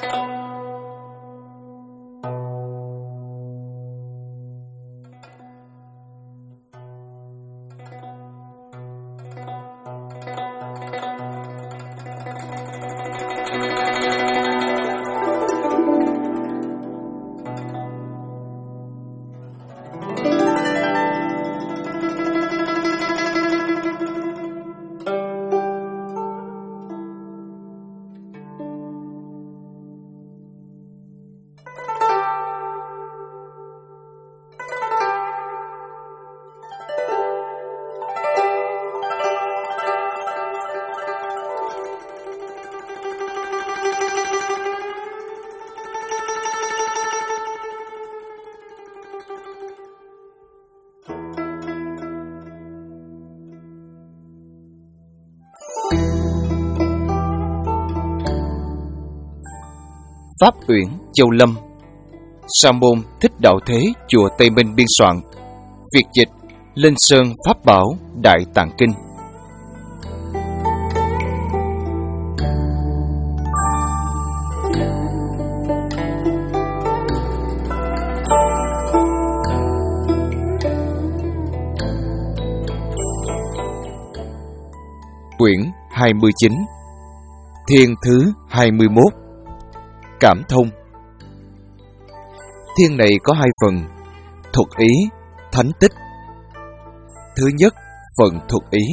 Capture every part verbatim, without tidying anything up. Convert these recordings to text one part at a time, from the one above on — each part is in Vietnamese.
Pháp Uyển Châu Lâm. Sa môn Thích Đạo Thế chùa Tây Minh biên soạn. Việt dịch Linh Sơn Pháp Bảo Đại Tạng Kinh. Quyển hai mươi chín. Thiên thứ hai mươi mốt. Cảm thông. Thiên này có hai phần: thuật ý, thánh tích. Thứ nhất, phần thuật ý.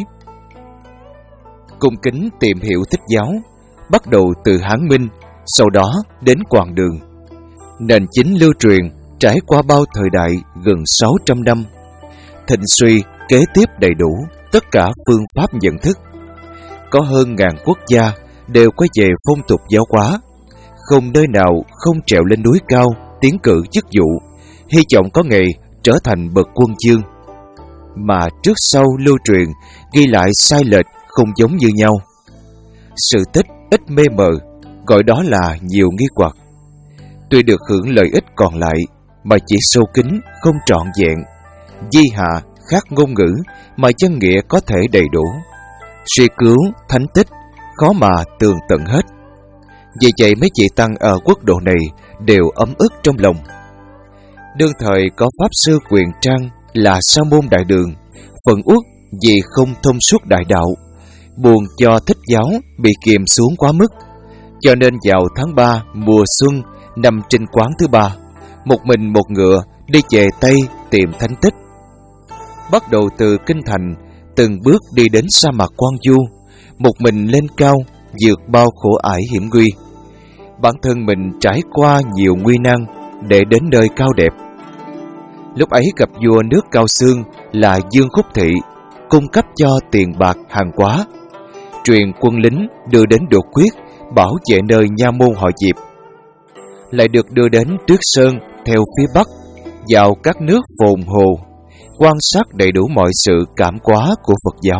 Cung kính tìm hiểu Thích giáo, bắt đầu từ Hán Minh, sau đó đến Quảng Đường. Nền chính lưu truyền trải qua bao thời đại gần sáu trăm năm. Thịnh suy kế tiếp đầy đủ tất cả phương pháp nhận thức. Có hơn ngàn quốc gia đều quay về phong tục giáo hóa. Không nơi nào không trèo lên núi cao tiến cử chức vụ, hy vọng có ngày trở thành bậc quân vương. Mà trước sau lưu truyền ghi lại sai lệch không giống như nhau. Sự tích ít mê mờ, gọi đó là nhiều nghi hoặc. Tuy được hưởng lợi ích còn lại, mà chỉ sâu kín không trọn vẹn. Di hạ khác ngôn ngữ, mà chân nghĩa có thể đầy đủ. Suy cứu thánh tích khó mà tường tận hết. Vì vậy mấy vị tăng ở quốc độ này đều ấm ức trong lòng. Đương thời có Pháp Sư Quyền Trang là sa môn đại đường, phẫn uất vì không thông suốt đại đạo, buồn cho Thích giáo bị kiềm xuống quá mức. Cho nên vào tháng ba mùa xuân năm Trinh Quán thứ ba, một mình một ngựa đi về Tây tìm thánh tích. Bắt đầu từ kinh thành, từng bước đi đến sa mạc Quan Du, một mình lên cao vượt bao khổ ải hiểm nguy. Bản thân mình trải qua nhiều nguy nan để đến nơi cao đẹp. Lúc ấy gặp vua nước Cao Xương là Dương Khúc Thị, cung cấp cho tiền bạc hàng hóa, truyền quân lính đưa đến đột quyết bảo vệ nơi nha môn họ Diệp. Lại được đưa đến Tuyết Sơn theo phía bắc, vào các nước Phồn Hồ, quan sát đầy đủ mọi sự cảm hóa của Phật giáo.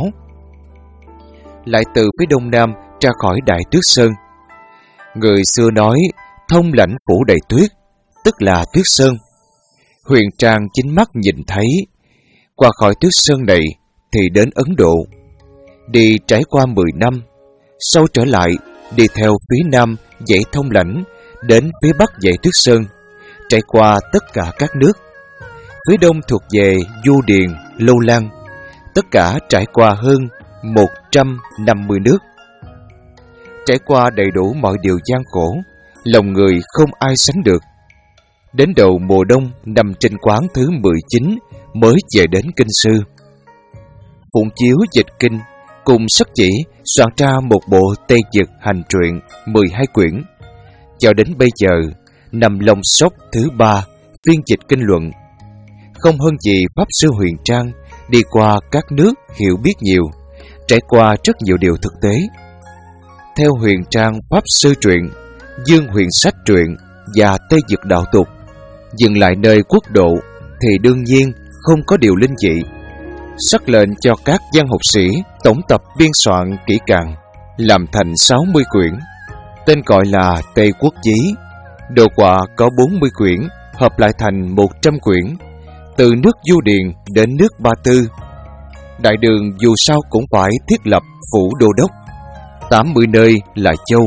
Lại từ phía đông nam ra khỏi Đại Tuyết Sơn. Người xưa nói thông lãnh phủ đầy tuyết, tức là Tuyết Sơn. Huyền Trang chính mắt nhìn thấy. Qua khỏi Tuyết Sơn này thì đến Ấn Độ. Đi trải qua mười năm, sau trở lại đi theo phía nam dãy thông lãnh đến phía bắc dãy Tuyết Sơn, trải qua tất cả các nước. Phía đông thuộc về Du Điền, Lâu Lan, tất cả trải qua hơn một trăm năm mươi nước. Trải qua đầy đủ mọi điều gian khổ, lòng người không ai sánh được. Đến đầu mùa đông năm Trinh Quán thứ mười chín mới về đến Kinh Sư. Phụng chiếu dịch kinh, cùng sắc chỉ soạn ra một bộ Tây Dực hành truyện mười hai quyển. Cho đến bây giờ, nằm Long Sóc thứ ba phiên dịch kinh luận. Không hơn gì Pháp Sư Huyền Trang đi qua các nước hiểu biết nhiều, trải qua rất nhiều điều thực tế. Theo Huyền Trang Pháp Sư truyện, Dương Huyền Sách truyện và Tây Dực đạo tục, dừng lại nơi quốc độ thì đương nhiên không có điều linh dị. Sắc lệnh cho các văn học sĩ tổng tập biên soạn kỹ càng, làm thành sáu mươi quyển, tên gọi là Tây Quốc Chí. Đồ họa có bốn mươi quyển, hợp lại thành một trăm quyển, từ nước Du Điền đến nước Ba Tư. Đại đường dù sao cũng phải thiết lập phủ đô đốc, tám mươi nơi là châu,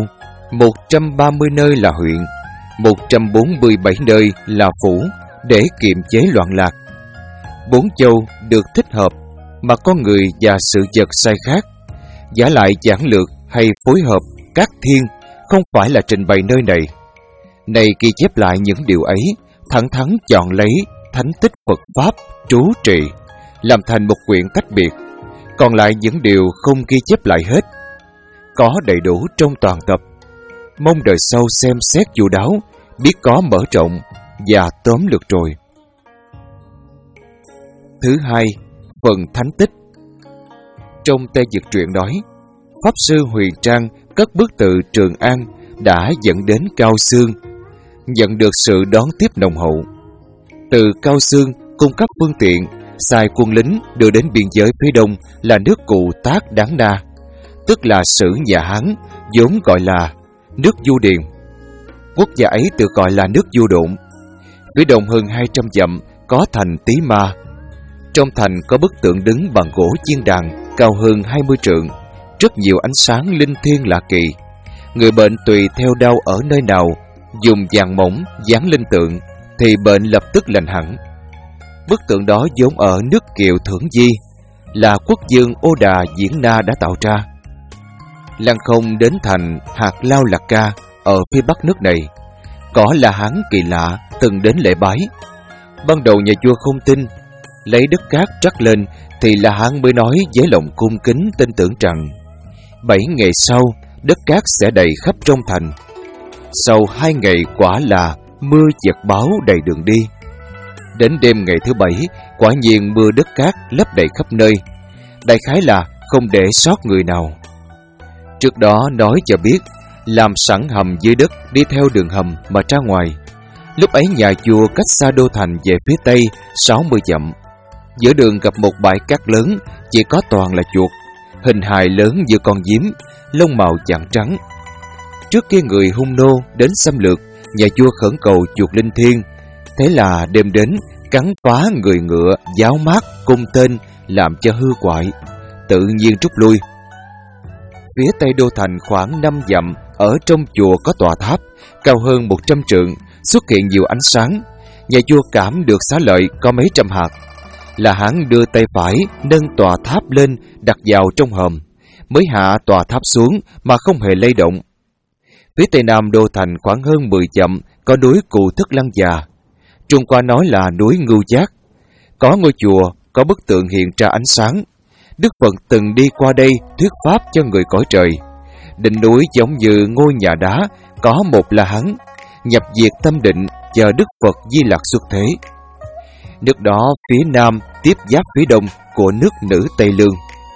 một trăm ba mươi nơi là huyện, một trăm bốn mươi bảy nơi là phủ để kiềm chế loạn lạc. Bốn châu được thích hợp mà con người và sự vật sai khác. Giả lại giản lược hay phối hợp các thiên không phải là trình bày nơi này. Này ghi chép lại những điều ấy, thẳng thắn chọn lấy thánh tích Phật Pháp trú trì, làm thành một quyển tách biệt. Còn lại những điều không ghi chép lại hết, có đầy đủ trong toàn tập. Mong đời sau xem xét chu đáo, biết có mở rộng và tóm lược rồi. Thứ hai, phần thánh tích. Trong Tây Dực truyện nói, Pháp sư Huyền Trang cất bức tự Trường An đã dẫn đến Cao Xương, nhận được sự đón tiếp nồng hậu. Từ Cao Xương cung cấp phương tiện, sai quân lính đưa đến biên giới phía đông là nước Cụ Tác Đáng Na, tức là Sử nhà Hán, vốn gọi là nước Du Điền. Quốc gia ấy tự gọi là nước Du Độn. Phía đông hơn hai trăm dặm có thành Tí Ma. Trong thành có bức tượng đứng bằng gỗ chiên đàn cao hơn hai mươi trượng, rất nhiều ánh sáng linh thiêng lạ kỳ. Người bệnh tùy theo đau ở nơi nào, dùng vàng mỏng dán lên tượng thì bệnh lập tức lành hẳn. Bức tượng đó vốn ở nước Kiều Thưởng Di, là quốc vương Ô Đà Diễn Na đã tạo ra. Lăng không đến thành Hạt Lao Lạc Ca ở phía bắc nước này, có La Hán kỳ lạ từng đến lễ bái. Ban đầu nhà vua không tin, lấy đất cát trắc lên thì La Hán mới nói với lòng cung kính tin tưởng rằng bảy ngày sau đất cát sẽ đầy khắp trong thành. Sau hai ngày quả là mưa giật báo đầy đường đi. Đến đêm ngày thứ bảy, quả nhiên mưa đất cát lấp đầy khắp nơi, đại khái là không để sót người nào. Trước đó nói cho biết làm sẵn hầm dưới đất đi theo đường hầm mà ra ngoài. Lúc ấy nhà vua cách xa đô thành về phía tây sáu mươi dặm. Giữa đường gặp một bãi cát lớn, chỉ có toàn là chuột, hình hài lớn như con nhím, lông màu vàng trắng. Trước kia người Hung Nô đến xâm lược, nhà vua khẩn cầu chuột linh thiêng. Thế là đêm đến cắn phá người ngựa, giáo mát cung tên, làm cho hư quại, tự nhiên rút lui. Phía tây đô thành khoảng năm dặm, ở trong chùa có tòa tháp cao hơn một trăm trượng, xuất hiện nhiều ánh sáng. Nhà vua cảm được xá lợi có mấy trăm hạt. La Hán đưa tay phải nâng tòa tháp lên, đặt vào trong hòm, mới hạ tòa tháp xuống mà không hề lay động. Phía tây nam đô thành khoảng hơn mười dặm có núi Cù Thức Lăng Già, Trung qua nói là núi Ngưu Giác. Có ngôi chùa, có bức tượng hiện ra ánh sáng. Đức Phật từng đi qua đây thuyết pháp cho người cõi trời. Đỉnh núi giống như ngôi nhà đá, có một La Hán nhập diệt tâm định, chờ Đức Phật Di Lặc xuất thế. Nước đó phía nam tiếp giáp phía đông của nước Nữ Tây Lương.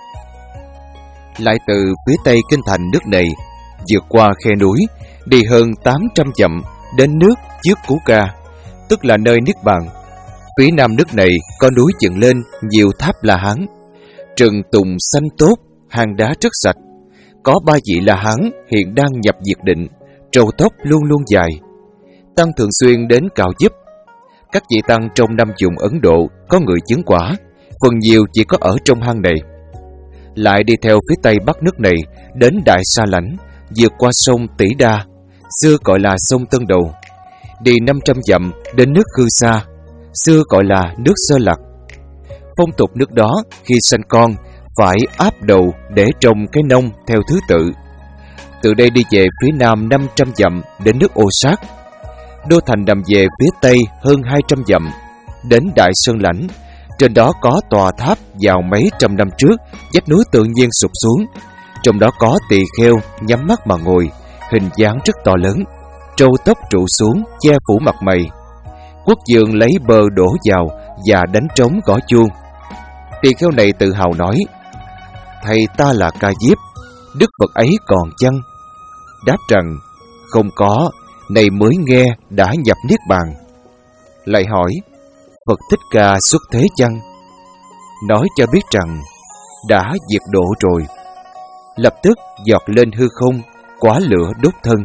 Lại từ phía tây kinh thành nước này, vượt qua khe núi, đi hơn tám trăm dặm đến nước trước Cú Ca, tức là nơi Niết Bàn. Phía nam nước này có núi dựng lên nhiều tháp La Hán, rừng tùng xanh tốt, hang đá rất sạch. Có ba vị La Hán hiện đang nhập diệt định, râu tóc luôn luôn dài. Tăng thường xuyên đến cạo giúp. Các vị tăng trong năm vùng Ấn Độ có người chứng quả, phần nhiều chỉ có ở trong hang này. Lại đi theo phía tây bắc nước này đến Đại Sa Lãnh, vượt qua sông Tỷ Đa, xưa gọi là sông Tân Đầu, đi năm trăm dặm đến nước Khư Sa, xưa gọi là nước Sơ Lặc. Phong tục nước đó khi sanh con phải áp đầu để trồng cái nông theo thứ tự. Từ đây đi về phía nam năm trăm dặm đến nước Ô Sát. Đô thành nằm về phía tây hơn hai trăm dặm, đến Đại Sơn Lãnh. Trên đó có tòa tháp vào mấy trăm năm trước, vách núi tự nhiên sụp xuống. Trong đó có tỳ kheo nhắm mắt mà ngồi, hình dáng rất to lớn, râu tóc trụ xuống che phủ mặt mày. Quốc vương lấy bơ đổ vào và đánh trống gõ chuông. Tỳ kheo này tự hào nói: "Thầy ta là Ca Diếp, Đức Phật ấy còn chăng?" Đáp rằng: "Không có, này mới nghe đã nhập Niết Bàn." Lại hỏi: "Phật Thích Ca xuất thế chăng?" Nói cho biết rằng đã diệt độ rồi. Lập tức giọt lên hư không, quả lửa đốt thân.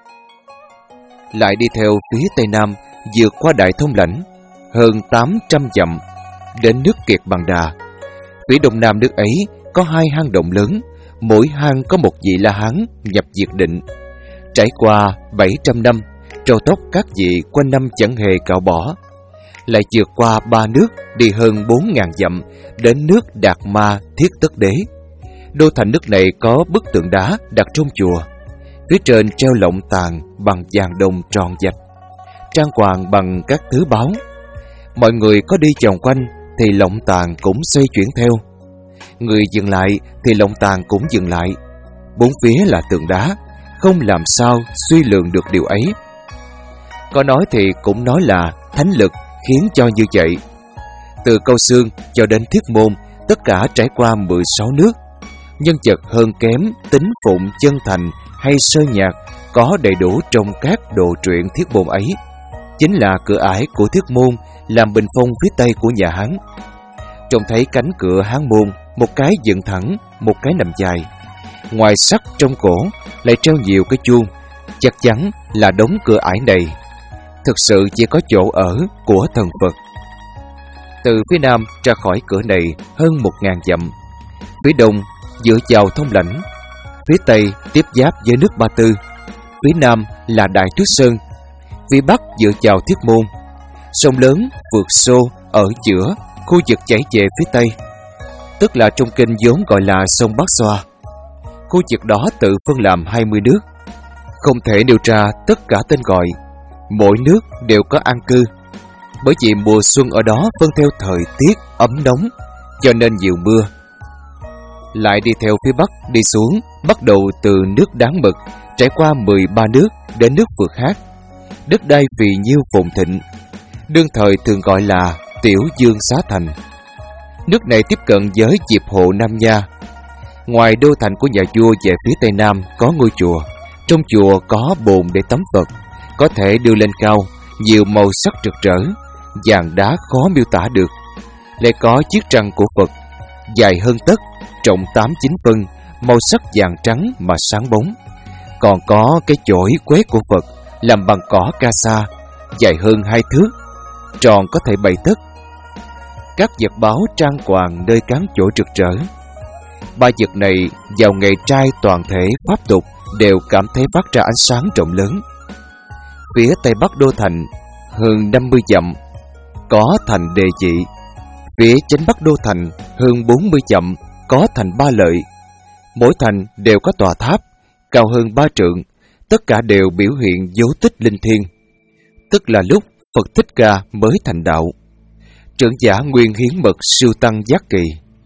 Lại đi theo phía tây nam, vượt qua Đại Thông Lãnh hơn tám trăm dặm đến nước Kiệt Bằng Đà. Phía đông nam nước ấy có hai hang động lớn, mỗi hang có một vị La Hán nhập diệt định. Trải qua bảy trăm năm, râu tóc các vị quanh năm chẳng hề cạo bỏ. Lại vượt qua ba nước, đi hơn bốn ngàn dặm, đến nước Đạt Ma Thiết Tất Đế. Đô thành nước này có bức tượng đá đặt trong chùa. Phía trên treo lọng tàn bằng vàng đồng tròn vạch, trang hoàng bằng các thứ báu. Mọi người có đi vòng quanh thì lọng tàn cũng xoay chuyển theo. Người dừng lại thì lọng tàn cũng dừng lại. Bốn phía là tượng đá, không làm sao suy lượng được điều ấy. Có nói thì cũng nói là thánh lực khiến cho như vậy. Từ Câu Xương cho đến Thiết Môn, tất cả trải qua mười sáu nước. Nhân vật hơn kém, Tính Phụng, Chân Thành hay Sơ Nhạc có đầy đủ trong các đồ truyện Thiết Môn ấy. Chính là cửa ải của Thiết Môn làm bình phong phía tây của nhà Hán. Trông thấy cánh cửa Hán môn, một cái dựng thẳng, một cái nằm dài. Ngoài sắt trong cổ lại treo nhiều cái chuông, chắc chắn là đóng cửa ải này thực sự chỉ có chỗ ở của thần Phật. Từ phía nam ra khỏi cửa này hơn một ngàn dặm. Phía đông dựa vào Thông Lãnh, phía tây tiếp giáp với nước Ba Tư, phía nam là Đại Tuyết Sơn, phía bắc dựa vào Thiết Môn. Sông lớn vượt xô ở giữa khu vực chảy về phía tây, tức là trong kinh vốn gọi là sông Bắc Xoa. Khu vực đó tự phân làm hai mươi nước, không thể nêu ra tất cả tên gọi. Mỗi nước đều có an cư, bởi vì mùa xuân ở đó phân theo thời tiết ấm nóng, cho nên nhiều mưa. Lại đi theo phía bắc đi xuống, bắt đầu từ nước Đáng Mực, trải qua mười ba nước đến nước Phượt Hát. Đất đai phì nhiêu phồn thịnh, đương thời thường gọi là Tiểu Dương Xá Thành. Nước này tiếp cận với Diệp Hộ Nam Nha. Ngoài đô thành của nhà vua về phía tây nam có ngôi chùa. Trong chùa có bồn để tắm Phật, có thể đưa lên cao, nhiều màu sắc rực rỡ, vàng đá khó miêu tả được. Lại có chiếc răng của Phật, dài hơn tấc, trọng tám chín phân, màu sắc vàng trắng mà sáng bóng. Còn có cái chổi quét của Phật làm bằng cỏ ca sa, dài hơn hai thước, tròn có thể bảy tấc. Các vật báo trang hoàng nơi cán chổi rực rỡ. Ba vật này vào ngày trai toàn thể pháp tục đều cảm thấy phát ra ánh sáng rộng lớn. Phía tây bắc đô thành hơn năm mươi dặm có thành Đề Dị. Phía chánh bắc đô thành hơn bốn mươi dặm có thành Ba Lợi. Mỗi thành đều có tòa tháp cao hơn ba trượng, tất cả đều biểu hiện dấu tích linh thiêng, tức là lúc Phật Thích Ca mới thành đạo. Trưởng giả Nguyên Hiến Mật siêu tăng Giác Kỳ.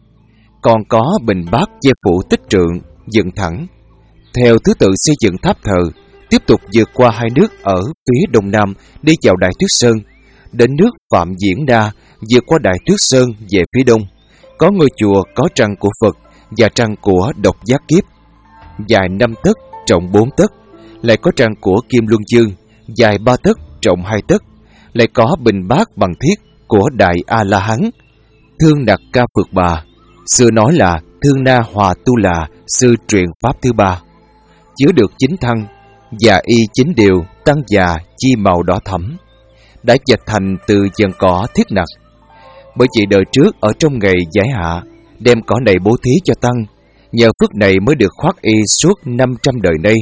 Còn có Bình Bát Che Phủ Tích Trượng dựng thẳng. Theo thứ tự xây dựng tháp thờ, tiếp tục vượt qua hai nước ở phía đông nam đi vào Đại Tuyết Sơn, đến nước Phạm Diễn Đa, vượt qua Đại Tuyết Sơn về phía đông. Có ngôi chùa có trăng của Phật và trăng của Độc Giác Kiếp, dài năm tấc, rộng bốn tấc. Lại có trăng của Kim Luân Dương, dài ba tấc, rộng hai tấc. Lại có Bình Bát bằng thiết của Đại A La Hán, Thương Nặc Ca Phược Bà, xưa nói là Thương Na Hòa Tu Là, sư truyền pháp thứ ba, chứa được chín thăng và y chín điều, tăng già chi màu đỏ thẫm, đã dệt thành từ dần cỏ thiết nặc. Bởi vì đời trước ở trong ngày giải hạ đem cỏ này bố thí cho tăng, nhờ phước này mới được khoác y suốt năm trăm đời nay.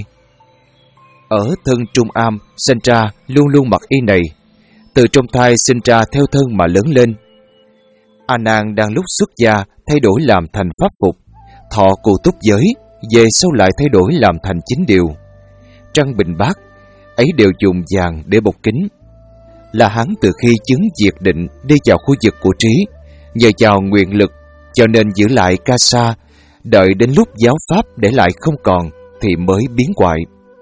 Ở thân Trung Am sinh ra luôn luôn mặc y này, từ trong thai sinh ra theo thân mà lớn lên. A Nan đang lúc xuất gia thay đổi làm thành pháp phục, thọ cụ túc giới, về sau lại thay đổi làm thành chín điều. Trăng Bình Bát ấy đều dùng vàng để bọc kính. La Hán từ khi chứng diệt định đi vào khu vực của trí, nhờ vào nguyện lực cho nên giữ lại ca sa, đợi đến lúc giáo pháp để lại không còn thì mới biến hoại.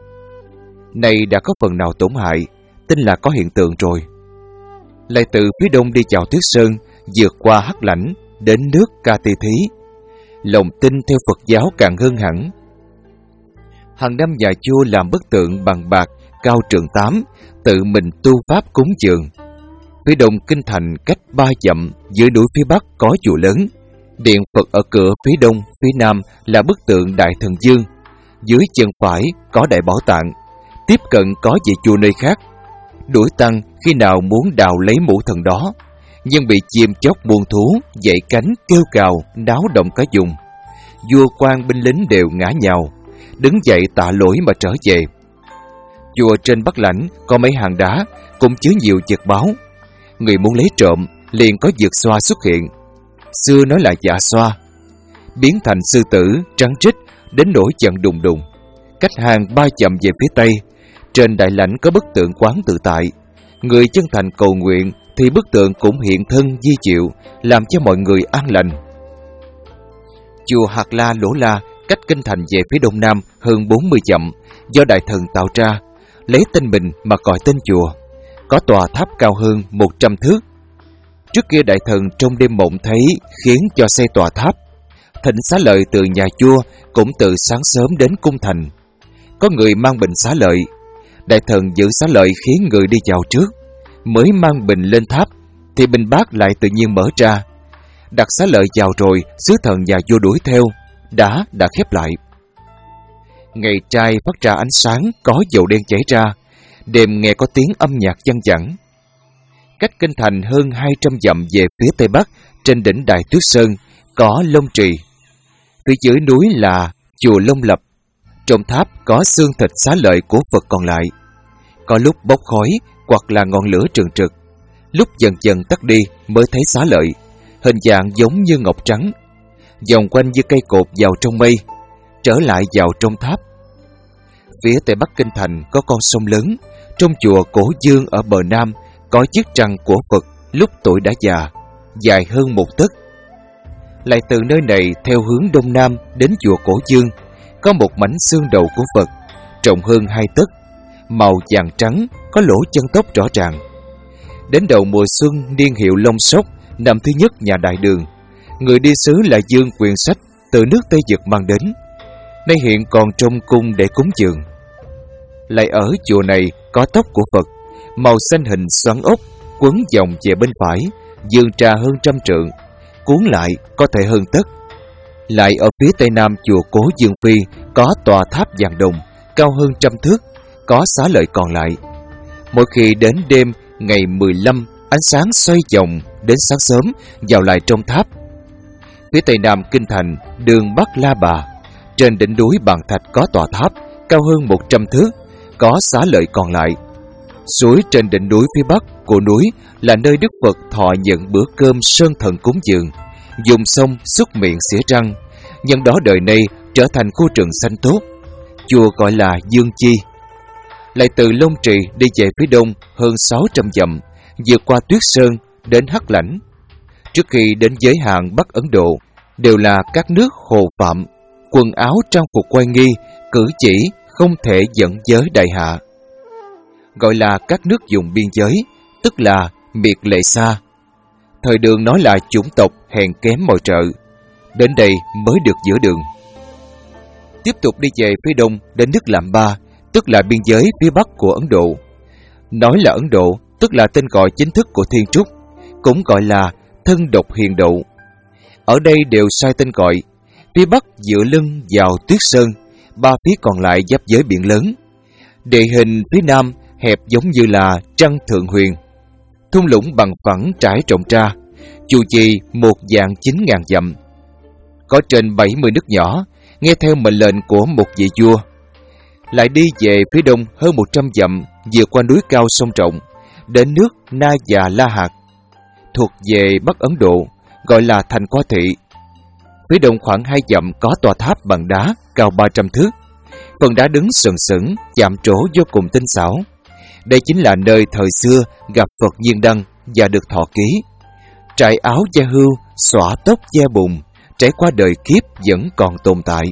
Này đã có phần nào tổn hại, tin là có hiện tượng rồi. Lại từ phía đông đi vào Tuyết Sơn, vượt qua Hắc Lãnh đến nước Ca Ti Thí. Lòng tin theo Phật giáo càng hơn hẳn. Hàng năm nhà vua làm bức tượng bằng bạc cao trượng tám, tự mình tu pháp cúng dường. Phía đông kinh thành cách ba dặm, dưới núi phía bắc có chùa lớn. Điện Phật ở cửa phía đông, phía nam là bức tượng Đại Thần Dương. Dưới chân phải có Đại Bảo Tạng, tiếp cận có về chùa nơi khác. Đuổi tăng khi nào muốn đào lấy mũ thần đó, nhưng bị chim chóc muôn thú dậy cánh kêu cào náo động cả vùng. Vua quan binh lính đều ngã nhào, đứng dậy tạ lỗi mà trở về. Chùa trên Bắc Lãnh có mấy hang đá cũng chứa nhiều vật báu. Người muốn lấy trộm liền có dược xoa xuất hiện. Xưa nói là dạ xoa, biến thành sư tử trắng trích đến nỗi giận đùng đùng. Cách hang ba dặm về phía tây, trên đại lãnh có bức tượng Quán Tự Tại. Người chân thành cầu nguyện thì bức tượng cũng hiện thân di diệu, làm cho mọi người an lành. Chùa Hạt La Lỗ La cách kinh thành về phía đông nam hơn bốn mươi dặm, do đại thần tạo ra, lấy tên mình mà gọi tên chùa. Có tòa tháp cao hơn một trăm thước. Trước kia đại thần trong đêm mộng thấy khiến cho xây tòa tháp. Thịnh xá lợi từ nhà vua cũng từ sáng sớm đến cung thành. Có người mang bình xá lợi. Đại thần giữ xá lợi khiến người đi vào trước. Mới mang bình lên tháp thì bình bát lại tự nhiên mở ra. Đặt xá lợi vào rồi, sứ thần nhà vua đuổi theo. Đá đã khép lại. Ngày trai phát ra ánh sáng, có dầu đen chảy ra. Đêm nghe có tiếng âm nhạc văng vẳng. Cách kinh thành hơn hai trăm dặm về phía tây bắc, trên đỉnh Đại Tuyết Sơn có Long Trì. Phía dưới núi là chùa Long Lập. Trong tháp có xương thịt xá lợi của Phật còn lại. Có lúc bốc khói hoặc là ngọn lửa trừng trực, lúc dần dần tắt đi mới thấy xá lợi, hình dạng giống như ngọc trắng, vòng quanh như cây cột vào trong mây, trở lại vào trong tháp. Phía tây bắc kinh thành có con sông lớn. Trong chùa Cổ Dương ở bờ nam có chiếc trăng của Phật lúc tuổi đã già, dài hơn một tấc. Lại từ nơi này theo hướng đông nam đến chùa Cổ Dương có một mảnh xương đầu của Phật rộng hơn hai tấc, màu vàng trắng, có lỗ chân tóc rõ ràng. Đến đầu mùa xuân niên hiệu Long Sóc, năm thứ nhất nhà Đại Đường, người đi sứ là Dương Quyền Sách từ nước Tây Dực mang đến, nay hiện còn trong cung để cúng dường. Lại ở chùa này có tóc của Phật, màu xanh hình xoắn ốc, quấn vòng về bên phải, dương ra hơn trăm trượng, cuốn lại có thể hơn tấc. Lại ở phía tây nam chùa Cố Dương Phi có tòa tháp vàng đồng, cao hơn trăm thước, có xá lợi còn lại. Mỗi khi đến đêm ngày mười lăm, ánh sáng xoay vòng đến sáng sớm vào lại trong tháp. Phía tây nam kinh thành, đường Bắc La Bà, trên đỉnh núi Bàn Thạch có tòa tháp cao hơn một trăm thước, có xá lợi còn lại. Suối trên đỉnh núi phía bắc của núi là nơi Đức Phật thọ nhận bữa cơm sơn thần cúng dường, dùng xong xúc miệng xỉa răng, nhân đó đời nay trở thành khu rừng xanh tốt. Chùa gọi là Dương Chi. Lại từ Long Trì đi về phía đông hơn sáu trăm dặm, vượt qua Tuyết Sơn đến Hắc Lãnh. Trước khi đến giới hạn Bắc Ấn Độ đều là các nước Hồ Phạm, quần áo trang phục oai nghi, cử chỉ không thể dẫn giới đại hạ. Gọi là các nước dùng biên giới, tức là miệt lệ xa. Thời Đường nói là chủng tộc hèn kém mọi trợ. Đến đây mới được giữa đường. Tiếp tục đi về phía đông đến nước Lạm Ba, tức là biên giới phía bắc của Ấn Độ. Nói là Ấn Độ, tức là tên gọi chính thức của Thiên Trúc, cũng gọi là Thân Độc Hiền Độ. Ở đây đều sai tên gọi. Phía bắc dựa lưng vào Tuyết Sơn, ba phía còn lại giáp giới biển lớn. Địa hình phía nam hẹp giống như là trăng thượng huyền, thung lũng bằng phẳng trải rộng ra, chu vi một vạn chín ngàn dặm. Có trên bảy mươi nước nhỏ, nghe theo mệnh lệnh của một vị vua. Lại đi về phía đông hơn một trăm dặm, vượt qua núi cao sông rộng, đến nước Na Già La Hạt, thuộc về Bắc Ấn Độ, gọi là thành Qua Thị. Phía đông khoảng hai dặm có tòa tháp bằng đá cao ba trăm thước. Phần đá đứng sừng sững, chạm trổ vô cùng tinh xảo. Đây chính là nơi thời xưa gặp Phật Nhiên Đăng và được thọ ký. Trải áo da hươu, xõa tóc da bùn, trải qua đời kiếp vẫn còn tồn tại.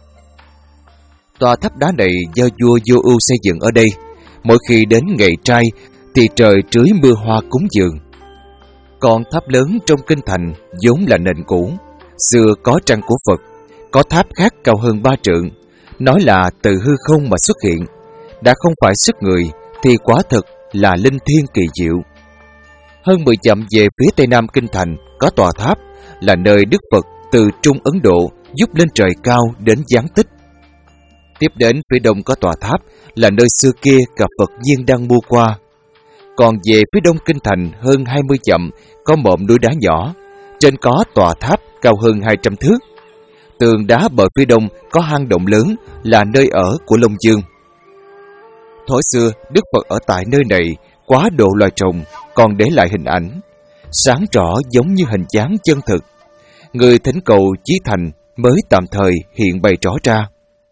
Tòa tháp đá này do vua Vô Ưu xây dựng ở đây. Mỗi khi đến ngày trai thì trời trưới mưa hoa cúng dường. Còn tháp lớn trong kinh thành vốn là nền cũ, xưa có trăng của Phật. Có tháp khác cao hơn ba trượng, nói là từ hư không mà xuất hiện. Đã không phải sức người thì quả thực là linh thiêng kỳ diệu. Hơn mười dặm về phía tây nam kinh thành có tòa tháp, là nơi Đức Phật từ Trung Ấn Độ giúp lên trời cao đến giáng tích. Tiếp đến phía đông có tòa tháp, là nơi xưa kia gặp Phật Nhiên Đăng mua qua. Còn về phía đông kinh thành hơn hai mươi dặm có mộm núi đá nhỏ, trên có tòa tháp cao hơn hai trăm thước. Tường đá bờ phía đông có hang động lớn, là nơi ở của Long Dương. Thói xưa Đức Phật ở tại nơi này quá độ loài trồng, còn để lại hình ảnh sáng rõ giống như hình dáng chân thực. Người thỉnh cầu chí thành mới tạm thời hiện bày rõ ra.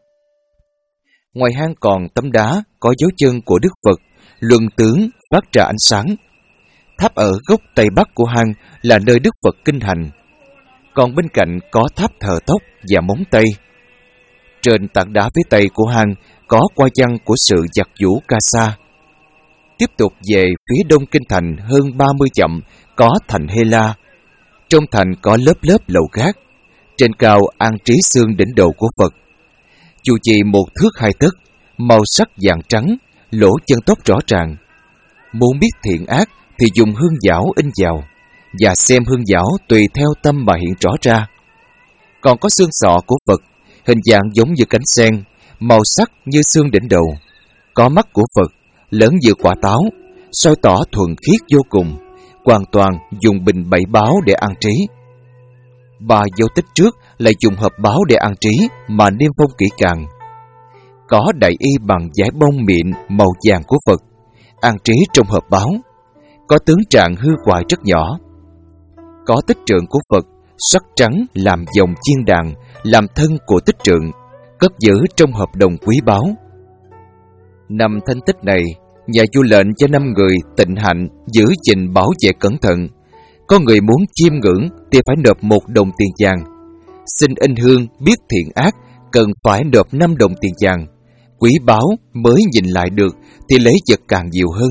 Ngoài hang còn tấm đá có dấu chân của Đức Phật, luân tướng phát ra ánh sáng. Tháp ở góc tây bắc của hang là nơi Đức Phật kinh hành. Còn bên cạnh có tháp thờ tóc và móng tay. Trên tảng đá phía tây của hang có qua văn của sự giặt vũ ca sa. Tiếp tục về phía đông kinh thành hơn ba mươi dặm có thành Hê La. Trong thành có lớp lớp lầu gác. Trên cao an trí xương đỉnh đầu của Phật. Chu trì một thước hai tấc, màu sắc vàng trắng, lỗ chân tóc rõ ràng. Muốn biết thiện ác thì dùng hương giảo in vào, và xem hương giảo tùy theo tâm mà hiện rõ ra. Còn có xương sọ của Phật, hình dạng giống như cánh sen, màu sắc như xương đỉnh đầu. Có mắt của Phật, lớn như quả táo, soi tỏ thuần khiết vô cùng, hoàn toàn dùng bình bảy báo để an trí. Ba dấu tích trước lại dùng hợp báo để an trí mà niêm phong kỹ càng. Có đại y bằng vải bông mịn màu vàng của Phật, an trí trong hợp báo. Có tướng trạng hư hoại rất nhỏ. Có tích trượng của Phật, sắc trắng làm dòng chiên đàn, làm thân của tích trượng, cất giữ trong hợp đồng quý báu. Năm thánh tích này, nhà vua lệnh cho năm người tịnh hạnh giữ gìn bảo vệ cẩn thận. Có người muốn chiêm ngưỡng thì phải nộp một đồng tiền vàng. Xin in hương biết thiện ác cần phải nộp năm đồng tiền vàng. Quý báu mới nhìn lại được thì lấy vật càng nhiều hơn.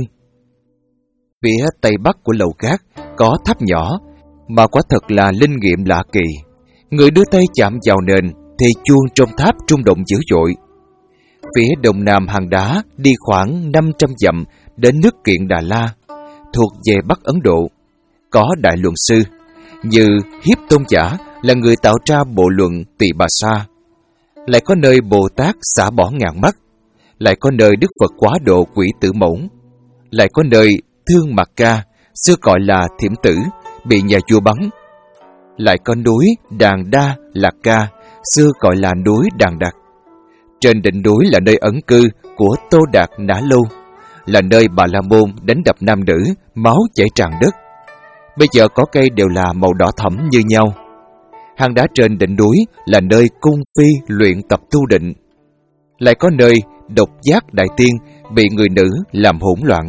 Phía tây bắc của lầu cát có tháp nhỏ mà quả thật là linh nghiệm lạ kỳ. Người đưa tay chạm vào nền thì chuông trong tháp rung động dữ dội. Phía đông nam hang đá đi khoảng năm trăm dặm đến nước Kiện Đà La, thuộc về Bắc Ấn Độ. Có đại luận sư như Hiếp Tôn Giả là người tạo ra bộ luận Tỳ Bà Sa. Lại có nơi Bồ Tát xả bỏ ngàn mắt. Lại có nơi Đức Phật quá độ quỷ tử mẫu. Lại có nơi Thương Mạc Ca, xưa gọi là Thiểm Tử, bị nhà vua bắn. Lại có núi Đàn Đa Lạc Ca, xưa gọi là núi Đàn Đạt. Trên đỉnh núi là nơi ẩn cư của Tô Đạt Nã Lâu, là nơi Bà La Môn đánh đập nam nữ, máu chảy tràn đất. Bây giờ có cây đều là màu đỏ thẫm như nhau. Hang đá trên đỉnh núi là nơi cung phi luyện tập tu định. Lại có nơi Độc Giác Đại Tiên bị người nữ làm hỗn loạn.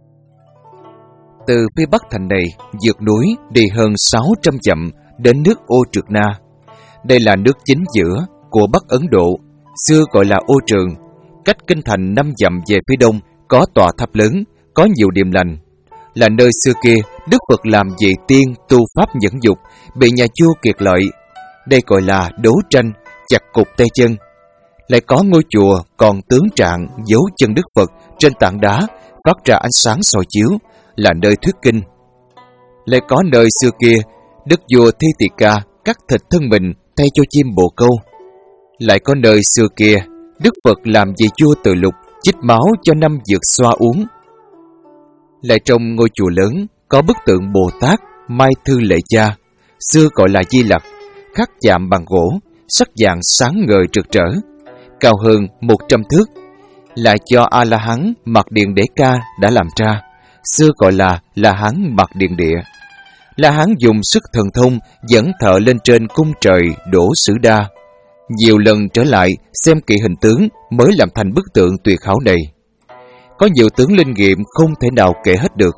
Từ phía bắc thành này vượt núi đi hơn sáu trăm dặm đến nước Ô Trượt Na. Đây là nước chính giữa của Bắc Ấn Độ, xưa gọi là Ô Trường. Cách kinh thành năm dặm về phía đông có tòa tháp lớn, có nhiều điềm lành. Là nơi xưa kia Đức Phật làm vị tiên tu pháp nhẫn dục, bị nhà vua kiệt lợi. Đây gọi là đấu tranh, chặt cục tay chân. Lại có ngôi chùa còn tướng trạng dấu chân Đức Phật trên tảng đá, phát ra ánh sáng soi chiếu, là nơi thuyết kinh. Lại có nơi xưa kia Đức vua Thi Tỳ Ca cắt thịt thân mình thay cho chim bồ câu. Lại có nơi xưa kia Đức Phật làm vị vua Từ Lục, chích máu cho năm dược xoa uống. Lại trong ngôi chùa lớn có bức tượng Bồ Tát Mai Thư Lệ Cha, xưa gọi là Di Lặc, khắc chạm bằng gỗ, sắc vàng sáng ngời rực rỡ, cao hơn một trăm thước. Lại cho A La Hán Mạt Điện Đế Ca đã làm ra, xưa gọi là La Hán Mạt Điện Địa. La Hán dùng sức thần thông dẫn thợ lên trên cung trời đổ sử đa. Nhiều lần trở lại xem kỹ hình tướng mới làm thành bức tượng tuyệt hảo này. Có nhiều tướng linh nghiệm không thể nào kể hết được.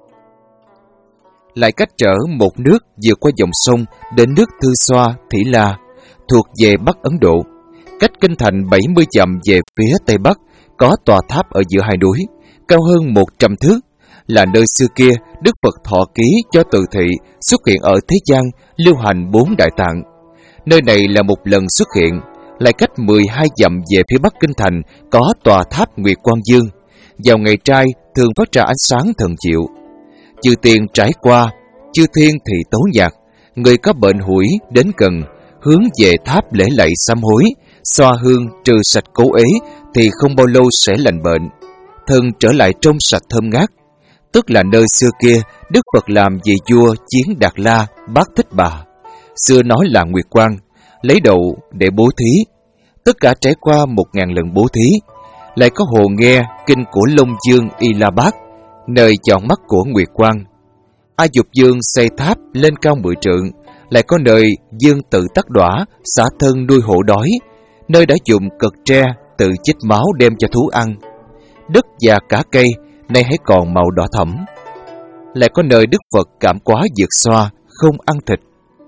Lại cách trở một nước vượt qua dòng sông đến nước Thư Xoa, Thỉ La, thuộc về Bắc Ấn Độ. Cách kinh thành bảy mươi dặm về phía tây bắc có tòa tháp ở giữa hai núi, cao hơn một trăm thước, là nơi xưa kia Đức Phật thọ ký cho từ thị xuất hiện ở thế gian, lưu hành bốn đại tạng. Nơi này là một lần xuất hiện. Lại cách mười hai dặm về phía bắc kinh thành có tòa tháp Nguyệt Quang Dương. Vào ngày trai thường phát ra ánh sáng thần diệu. Chư tiên trải qua, chư thiên thì tấu nhạc. Người có bệnh hủi đến gần, hướng về tháp lễ lạy sám hối, xoa hương trừ sạch cố ế thì không bao lâu sẽ lành bệnh, thân trở lại trong sạch thơm ngát. Tức là nơi xưa kia Đức Phật làm vị vua Chiến Đạt La Bát Thích Bà, xưa nói là Nguyệt Quang, lấy đầu để bố thí. Tất cả trải qua một ngàn lần bố thí. Lại có hồ Nghe, kinh của Long Dương Y La Bát, nơi chọn mắt của Nguyệt Quang. A Dục Dương xây tháp lên cao mười trượng. Lại có nơi Dương tự tắc đỏa, xả thân nuôi hổ đói, nơi đã dùng cật tre tự chích máu đem cho thú ăn. Đất và cả cây nay hãy còn màu đỏ thẫm. Lại có nơi Đức Phật cảm quá vượt xoa, không ăn thịt.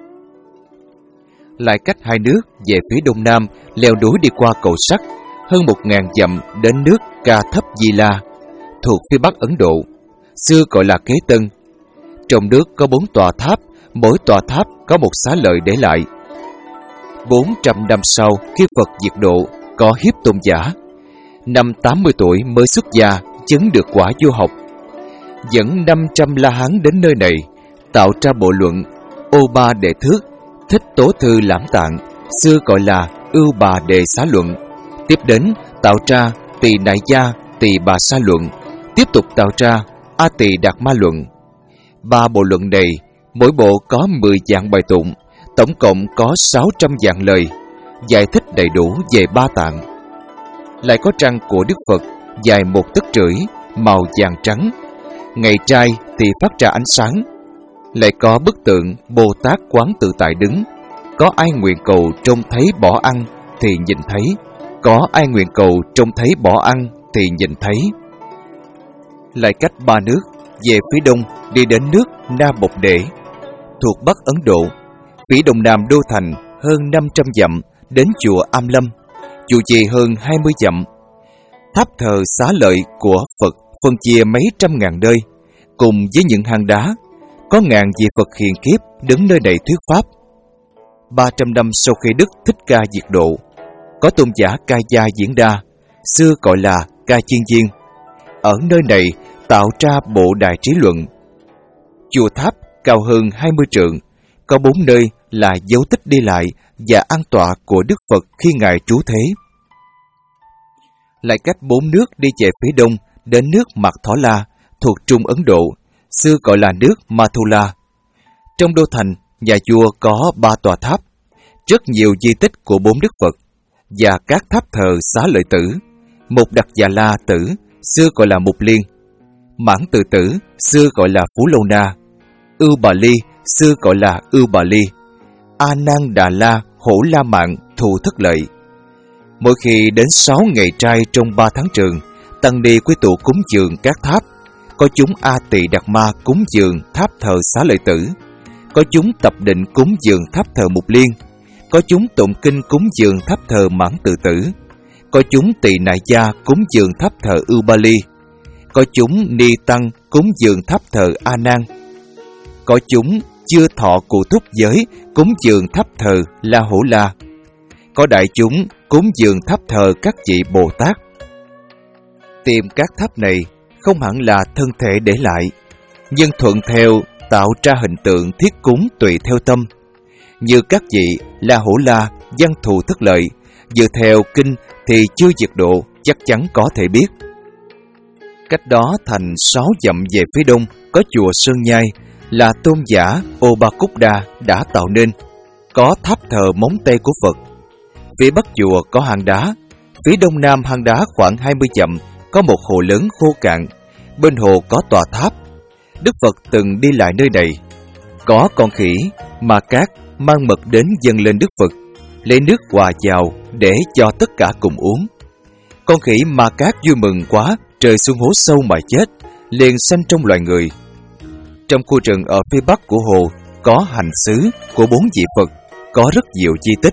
Lại cách hai nước về phía đông nam, leo núi đi qua cầu sắt hơn một ngàn dặm đến nước Ca Thấp Di La, thuộc phía bắc Ấn Độ, xưa gọi là Kế Tân. Trong nước có bốn tòa tháp, mỗi tòa tháp có một xá lợi để lại. Bốn trăm năm sau, khi Phật diệt độ, có Hiếp Tôn giả, năm tám mươi tuổi mới xuất gia, chứng được quả vô học, dẫn năm trăm La Hán đến nơi này, tạo ra bộ luận Ô Ba Đệ Thước, Thích Tố Thư Lãm Tạng, xưa gọi là Ưu Bà Đề Xá Luận. Tiếp đến tạo ra Tỳ Nại Gia Tỳ Bà Sa Luận, tiếp tục tạo ra A Tỳ Đạt Ma Luận. Ba bộ luận này, mỗi bộ có mười vạn bài tụng, tổng cộng có sáu trăm vạn lời, giải thích đầy đủ về ba tạng. Lại có trăng của Đức Phật dài một tấc rưỡi, màu vàng trắng, ngày trai thì phát ra ánh sáng. Lại có bức tượng Bồ Tát Quán Tự Tại đứng, có ai nguyện cầu trông thấy bỏ ăn thì nhìn thấy, có ai nguyện cầu trông thấy bỏ ăn thì nhìn thấy. Lại cách ba nước về phía đông đi đến nước Na Bộc Đệ, thuộc Bắc Ấn Độ, phía đông nam đô thành hơn năm trăm dặm đến chùa Am Lâm, chùa trì hơn hai mươi dặm. Tháp thờ xá lợi của Phật phân chia mấy trăm ngàn nơi, cùng với những hang đá. Có ngàn vị Phật hiền kiếp đứng nơi này thuyết pháp. Ba trăm năm sau khi Đức Thích Ca diệt độ, có tôn giả Ca Gia Diễn Đa, xưa gọi là Ca Chiên Viên, ở nơi này tạo ra bộ Đại Trí Luận. Chùa tháp cao hơn hai mươi trượng, có bốn nơi là dấu tích đi lại và an tọa của Đức Phật khi Ngài trú thế. Lại cách bốn nước đi về phía đông đến nước Mạc Thỏ La, thuộc Trung Ấn Độ, xưa gọi là nước Mathula. Trong đô thành, nhà vua có ba tòa tháp, rất nhiều di tích của bốn Đức Phật và các tháp thờ xá lợi tử, Mục Đặc Già La tử, xưa gọi là Mục Liên, Mãn Tự Tử, xưa gọi là Phú Lâu Na, Ưu Bà Ly, xưa gọi là Ưu Bà Ly, A Nan Đà La, Hổ La Mạn, Thù Thất Lợi. Mỗi khi đến sáu ngày trai trong ba tháng trường, tăng ni quy tụ cúng dường các tháp. Có chúng A Tỳ Đạt Ma cúng dường tháp thờ xá lợi tử, có chúng tập định cúng dường tháp thờ Mục Liên, có chúng tụng kinh cúng dường tháp thờ Mãn Tự Tử, có chúng Tỳ Nại Gia cúng dường tháp thờ Ưu Ba Ly, có chúng Ni Tăng cúng dường tháp thờ A Nan, có chúng chưa thọ cụ thúc giới cúng dường tháp thờ La Hổ La, có đại chúng cúng dường tháp thờ các vị Bồ Tát. Tìm các tháp này không hẳn là thân thể để lại, nhưng thuận theo tạo ra hình tượng thiết cúng tùy theo tâm. Như các vị La Hổ La, Văn Thù Thất Lợi, dựa theo kinh thì chưa diệt độ chắc chắn có thể biết. Cách đó thành sáu dặm về phía đông có chùa Sơn Nhai, là tôn giả Ô Ba Cúc Đa đã tạo nên, có tháp thờ móng tay của Phật. Phía bắc chùa có hang đá, phía đông nam hang đá khoảng hai mươi dặm có một hồ lớn khô cạn, bên hồ có tòa tháp. Đức Phật từng đi lại nơi này. Có con khỉ Ma Cát mang mật đến dâng lên Đức Phật, lấy nước hòa vào để cho tất cả cùng uống. Con khỉ Ma Cát vui mừng quá, rơi xuống hố sâu mà chết, liền sanh trong loài người. Trong khu rừng ở phía bắc của hồ có hành xứ của bốn vị Phật, có rất nhiều di tích.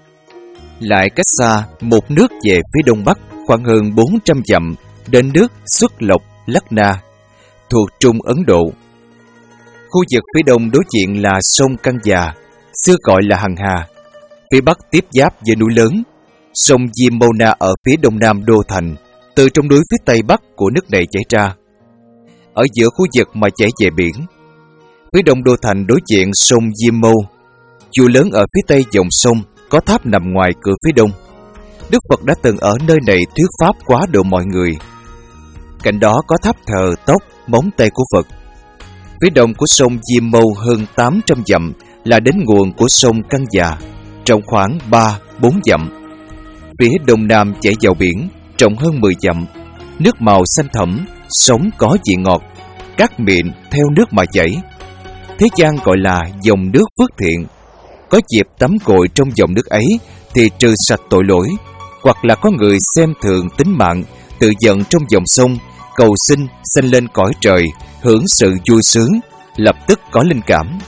Lại cách xa một nước về phía đông bắc khoảng hơn bốn trăm dặm đến nước Xuất Lộc Lắc Na, thuộc Trung Ấn Độ. Khu vực phía đông đối diện là sông Căng Già, xưa gọi là Hằng Hà. Phía bắc tiếp giáp với núi lớn, sông Diêm Mâu Na ở phía đông nam đô thành, từ trong núi phía tây bắc của nước này chảy ra. Ở giữa khu vực mà chảy về biển, phía đông đô thành đối diện sông Diêm Mâu, chùa lớn ở phía tây dòng sông có tháp nằm ngoài cửa phía đông. Đức Phật đã từng ở nơi này thuyết pháp quá độ mọi người. Cạnh đó có tháp thờ tóc, móng tay của Phật. Phía đông của sông Diêm Mâu hơn tám trăm dặm là đến nguồn của sông Căng Già, trong khoảng ba bốn dặm. Phía đông nam chảy vào biển, rộng hơn mười dặm, nước màu xanh thẫm, sống có vị ngọt, cát mịn theo nước mà chảy. Thế gian gọi là dòng nước phước thiện. Có dịp tắm gội trong dòng nước ấy thì trừ sạch tội lỗi, hoặc là có người xem thường tính mạng, tự giận trong dòng sông, cầu xin sanh lên cõi trời, hưởng sự vui sướng, lập tức có linh cảm.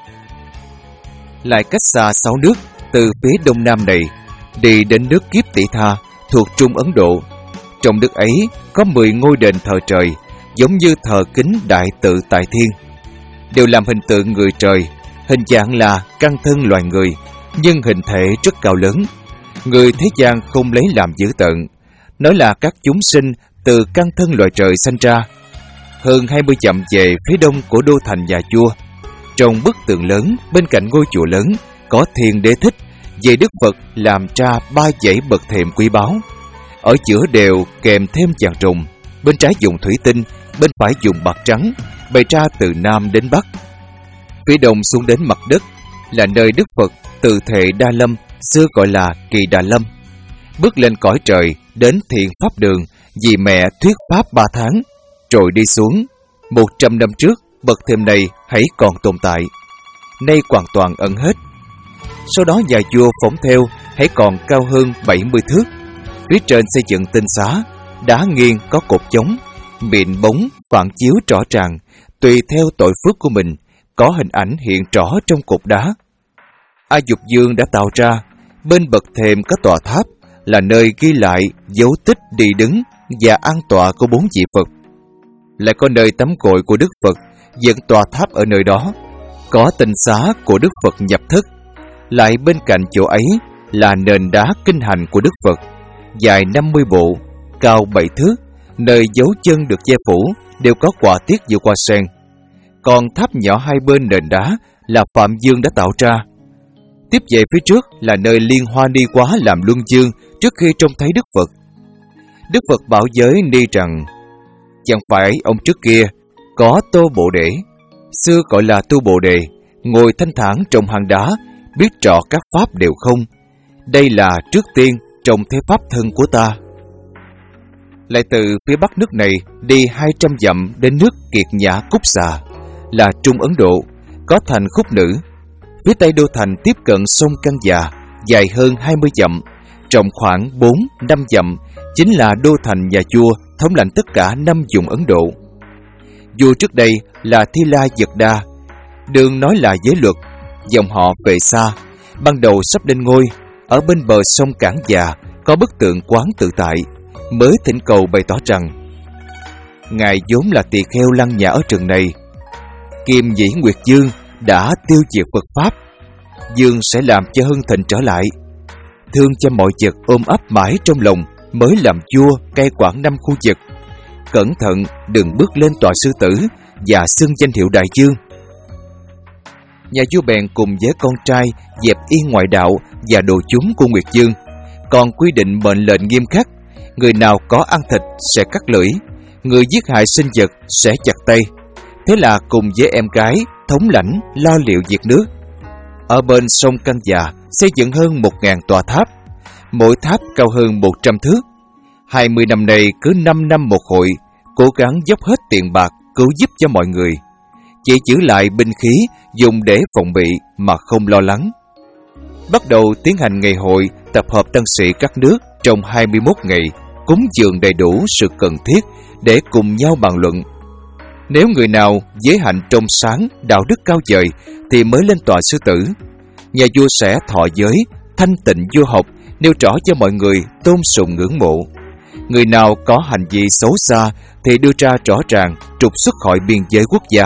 Lại cách xa sáu nước từ phía đông nam này, đi đến nước Kiếp Tỷ Tha thuộc Trung Ấn Độ. Trong nước ấy có mười ngôi đền thờ trời, giống như thờ kính Đại Tự Tại Thiên, đều làm hình tượng người trời, hình dạng là căn thân loài người, nhưng hình thể rất cao lớn. Người thế gian không lấy làm dữ tợn, nói là các chúng sinh từ căn thân loài trời sanh ra. Hơn hai mươi dặm về phía đông của đô thành nhà vua, trong bức tường lớn bên cạnh ngôi chùa lớn có Thiên Đế Thích về Đức Phật làm ra ba dãy bậc thềm quý báu, ở giữa đều kèm thêm vàng trùng, bên trái dùng thủy tinh, bên phải dùng bạc trắng, bày ra từ nam đến bắc. Phía đông xuống đến mặt đất là nơi Đức Phật từ thể Đa Lâm, xưa gọi là Kỳ Đà Lâm, bước lên cõi trời đến Thiện Pháp Đường vì mẹ thuyết pháp ba tháng, rồi đi xuống. Một trăm năm trước bậc thềm này hãy còn tồn tại, nay hoàn toàn ẩn hết. Sau đó nhà vua phóng theo hãy còn cao hơn bảy mươi thước. Phía trên xây dựng tinh xá, đá nghiêng có cột chống, mịn bóng phản chiếu rõ ràng, tùy theo tội phước của mình, có hình ảnh hiện rõ trong cột đá. A Dục Dương đã tạo ra. Bên bậc thềm có tòa tháp, là nơi ghi lại dấu tích đi đứng và an tọa của bốn vị Phật. Lại có nơi tắm gội của Đức Phật, dựng tòa tháp ở nơi đó. Có tinh xá của Đức Phật nhập thức. Lại bên cạnh chỗ ấy là nền đá kinh hành của Đức Phật, dài năm mươi bộ, cao bảy thước, nơi dấu chân được che phủ đều có họa tiết như hoa sen. Còn tháp nhỏ hai bên nền đá là Phạm Dương đã tạo ra. Tiếp về phía trước là nơi Liên Hoa Ni Quá làm luân dương trước khi trông thấy Đức Phật. Đức Phật bảo giới Ni rằng: chẳng phải ông trước kia có Tô Bồ Đề, xưa gọi là Tu Bồ Đề, ngồi thanh thản trong hang đá, biết rõ các pháp đều không. Đây là trước tiên trong thế pháp thân của ta. Lại từ phía bắc nước này đi hai trăm dặm đến nước Kiệt Nhã Cúc Xà, là Trung Ấn Độ, có thành Khúc Nữ. Phía tây đô thành tiếp cận sông Căng Già, dài hơn hai mươi dặm, rộng khoảng bốn năm dặm, chính là đô thành nhà vua thống lãnh tất cả năm vùng Ấn Độ. Vua trước đây là Thi La Dật Đa, đương nói là giới luật, dòng họ về xa, ban đầu sắp lên ngôi. Ở bên bờ sông Cảng Già có bức tượng Quán Tự Tại, mới thỉnh cầu bày tỏ rằng: ngài vốn là tỳ kheo lăng nhã ở trường này, Kim Dĩ Nguyệt Dương đã tiêu diệt Phật pháp, Dương sẽ làm cho hưng thịnh trở lại. Thương cho mọi vật ôm ấp mãi trong lòng, mới làm vua cai quản năm khu vực. Cẩn thận đừng bước lên tòa sư tử và xưng danh hiệu Đại Dương. Nhà vua bèn cùng với con trai dẹp yên ngoại đạo và đồ chúng của Nguyệt Dương, còn quy định mệnh lệnh nghiêm khắc: người nào có ăn thịt sẽ cắt lưỡi, người giết hại sinh vật sẽ chặt tay. Thế là cùng với em gái thống lãnh lo liệu việc nước. Ở bên sông Căng Già xây dựng hơn một ngàn tòa tháp, mỗi tháp cao hơn một trăm thước. Hai mươi năm nay cứ năm năm một hội, cố gắng dốc hết tiền bạc cứu giúp cho mọi người, chỉ giữ lại binh khí dùng để phòng bị mà không lo lắng. Bắt đầu tiến hành ngày hội tập hợp tăng sĩ các nước trong hai mươi mốt ngày, cúng dường đầy đủ sự cần thiết để cùng nhau bàn luận. Nếu người nào giới hạnh trong sáng, đạo đức cao vời thì mới lên tòa sư tử. Nhà vua sẽ thọ giới, thanh tịnh vua học, nêu rõ cho mọi người tôn sùng ngưỡng mộ. Người nào có hành vi xấu xa thì đưa ra rõ ràng, trục xuất khỏi biên giới quốc gia.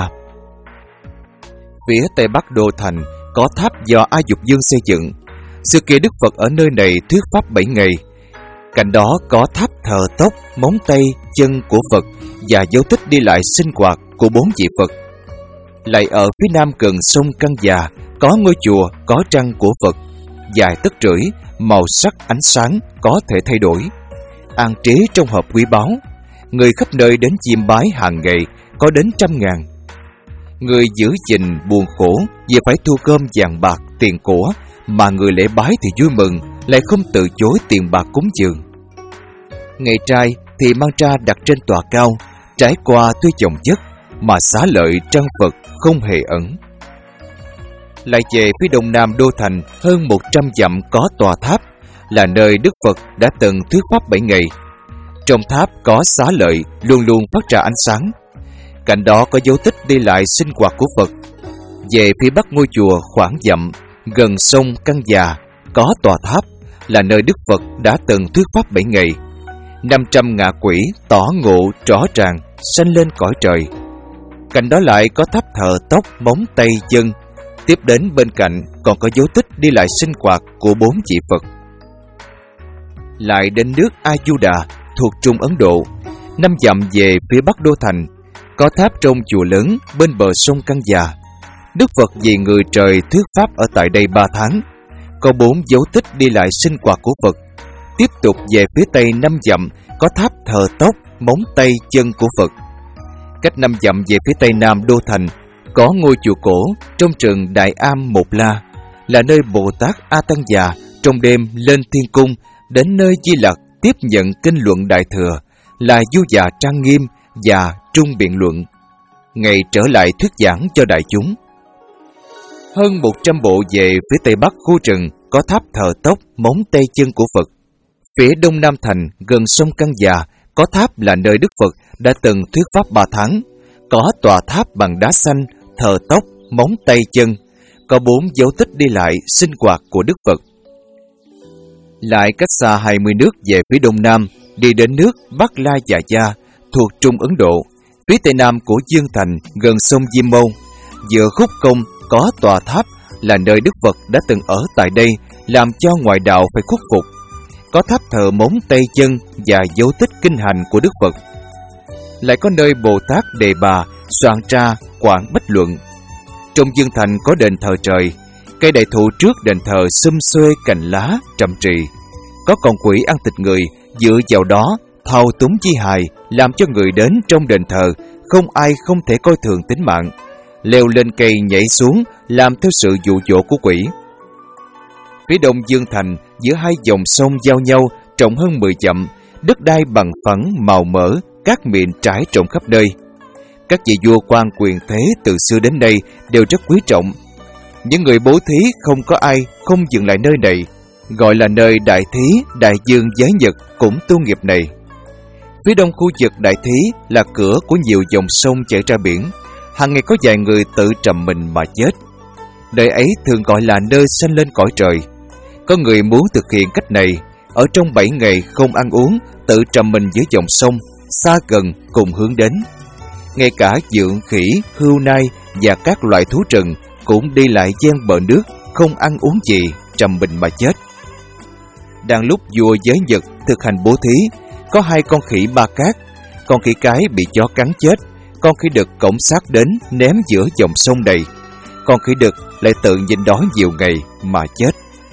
Phía tây bắc đô thành có tháp do A Dục Dương xây dựng. Xưa kia Đức Phật ở nơi này thuyết pháp bảy ngày. Cạnh đó có tháp thờ tóc, móng tay, chân của Phật và dấu tích đi lại sinh hoạt của bốn vị Phật. Lại ở phía nam gần sông Căng Già có ngôi chùa có trăng của Phật, dài tấc rưỡi, màu sắc ánh sáng có thể thay đổi, an trí trong hộp quý báu. Người khắp nơi đến chiêm bái hàng ngày có đến trăm ngàn. Người giữ gìn buồn khổ vì phải thu gom vàng bạc tiền của, mà người lễ bái thì vui mừng, lại không từ chối tiền bạc cúng dường. Ngày trai thì mang ra đặt trên tòa cao, trải qua tuy chồng chất mà xá lợi trang Phật không hề ẩn. Lại về phía đông nam đô thành hơn một trăm dặm có tòa tháp, là nơi Đức Phật đã từng thuyết pháp bảy ngày. Trong tháp có xá lợi luôn luôn phát ra ánh sáng. Cạnh đó có dấu tích đi lại sinh hoạt của Phật. Về phía bắc ngôi chùa khoảng dặm, gần sông Căn Già, có tòa tháp, là nơi Đức Phật đã từng thuyết pháp bảy ngày. Năm trăm ngạ quỷ tỏ ngộ rõ ràng, sanh lên cõi trời. Cạnh đó lại có tháp thờ tóc, móng tay, chân. Tiếp đến bên cạnh còn có dấu tích đi lại sinh hoạt của bốn vị Phật. Lại đến nước A Du Đà thuộc Trung Ấn Độ, năm dặm về phía bắc đô thành, có tháp trong chùa lớn bên bờ sông Căn Già. Đức Phật vì người trời thuyết pháp ở tại đây ba tháng. Có bốn dấu tích đi lại sinh hoạt của Phật. Tiếp tục về phía tây năm dặm có tháp thờ tóc, móng tay, chân của Phật. Cách năm dặm về phía tây nam đô thành có ngôi chùa cổ trong rừng Đại Am Một La, là nơi Bồ Tát A Tăng Già trong đêm lên thiên cung đến nơi Di Lặc tiếp nhận kinh luận Đại Thừa, là du già trang nghiêm và trung biện luận, ngày trở lại thuyết giảng cho đại chúng. Hơn một trăm bộ về phía tây bắc khu rừng có tháp thờ tóc, móng tay, chân của Phật. Phía đông nam thành gần sông Căn Già có tháp, là nơi Đức Phật đã từng thuyết pháp ba tháng. Có tòa tháp bằng đá xanh, thờ tóc, móng tay, chân. Có bốn dấu tích đi lại sinh hoạt của Đức Phật. Lại cách xa hai mươi nước về phía đông nam, đi đến nước Bắc La Già Gia thuộc Trung Ấn Độ, phía tây nam của Dương Thành gần sông Diêm Mâu. Giữa khúc công có tòa tháp, là nơi Đức Phật đã từng ở tại đây, làm cho ngoại đạo phải khuất phục. Có tháp thờ móng tay, chân và dấu tích kinh hành của Đức Phật. Lại có nơi Bồ Tát Đề Bà soạn ra Quảng Bách Luận. Trong Dương Thành có đền thờ trời, cây đại thụ trước đền thờ xum xuê cành lá trầm trì. Có con quỷ ăn thịt người, dựa vào đó thao túng chi hài, làm cho người đến trong đền thờ không ai không thể coi thường tính mạng, leo lên cây nhảy xuống làm theo sự dụ dỗ của quỷ. Phía đông Dương Thành, giữa hai dòng sông giao nhau rộng hơn mười dặm, đất đai bằng phẳng màu mỡ, cát mịn trải rộng khắp nơi. Các vị vua quan quyền thế từ xưa đến nay đều rất quý trọng. Những người bố thí không có ai không dừng lại nơi này, gọi là nơi đại thí, đại dương giới nhật cũng tu nghiệp này. Phía đông khu vực đại thí là cửa của nhiều dòng sông chảy ra biển, hàng ngày có vài người tự trầm mình mà chết. Nơi ấy thường gọi là nơi sanh lên cõi trời. Có người muốn thực hiện cách này, ở trong bảy ngày không ăn uống, tự trầm mình giữa dòng sông, xa gần cùng hướng đến. Ngay cả dượng, khỉ, hươu nai và các loại thú rừng cũng đi lại gian bờ nước, không ăn uống gì, trầm mình mà chết. Đang lúc vua giới Nhật thực hành bố thí, có hai con khỉ ba cát. Con khỉ cái bị chó cắn chết, con khỉ đực cõng xác đến ném giữa dòng sông đầy. Con khỉ đực lại tự nhịn đói nhiều ngày mà chết.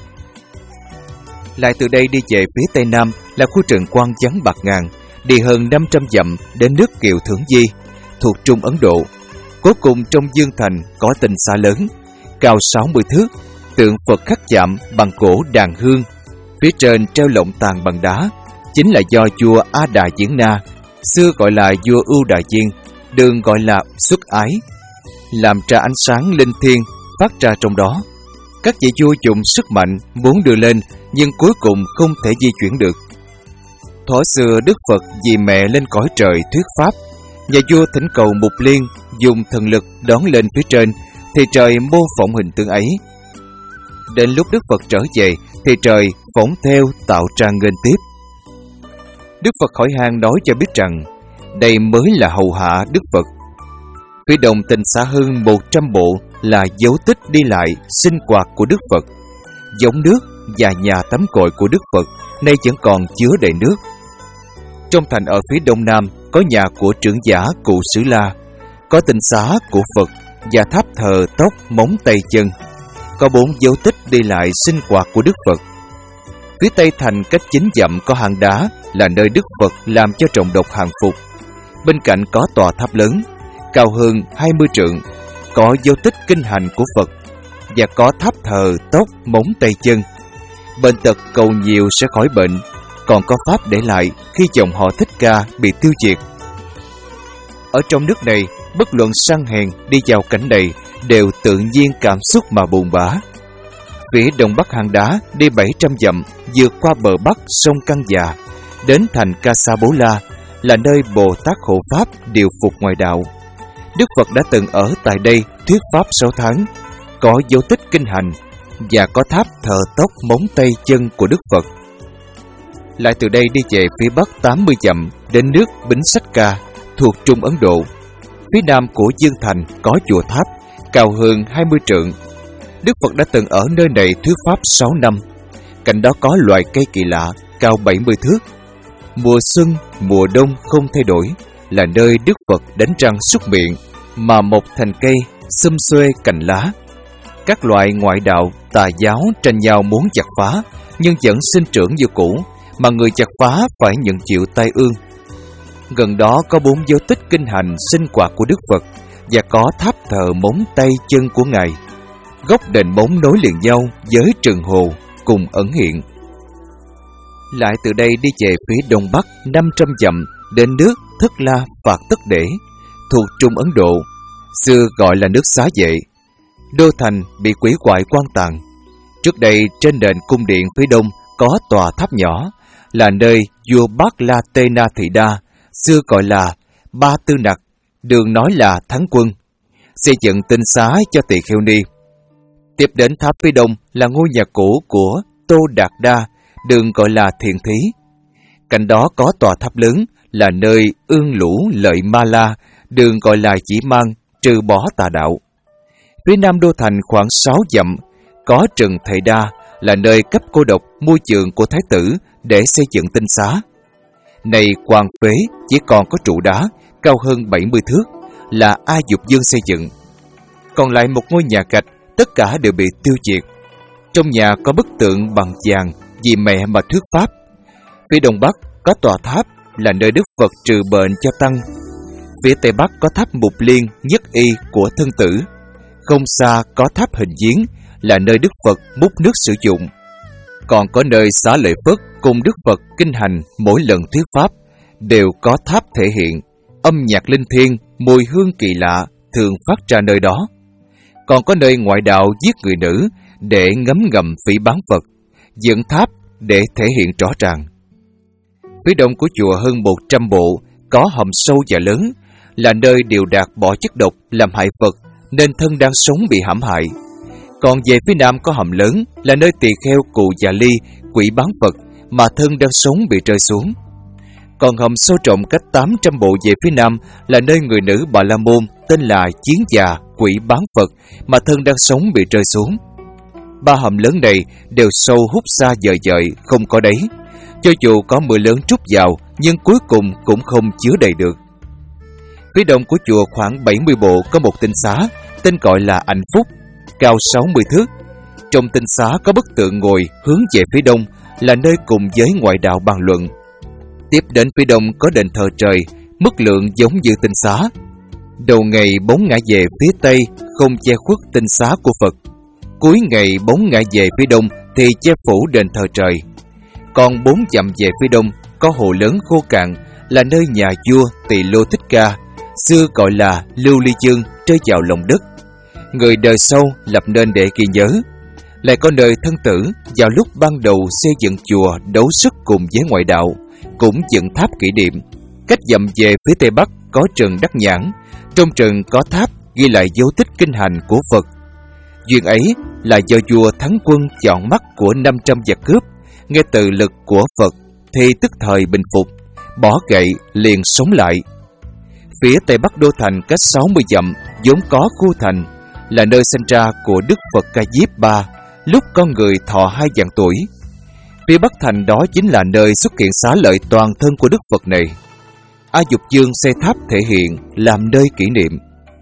Lại từ đây đi về phía tây nam là khu rừng Quan Vắng Bạt Ngàn, đi hơn năm trăm dặm đến nước Kiều Thưởng Di thuộc Trung Ấn Độ. Cuối cùng trong Dương Thành có tinh xá lớn, cao sáu mươi thước, tượng Phật khắc chạm bằng gỗ đàn hương. Phía trên treo lọng tàn bằng đá, chính là do vua A Đà Diễn Na, xưa gọi là vua Ưu Đà Diên, đường gọi là Xuất Ái, làm ra ánh sáng linh thiêng phát ra trong đó. Các vị vua dùng sức mạnh muốn đưa lên, nhưng cuối cùng không thể di chuyển được. Thuở xưa Đức Phật vì mẹ lên cõi trời thuyết pháp, nhà vua thỉnh cầu Mục Liên dùng thần lực đón lên phía trên, thì trời mô phỏng hình tượng ấy. Đến lúc Đức Phật trở về, thì trời phỏng theo tạo ra nghênh tiếp. Đức Phật khỏi hang nói cho biết rằng đây mới là hầu hạ Đức Phật. Phía đông tinh xá hơn một trăm bộ là dấu tích đi lại sinh hoạt của Đức Phật. Giống nước và nhà tắm cội của Đức Phật nay vẫn còn chứa đầy nước. Trong thành ở phía đông nam có nhà của trưởng giả Cụ Sử La, có tinh xá của Phật và tháp thờ tóc, móng tay, chân. Có bốn dấu tích đi lại sinh hoạt của Đức Phật. Phía tây thành cách chín dặm có hang đá, là nơi Đức Phật làm cho trồng độc hàng phục. Bên cạnh có tòa tháp lớn, cao hơn hai mươi trượng, có dấu tích kinh hành của Phật, và có tháp thờ tóc, móng tay, chân. Bệnh tật cầu nhiều sẽ khỏi bệnh, còn có pháp để lại khi dòng họ Thích Ca bị tiêu diệt. Ở trong nước này, bất luận sang hèn đi vào cảnh này đều tự nhiên cảm xúc mà buồn bã. Phía đông bắc hang đá đi bảy trăm dặm, vượt qua bờ bắc sông Căng Già, đến thành Ca Sa Bố La, là nơi Bồ Tát hộ pháp điều phục ngoại đạo. Đức Phật đã từng ở tại đây thuyết pháp sáu tháng, có dấu tích kinh hành và có tháp thờ tóc móng tay chân của Đức Phật. Lại từ đây đi về phía bắc tám mươi dặm đến nước Bính Sách Ca thuộc Trung Ấn Độ. Phía nam của Dương Thành có chùa tháp cao hơn hai mươi trượng. Đức Phật đã từng ở nơi này thuyết pháp sáu năm. Cạnh đó có loài cây kỳ lạ cao bảy mươi thước. Mùa xuân, mùa đông không thay đổi, là nơi Đức Phật đánh răng súc miệng mà mọc thành cây xum xuê cành lá. Các loại ngoại đạo, tà giáo tranh nhau muốn chặt phá, nhưng vẫn sinh trưởng như cũ, mà người chặt phá phải nhận chịu tai ương. Gần đó có bốn dấu tích kinh hành sinh hoạt của Đức Phật và có tháp thờ móng tay chân của Ngài. Góc đền móng nối liền nhau với rừng hồ cùng ẩn hiện. Lại từ đây đi về phía đông bắc năm trăm dặm đến nước Thất La Phạt Tất Để thuộc Trung Ấn Độ, xưa gọi là nước Xá Vệ. Đô thành bị quỷ hoại quan tàn. Trước đây trên nền cung điện phía đông có tòa tháp nhỏ, là nơi vua Bát La Tê Na Thị Đa, xưa gọi là Ba Tư Nặc, đường nói là Thắng Quân, xây dựng tinh xá cho tỳ kheo ni. Tiếp đến tháp phía đông là ngôi nhà cũ của Tô Đạt Đa, đường gọi là Thiện Thí. Cạnh đó có tòa tháp lớn là nơi Ương Lũ Lợi Ma La, đường gọi là Chỉ Mang, trừ bỏ tà đạo. Phía nam đô thành khoảng sáu dặm có rừng Thầy Đa, là nơi cấp cô độc môi trường của Thái tử để xây dựng tinh xá. Này quan phế, chỉ còn có trụ đá cao hơn bảy mươi thước, là A Dục Dương xây dựng. Còn lại một ngôi nhà gạch, tất cả đều bị tiêu diệt. Trong nhà có bức tượng bằng vàng vì mẹ mà thuyết pháp. Phía đông bắc có tòa tháp, là nơi Đức Phật trừ bệnh cho tăng. Phía tây bắc có tháp Mục Liên Nhất Y của thân tử. Không xa có tháp Hình Giếng, là nơi Đức Phật múc nước sử dụng. Còn có nơi Xá Lợi Phất cùng Đức Phật kinh hành mỗi lần thuyết pháp, đều có tháp thể hiện. Âm nhạc linh thiêng, mùi hương kỳ lạ thường phát ra nơi đó. Còn có nơi ngoại đạo giết người nữ để ngấm ngầm phỉ báng Phật, dựng tháp để thể hiện rõ ràng. Phía đông của chùa hơn một trăm bộ, có hầm sâu và lớn, là nơi điều đạt bỏ chất độc làm hại Phật, nên thân đang sống bị hãm hại. Còn về phía nam có hầm lớn, là nơi tỳ kheo Cù Già Ly quỷ bán Phật, mà thân đang sống bị rơi xuống. Còn hầm sâu rộng cách tám trăm bộ về phía nam, là nơi người nữ Bà La Môn tên là Chiến Già quỷ bán Phật, mà thân đang sống bị rơi xuống. Ba hầm lớn này đều sâu hút xa dời dời, không có đáy. Cho dù có mưa lớn trút vào, nhưng cuối cùng cũng không chứa đầy được. Phía đông của chùa khoảng bảy mươi bộ có một tinh xá, tên gọi là Hạnh Phúc, cao sáu mươi thước. Trong tinh xá có bức tượng ngồi hướng về phía đông, là nơi cùng với ngoại đạo bàn luận. Tiếp đến phía đông có đền thờ trời, mức lượng giống như tinh xá. Đầu ngày bóng ngã về phía tây, không che khuất tinh xá của Phật. Cuối ngày bóng ngã về phía đông thì che phủ đền thờ trời. Còn bốn dặm về phía đông có hồ lớn khô cạn, là nơi nhà vua Tỳ Lô Thích Ca, xưa gọi là Lưu Ly Dương, rơi vào lòng đất. Người đời sau lập nên để ghi nhớ. Lại có nơi thân tử vào lúc ban đầu xây dựng chùa đấu sức cùng với ngoại đạo, cũng dựng tháp kỷ niệm. Cách dặm về phía tây bắc có rừng Đắc Nhãn, trong rừng có tháp ghi lại dấu tích kinh hành của Phật. Duyên ấy là do vua Thắng Quân chọn mắt của năm trăm giặc cướp, nghe từ lực của Phật thì tức thời bình phục, bỏ gậy liền sống lại. Phía tây bắc đô thành cách sáu mươi dặm vốn có khu thành, là nơi sinh ra của Đức Phật Ca Diếp Ba, lúc con người thọ hai vạn tuổi. Phía bắc thành đó chính là nơi xuất hiện xá lợi toàn thân của Đức Phật này. A Dục Dương xây tháp thể hiện làm nơi kỷ niệm.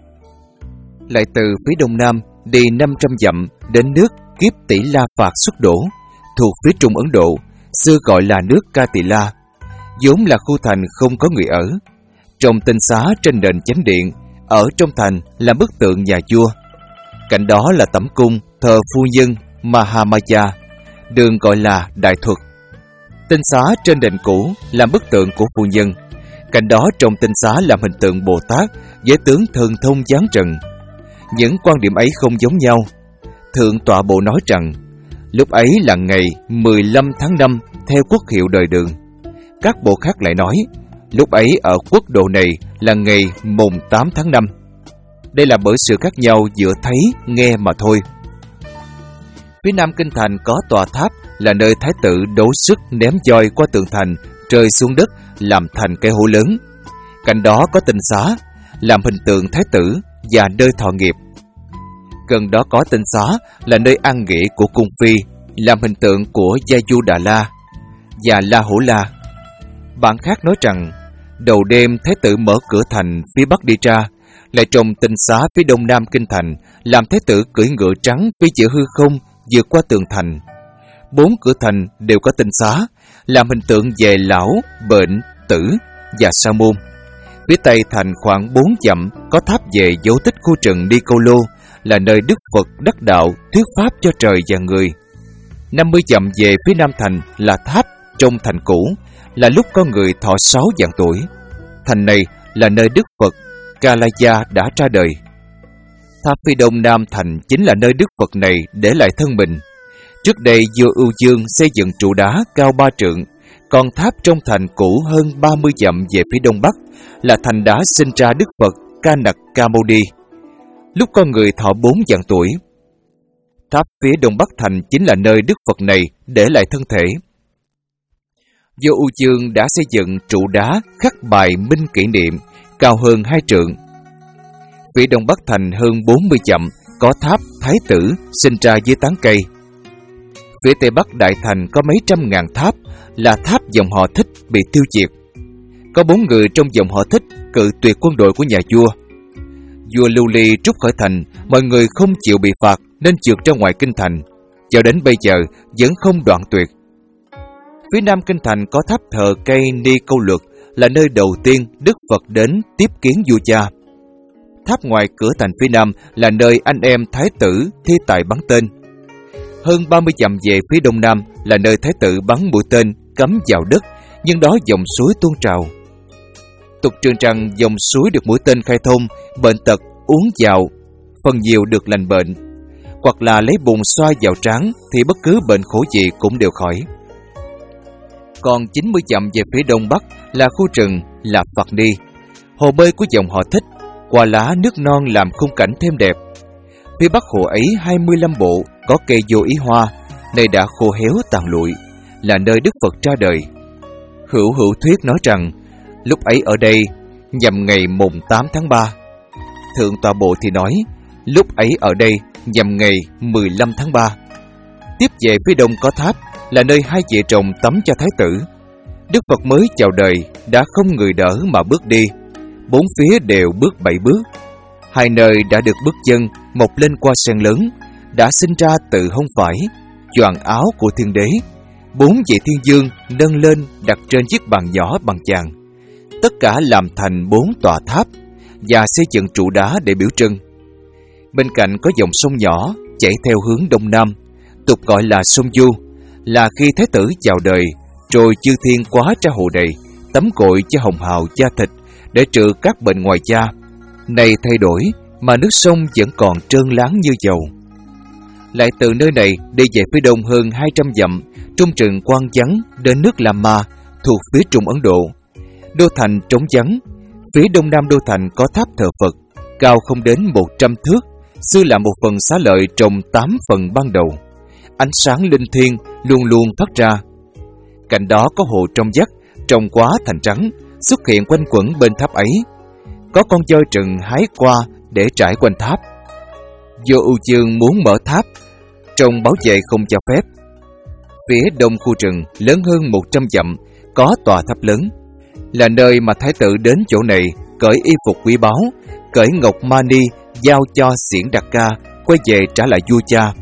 Lại từ phía đông nam đi năm trăm dặm đến nước Kiếp Tỷ La Phạt xuất đổ, thuộc phía Trung Ấn Độ, xưa gọi là nước Ca Tỳ La, vốn là khu thành không có người ở. Trong tinh xá trên nền chánh điện, ở trong thành là bức tượng nhà vua. Cạnh đó là tẩm cung thờ phu nhân Mahamaya, đường gọi là Đại Thuật. Tinh xá trên đền cũ làm bức tượng của phu nhân. Cạnh đó trong tinh xá làm hình tượng Bồ Tát với tướng thần thông giáng trần. Những quan điểm ấy không giống nhau. Thượng tọa bộ nói rằng lúc ấy là ngày mười lăm tháng năm theo quốc hiệu đời Đường. Các bộ khác lại nói lúc ấy ở quốc độ này là ngày mùng tám tháng năm. Đây là bởi sự khác nhau giữa thấy, nghe mà thôi. Phía nam kinh thành có tòa tháp là nơi thái tử đấu sức ném roi qua tường thành rơi xuống đất làm thành cái hố lớn. Cạnh đó có tinh xá làm hình tượng thái tử và nơi thọ nghiệp. Gần đó có tinh xá là nơi an nghỉ của cung phi làm hình tượng của Gia Du Đà La và La Hổ La. Bản khác nói rằng đầu đêm thái tử mở cửa thành phía bắc đi ra, lại trong tinh xá phía đông nam kinh thành làm thái tử cưỡi ngựa trắng phi giữa hư không vượt qua tường thành. Bốn cửa thành đều có tinh xá làm hình tượng về lão, bệnh, tử và sa môn. Phía tây thành khoảng bốn dặm có tháp về dấu tích khu rừng Đi Câu Lô là nơi Đức Phật đắc đạo thuyết pháp cho trời và người. năm mươi dặm về phía nam thành là tháp trong thành cũ là lúc con người thọ sáu vạn tuổi. Thành này là nơi Đức Phật Kalaya đã ra đời. Tháp phía đông nam thành chính là nơi Đức Phật này để lại thân mình. Trước đây vua Ưu Dương xây dựng trụ đá cao ba trượng, còn tháp trong thành cũ hơn ba mươi dặm về phía đông bắc là thành đá sinh ra Đức Phật Kanaka-modi lúc con người thọ bốn vạn tuổi. Tháp phía đông bắc thành chính là nơi Đức Phật này để lại thân thể. Vua Ưu Dương đã xây dựng trụ đá khắc bài minh kỷ niệm cao hơn hai trượng. Phía đông bắc thành hơn bốn mươi dặm có tháp thái tử sinh ra dưới tán cây. Phía tây bắc đại thành có mấy trăm ngàn tháp là tháp dòng họ Thích bị tiêu diệt. Có bốn người trong dòng họ Thích cự tuyệt quân đội của nhà vua. Vua Lưu Ly trút khỏi thành, mọi người không chịu bị phạt nên trượt ra ngoài kinh thành. Cho đến bây giờ vẫn không đoạn tuyệt. Phía nam kinh thành có tháp thờ cây Ni Câu Luật là nơi đầu tiên Đức Phật đến tiếp kiến vua cha. Tháp ngoài cửa thành phía nam là nơi anh em thái tử thi tài bắn tên. Hơn ba mươi dặm về phía đông nam là nơi thái tử bắn mũi tên cắm vào đất, nhưng đó dòng suối tuôn trào. Tục truyền rằng dòng suối được mũi tên khai thông, bệnh tật uống vào phần nhiều được lành bệnh, hoặc là lấy bùn xoa vào trán thì bất cứ bệnh khổ gì cũng đều khỏi. Còn chín mươi dặm về phía đông bắc là khu rừng là Phật Ni, hồ bơi của dòng họ Thích, qua lá nước non làm khung cảnh thêm đẹp. Phía bắc hồ ấy hai mươi lăm bộ có cây vô ý hoa, nơi đã khô héo tàn lụi, là nơi Đức Phật ra đời. Hữu Hữu Thuyết nói rằng lúc ấy ở đây nhằm ngày mùng tám tháng ba. Thượng tọa bộ thì nói lúc ấy ở đây nhằm ngày mười lăm tháng ba. Tiếp về phía đông có tháp là nơi hai vợ chồng tắm cho thái tử. Đức Phật mới chào đời đã không người đỡ mà bước đi, bốn phía đều bước bảy bước. Hai nơi đã được bước chân mọc lên qua sen lớn, đã sinh ra từ hông phải, choàng áo của thiên đế. Bốn vị thiên dương nâng lên đặt trên chiếc bàn nhỏ bằng vàng, tất cả làm thành bốn tòa tháp và xây dựng trụ đá để biểu trưng. Bên cạnh có dòng sông nhỏ chảy theo hướng đông nam, tục gọi là sông Du, là khi thái tử chào đời rồi chư thiên quá ra hồ đầy, tắm gội cho hồng hào da thịt để trừ các bệnh ngoài da. Này thay đổi mà nước sông vẫn còn trơn láng như dầu. Lại từ nơi này đi về phía đông hơn hai trăm dặm, trung rừng quang vắng đến nước Lama thuộc phía Trung Ấn Độ. Đô thành trống vắng. Phía đông nam đô thành có tháp thờ Phật cao không đến một trăm thước, xưa là một phần xá lợi trong tám phần ban đầu. Ánh sáng linh thiêng luôn luôn phát ra. Cạnh đó có hồ trong vắt trồng quá thành trắng xuất hiện quanh quẩn bên tháp ấy. Có con voi rừng hái qua để trải quanh tháp. Vua Ưu Dương muốn mở tháp, trong bảo vệ không cho phép. Phía đông khu rừng lớn hơn một trăm dặm có tòa tháp lớn, là nơi mà thái tử đến chỗ này cởi y phục quý báu, cởi ngọc mani giao cho Xiển Đạt Ca quay về trả lại vua cha.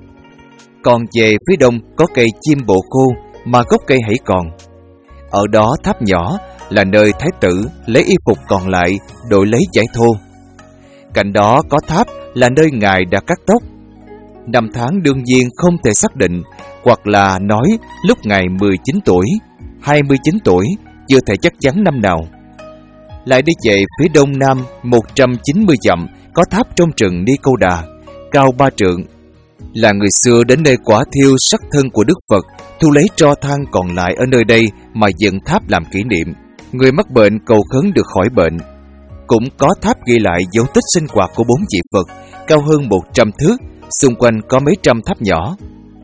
Còn về phía đông có cây chim bồ khô mà gốc cây hãy còn. Ở đó tháp nhỏ là nơi thái tử lấy y phục còn lại đổi lấy vải thô. Cạnh đó có tháp là nơi ngài đã cắt tóc. Năm tháng đương nhiên không thể xác định, hoặc là nói lúc Ngài mười chín tuổi, hai mươi chín tuổi, chưa thể chắc chắn năm nào. Lại đi về phía đông nam một trăm chín mươi dặm có tháp trong rừng Ni Câu Đà, cao ba trượng. Là người xưa đến nơi quả thiêu sắc thân của Đức Phật, thu lấy tro than còn lại ở nơi đây mà dựng tháp làm kỷ niệm. Người mắc bệnh cầu khấn được khỏi bệnh. Cũng có tháp ghi lại dấu tích sinh hoạt của bốn vị Phật, cao hơn một trăm thước, xung quanh có mấy trăm tháp nhỏ.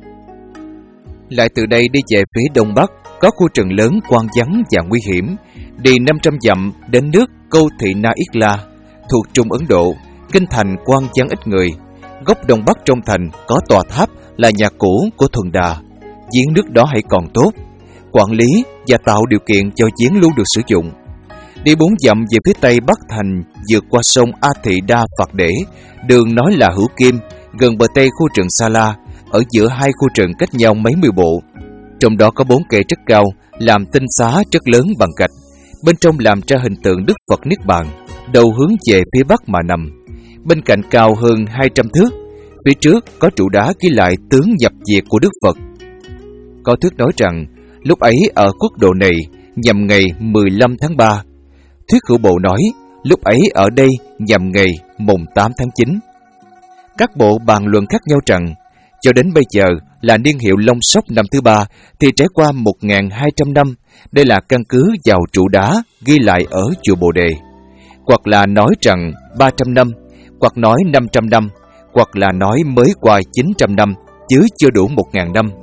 Lại từ đây đi về phía đông bắc, có khu rừng lớn quang vắng và nguy hiểm. Đi năm trăm dặm đến nước Câu Thị Na Yết La, thuộc Trung Ấn Độ, kinh thành quang vắng ít người. Góc đông bắc trong thành có tòa tháp là nhà cũ của Thuần Đà. Giếng nước đó hãy còn tốt, quản lý và tạo điều kiện cho giếng luôn được sử dụng. Đi bốn dặm về phía tây bắc thành, vượt qua sông A Thị Đa Phạt Đễ, đường nói là Hữu Kim, gần bờ tây khu rừng Sa La, ở giữa hai khu rừng cách nhau mấy mươi bộ. Trong đó có bốn cây rất cao, làm tinh xá rất lớn bằng gạch. Bên trong làm ra hình tượng Đức Phật Niết Bàn, đầu hướng về phía bắc mà nằm. Bên cạnh cao hơn hai trăm thước, phía trước có trụ đá ghi lại tướng nhập diệt của Đức Phật. Có thuyết nói rằng lúc ấy ở quốc độ này nhằm ngày mười lăm tháng ba. Thuyết hữu bộ nói lúc ấy ở đây nhằm ngày mùng tám tháng chín. Các bộ bàn luận khác nhau rằng cho đến bây giờ là niên hiệu Long Sóc năm thứ ba thì trải qua một nghìn hai trăm năm. Đây là căn cứ vào trụ đá ghi lại ở chùa Bồ Đề. Hoặc là nói rằng ba trăm năm, hoặc nói năm trăm năm, hoặc là nói mới qua chín trăm năm, chứ chưa đủ một nghìn năm.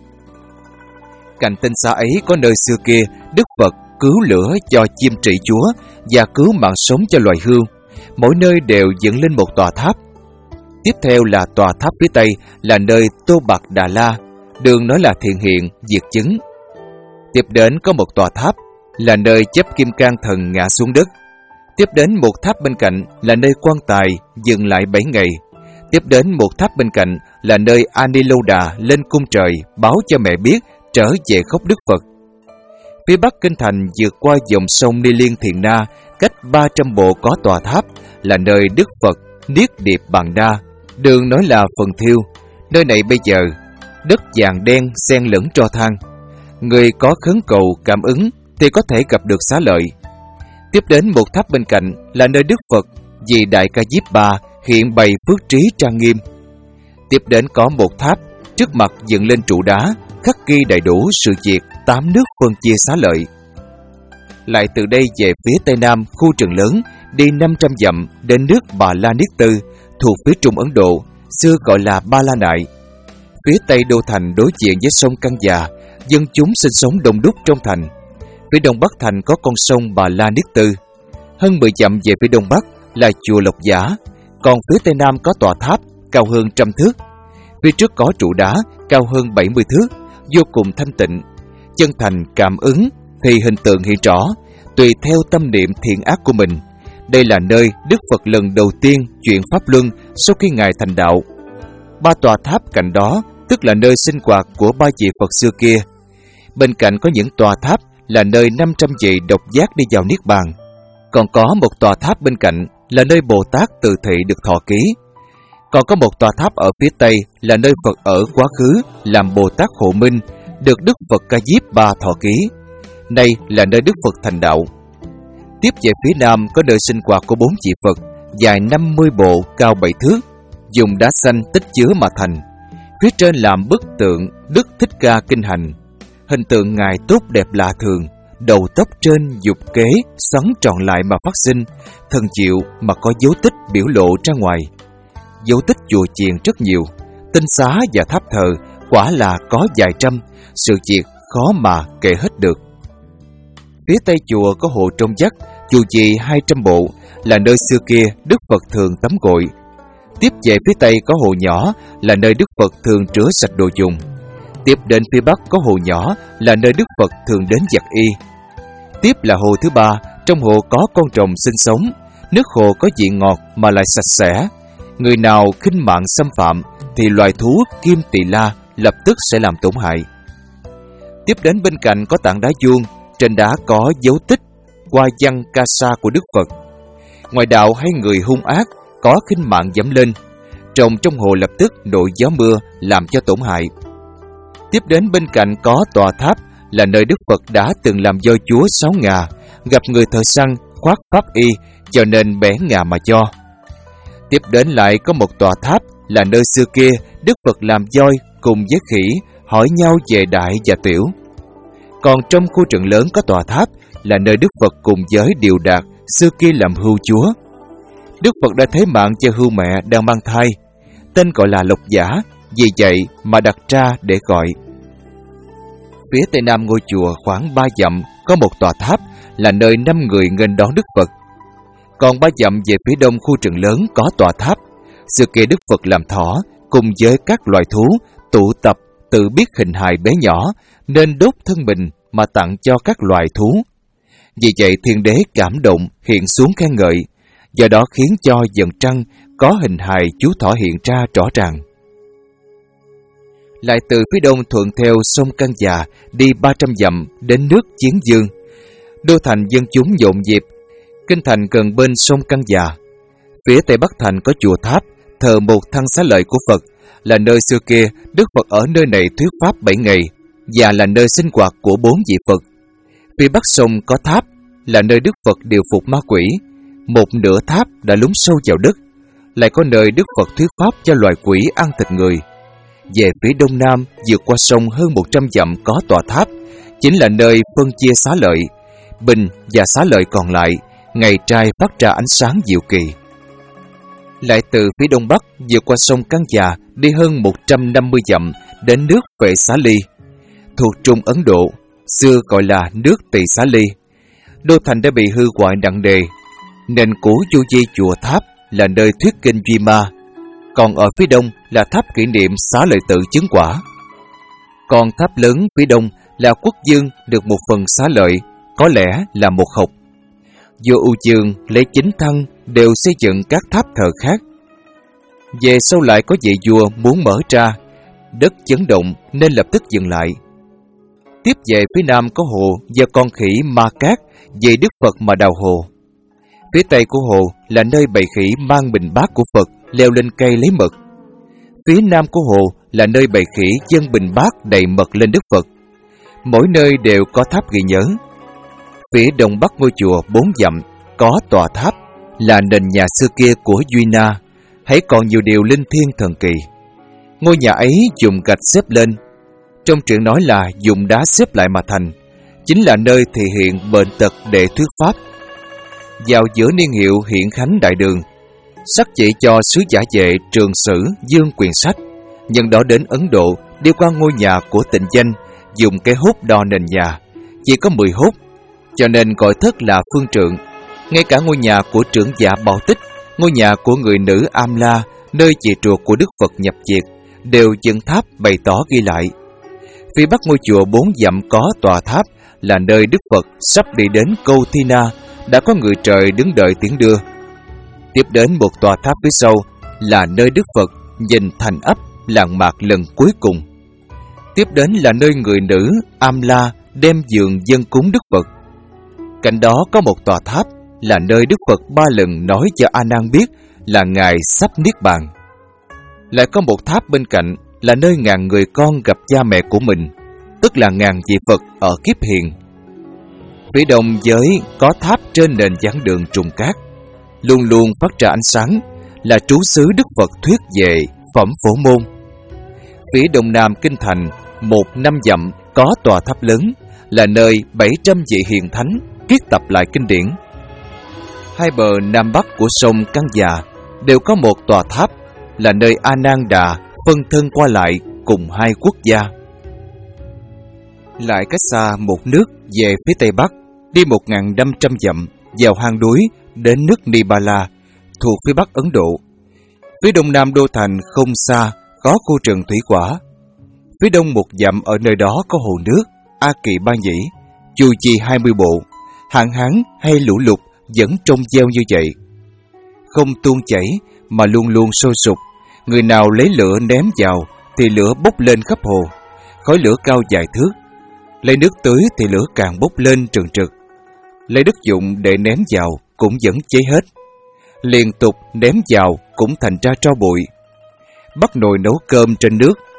Cạnh tinh xá ấy có nơi xưa kia Đức Phật cứu lửa cho chim trị chúa và cứu mạng sống cho loài hươu. Mỗi nơi đều dựng lên một tòa tháp. Tiếp theo là tòa tháp phía tây là nơi Tô Bạc Đà La, đường nói là thiện hiện, diệt chứng. Tiếp đến có một tòa tháp là nơi chấp Kim Cang Thần ngã xuống đất. Tiếp đến một tháp bên cạnh là nơi quan tài dừng lại bảy ngày. Tiếp đến một tháp bên cạnh là nơi Aniloda lên cung trời báo cho mẹ biết trở về khóc Đức Phật. Phía bắc kinh thành vượt qua dòng sông Ni Liên Thiền Na, cách ba trăm bộ có tòa tháp là nơi Đức Phật Niết Điệp Bàn Đa, đường nói là Phần Thiêu. Nơi này bây giờ đất vàng đen xen lẫn tro than. Người có khấn cầu cảm ứng thì có thể gặp được xá lợi. Tiếp đến một tháp bên cạnh là nơi Đức Phật vì Đại Ca Diếp Ba hiện bày phước trí trang nghiêm. Tiếp đến có một tháp trước mặt dựng lên trụ đá khắc ghi đầy đủ sự việc tám nước phân chia xá lợi. Lại từ đây về phía tây nam khu rừng lớn, đi năm trăm dặm đến nước Bà La Niết Tư, thuộc phía Trung Ấn Độ, xưa gọi là Ba La Nại. Phía tây đô thành đối diện với sông Căng Già, dân chúng sinh sống đông đúc trong thành. Phía đông bắc thành có con sông Bà La Niết Tư. Hơn mười dặm về phía đông bắc là chùa Lộc Giả, còn phía tây nam có tòa tháp cao hơn trăm thước. Phía trước có trụ đá cao hơn bảy mươi thước, vô cùng thanh tịnh. Chân thành cảm ứng thì hình tượng hiện rõ, tùy theo tâm niệm thiện ác của mình. Đây là nơi Đức Phật lần đầu tiên chuyển pháp luân sau khi Ngài thành đạo. Ba tòa tháp cạnh đó tức là nơi sinh hoạt của ba vị Phật xưa kia. Bên cạnh có những tòa tháp là nơi năm trăm vị độc giác đi vào Niết Bàn. Còn có một tòa tháp bên cạnh là nơi Bồ Tát Từ Thị được thọ ký. Còn có một tòa tháp ở phía tây là nơi Phật ở quá khứ làm Bồ Tát Hộ Minh, được Đức Phật Ca Diếp Ba thọ ký. Đây là nơi Đức Phật thành đạo. Tiếp về phía nam có nơi sinh hoạt của bốn vị Phật, dài năm mươi bộ, cao bảy thước, dùng đá xanh tích chứa mà thành. Phía trên làm bức tượng Đức Thích Ca Kinh Hành. Hình tượng Ngài tốt đẹp lạ thường, đầu tóc trên dục kế xoắn tròn lại mà phát sinh, thần diệu mà có dấu tích biểu lộ ra ngoài. Dấu tích chùa chiền rất nhiều, tinh xá và tháp thờ quả là có vài trăm, sự việc khó mà kể hết được. Phía tây chùa có hồ Trông Giác, chùa gì hai trăm bộ, là nơi xưa kia Đức Phật thường tắm gội. Tiếp về phía tây có hồ nhỏ, là nơi Đức Phật thường rửa sạch đồ dùng. Tiếp đến phía bắc có hồ nhỏ, là nơi Đức Phật thường đến giặt y. Tiếp là hồ thứ ba, trong hồ có con rồng sinh sống, nước hồ có vị ngọt mà lại sạch sẽ. Người nào khinh mạng xâm phạm thì loài thú Kim Tỳ La lập tức sẽ làm tổn hại. Tiếp đến bên cạnh có tảng đá vuông, trên đá có dấu tích qua văn ca sa của Đức Phật. Ngoài đạo hay người hung ác có khinh mạng dẫm lên, trồng trong hồ lập tức nổi gió mưa làm cho tổn hại. Tiếp đến bên cạnh có tòa tháp là nơi Đức Phật đã từng làm voi chúa sáu ngà, gặp người thợ săn khoác pháp y cho nên bẻ ngà mà cho. Tiếp đến lại có một tòa tháp là nơi xưa kia Đức Phật làm voi cùng với khỉ hỏi nhau về đại và tiểu. Còn trong khu rừng lớn có tòa tháp là nơi Đức Phật cùng với Điều Đạt xưa kia làm hươu chúa. Đức Phật đã thế mạng cho hươu mẹ đang mang thai, tên gọi là Lộc Giả, vì vậy mà đặt ra để gọi. Phía tây nam ngôi chùa khoảng ba dặm có một tòa tháp là nơi năm người nghênh đón Đức Phật. Còn ba dặm về phía đông khu rừng lớn có tòa tháp xưa kia Đức Phật làm thỏ cùng với các loài thú tụ tập tự biết hình hài bé nhỏ nên đốt thân mình mà tặng cho các loài thú. Vì vậy Thiên Đế cảm động hiện xuống khen ngợi, do đó khiến cho dần trăng có hình hài chú thỏ hiện ra rõ ràng. Lại từ phía đông thuận theo sông Căn Già đi ba trăm dặm đến nước Chiến Dương. Đô thành dân chúng nhộn nhịp, kinh thành gần bên sông Căn Già. Phía tây bắc thành có chùa tháp thờ một thân xá lợi của Phật, là nơi xưa kia Đức Phật ở nơi này thuyết pháp bảy ngày và là nơi sinh hoạt của bốn vị Phật. Phía bắc sông có tháp là nơi Đức Phật điều phục ma quỷ, một nửa tháp đã lún sâu vào đất. Lại có nơi Đức Phật thuyết pháp cho loài quỷ ăn thịt người. Về phía đông nam vượt qua sông hơn một trăm dặm có tòa tháp, chính là nơi phân chia xá lợi. Bình và xá lợi còn lại ngày trai phát ra ánh sáng diệu kỳ. Lại từ phía đông bắc vượt qua sông Căn Già đi hơn một trăm năm mươi dặm đến nước Vệ Xá Ly, thuộc Trung Ấn Độ, xưa gọi là nước Tỳ Xá Ly. Đô thành đã bị hư hoại nặng nề, nên cũ chu di chùa tháp là nơi thuyết kinh Duy Ma. Còn ở phía đông là tháp kỷ niệm Xá Lợi Tự chứng quả. Còn tháp lớn phía đông là Quốc Dương được một phần xá lợi, có lẽ là một hộc. Vua U Dương lấy chính thân đều xây dựng các tháp thờ khác. Về sau lại có vị vua muốn mở ra, đất chấn động nên lập tức dừng lại. Tiếp về phía nam có hồ do con khỉ Ma Cát vì Đức Phật mà đào hồ. Phía tây của hồ là nơi bầy khỉ mang bình bát của Phật leo lên cây lấy mật. Phía nam của hồ là nơi bầy khỉ dâng bình bát đầy mật lên Đức Phật. Mỗi nơi đều có tháp ghi nhớ. Phía đông bắc ngôi chùa bốn dặm có tòa tháp là nền nhà xưa kia của Duy Na, hãy còn nhiều điều linh thiêng thần kỳ. Ngôi nhà ấy dùng gạch xếp lên, trong truyện nói là dùng đá xếp lại mà thành, chính là nơi thể hiện bệnh tật để thuyết pháp. Vào giữa niên hiệu Hiện Khánh Đại Đường, sắc chỉ cho sứ giả vệ Trường Sử Dương Quyền Sách, nhân đó đến Ấn Độ đi qua ngôi nhà của Tịnh Danh, dùng cái hút đo nền nhà, chỉ có mười hút, cho nên gọi thất là phương trượng. Ngay cả ngôi nhà của trưởng giả Bảo Tích, ngôi nhà của người nữ Am La, nơi chị ruột của Đức Phật nhập diệt, đều dựng tháp bày tỏ ghi lại. Phía bắc ngôi chùa bốn dặm có tòa tháp là nơi Đức Phật sắp đi đến Câu Thi Na, đã có người trời đứng đợi tiễn đưa. Tiếp đến một tòa tháp phía sau là nơi Đức Phật nhìn thành ấp làng mạc lần cuối cùng. Tiếp đến là nơi người nữ Am La đem giường dâng cúng Đức Phật. Cạnh đó có một tòa tháp là nơi Đức Phật ba lần nói cho A Nan biết là Ngài sắp niết bàn. Lại có một tháp bên cạnh là nơi ngàn người con gặp cha mẹ của mình, tức là ngàn vị Phật ở kiếp hiền. Phía đông giới có tháp trên nền giảng đường trùng cát, luôn luôn phát ra ánh sáng, là trú xứ Đức Phật thuyết về phẩm Phổ Môn. Phía đông nam kinh thành một năm dặm có tòa tháp lớn, là nơi bảy trăm vị hiền thánh viết tập lại kinh điển. Hai bờ nam bắc của sông Căn Già đều có một tòa tháp, là nơi A Nan Đà phân thân qua lại cùng hai quốc gia. Lại cách xa một nước về phía tây bắc, đi một nghìn năm trăm dặm vào hang núi đến nước Nibala thuộc phía bắc Ấn Độ. Phía đông nam đô thành không xa có khu rừng thủy quả. Phía đông một dặm ở nơi đó có hồ nước A Kỳ Ba Nhĩ, chu chi hai mươi bộ. Hạn hán hay lũ lụt vẫn trong gieo như vậy, không tuôn chảy mà luôn luôn sôi sục. Người nào lấy lửa ném vào thì lửa bốc lên khắp hồ, khói lửa cao vài thước. Lấy nước tưới thì lửa càng bốc lên trừng trực. Lấy đất dụng để ném vào cũng vẫn cháy hết. Liên tục ném vào cũng thành ra tro bụi. Bắt nồi nấu cơm trên nước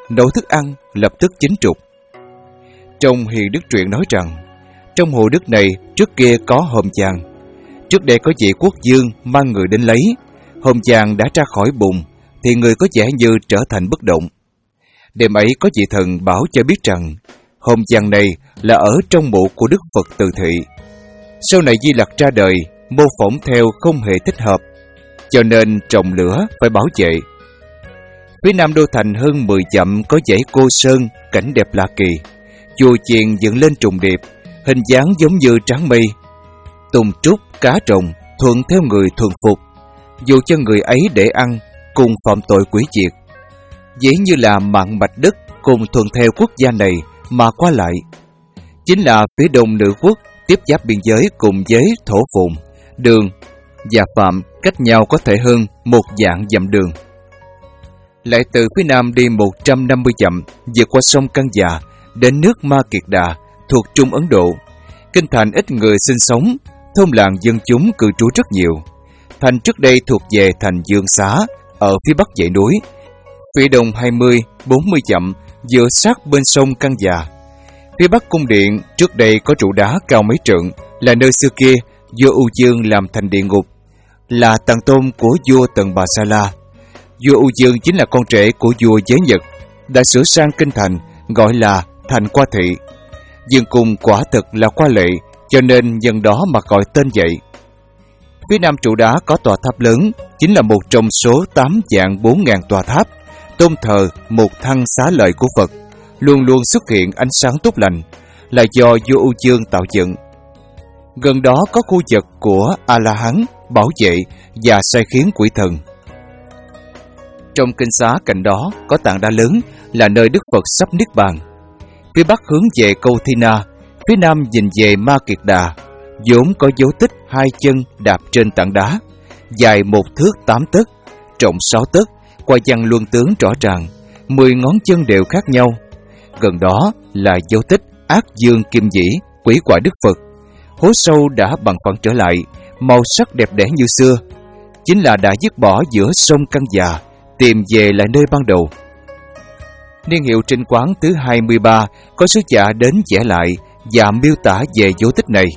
nấu thức ăn lập tức chín trục. Trong Hiền Đức Truyện nói rằng, trong hồ nước này trước kia có Hồng Chàng. Trước đây có vị quốc vương mang người đến lấy. Hồng Chàng đã ra khỏi bùn, thì người có vẻ như trở thành bất động. Đêm ấy có vị thần bảo cho biết rằng, Hồng Chàng này là ở trong mộ của Đức Phật Từ Thị. Sau này Di Lặc ra đời, mô phỏng theo không hề thích hợp, cho nên trồng lửa phải bảo vệ. Phía nam đô thành hơn mười dặm có dãy Cô Sơn, cảnh đẹp lạ kỳ. Chùa chiền dựng lên trùng điệp, hình dáng giống như tráng mây. Tùng trúc, cá trồng, thuận theo người thuần phục, dù cho người ấy để ăn, cùng phạm tội quỷ diệt. Dĩ như là mạng mạch đất cùng thuận theo quốc gia này mà qua lại. Chính là phía đông Nữ Quốc tiếp giáp biên giới cùng với Thổ Phụng, Đường và Phạm cách nhau có thể hơn một vạn dặm đường. Lại từ phía nam đi một trăm năm mươi dặm, vượt qua sông Căng Già đến nước Ma Kiệt Đà thuộc Trung Ấn Độ. Kinh thành ít người sinh sống, thôn làng dân chúng cư trú rất nhiều. Thành trước đây thuộc về thành Dương Xá ở phía bắc dãy núi, phía đông hai mươi bốn mươi dặm dựa sát bên sông Căng Già. Phía bắc cung điện trước đây có trụ đá cao mấy trượng, là nơi xưa kia vua U Dương làm thành địa ngục, là tàng tôn của vua Tần Bà Sa La. Vua U Dương chính là con rể của vua Giới Nhật, đã sửa sang kinh thành gọi là thành Qua Thị. Dương cung quả thực là qua lệ, cho nên nhân đó mà gọi tên vậy. Phía nam trụ đá có tòa tháp lớn, chính là một trong số tám vạn bốn ngàn tòa tháp, tôn thờ một thân xá lợi của Phật, luôn luôn xuất hiện ánh sáng tốt lành, là do vua U Dương tạo dựng. Gần đó có khu vực của A-la-hán bảo vệ và sai khiến quỷ thần. Trong kinh xá cạnh đó có tảng đá lớn, là nơi Đức Phật sắp niết bàn. Phía bắc hướng về Câu Thi Na, phía nam nhìn về Ma Kiệt Đà, vốn có dấu tích hai chân đạp trên tảng đá, dài một thước tám tấc, rộng sáu tấc, qua văn luân tướng rõ ràng, mười ngón chân đều khác nhau. Gần đó là dấu tích Ác Dương Kim Dĩ, quỷ quả Đức Phật. Hố sâu đã bằng phẳng trở lại, màu sắc đẹp đẽ như xưa, chính là đã dứt bỏ giữa sông Căng Già, tìm về lại nơi ban đầu. Niên hiệu Trinh Quán thứ hai mươi ba có sứ giả đến vẽ lại và miêu tả về dấu tích này.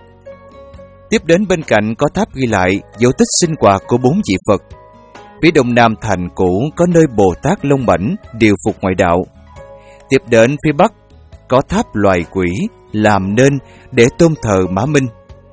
Tiếp đến bên cạnh có tháp ghi lại dấu tích sinh hoạt của bốn vị Phật. Phía đông nam thành cũ có nơi Bồ Tát Long Mảnh điều phục ngoại đạo. Tiếp đến phía bắc có tháp loài quỷ làm nên để tôn thờ Mã Minh.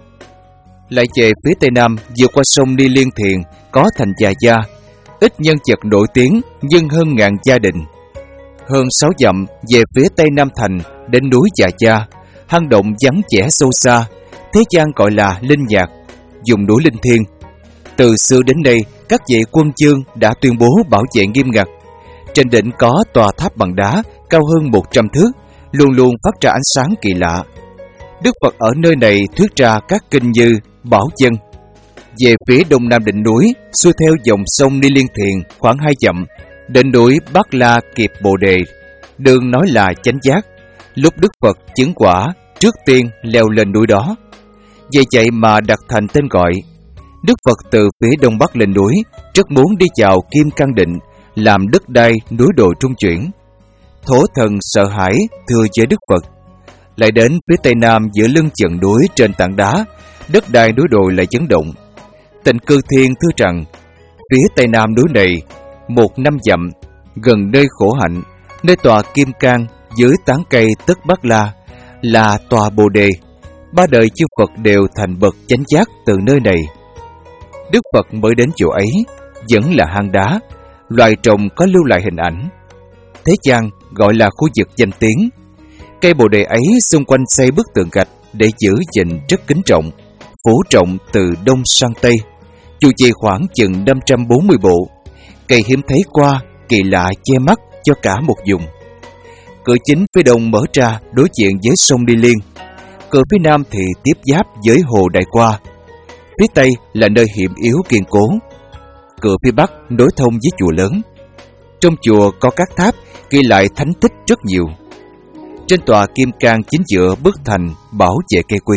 Lại về phía tây nam vượt qua sông Ni Liên Thiền có thành Già Gia, ít nhân vật nổi tiếng nhưng hơn ngàn gia đình. Hơn sáu dặm về phía tây nam thành đến núi Già Gia, hang động vắng vẻ sâu xa, thế gian gọi là Linh Nhạc, dùng núi linh thiêng. Từ xưa đến nay, các vị quân vương đã tuyên bố bảo vệ nghiêm ngặt. Trên đỉnh có tòa tháp bằng đá cao hơn một trăm thước, luôn luôn phát ra ánh sáng kỳ lạ. Đức Phật ở nơi này thuyết ra các kinh như Bảo Dân. Về phía đông nam đỉnh núi, xuôi theo dòng sông Ni Liên Thiền khoảng hai dặm, đỉnh núi Bát La Kiệt Bồ Đề, đường nói là chánh giác. Lúc Đức Phật chứng quả, trước tiên leo lên núi đó. Vì vậy mà đặt thành tên gọi. Đức Phật từ phía đông bắc lên núi, rất muốn đi vào Kim Cang Định, làm đất đai núi đồi trung chuyển. Thổ thần sợ hãi thưa với Đức Phật. Lại đến phía tây nam giữa lưng chừng núi trên tảng đá, đất đai núi đồi lại chấn động. Tịnh Cư Thiên thưa rằng, phía tây nam núi này, một năm dặm, gần nơi khổ hạnh, nơi tòa Kim Cang dưới tán cây Tất Bát La, là tòa Bồ Đề. Ba đời chư Phật đều thành bậc chánh giác từ nơi này. Đức Phật mới đến chỗ ấy, vẫn là hang đá, loài trồng có lưu lại hình ảnh. Thế gian gọi là khu vực danh tiếng. Cây Bồ Đề ấy xung quanh xây bức tường gạch để giữ gìn rất kính trọng, phủ trọng từ đông sang tây, chu vi khoảng chừng năm trăm bốn mươi bộ. Cây hiếm thấy qua, kỳ lạ che mắt cho cả một vùng. Cửa chính phía đông mở ra đối diện với sông Ni Liên. Cửa phía nam thì tiếp giáp với hồ Đại Qua. Phía tây là nơi hiểm yếu kiên cố. Cửa phía bắc nối thông với chùa lớn. Trong chùa có các tháp ghi lại thánh tích rất nhiều. Trên tòa Kim Cang chính giữa bức thành bảo vệ cây quý,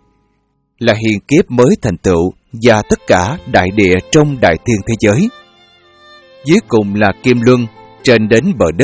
là hiền kiếp mới thành tựu và tất cả đại địa trong đại thiên thế giới. Dưới cùng là Kim Luân, trên đến bờ đất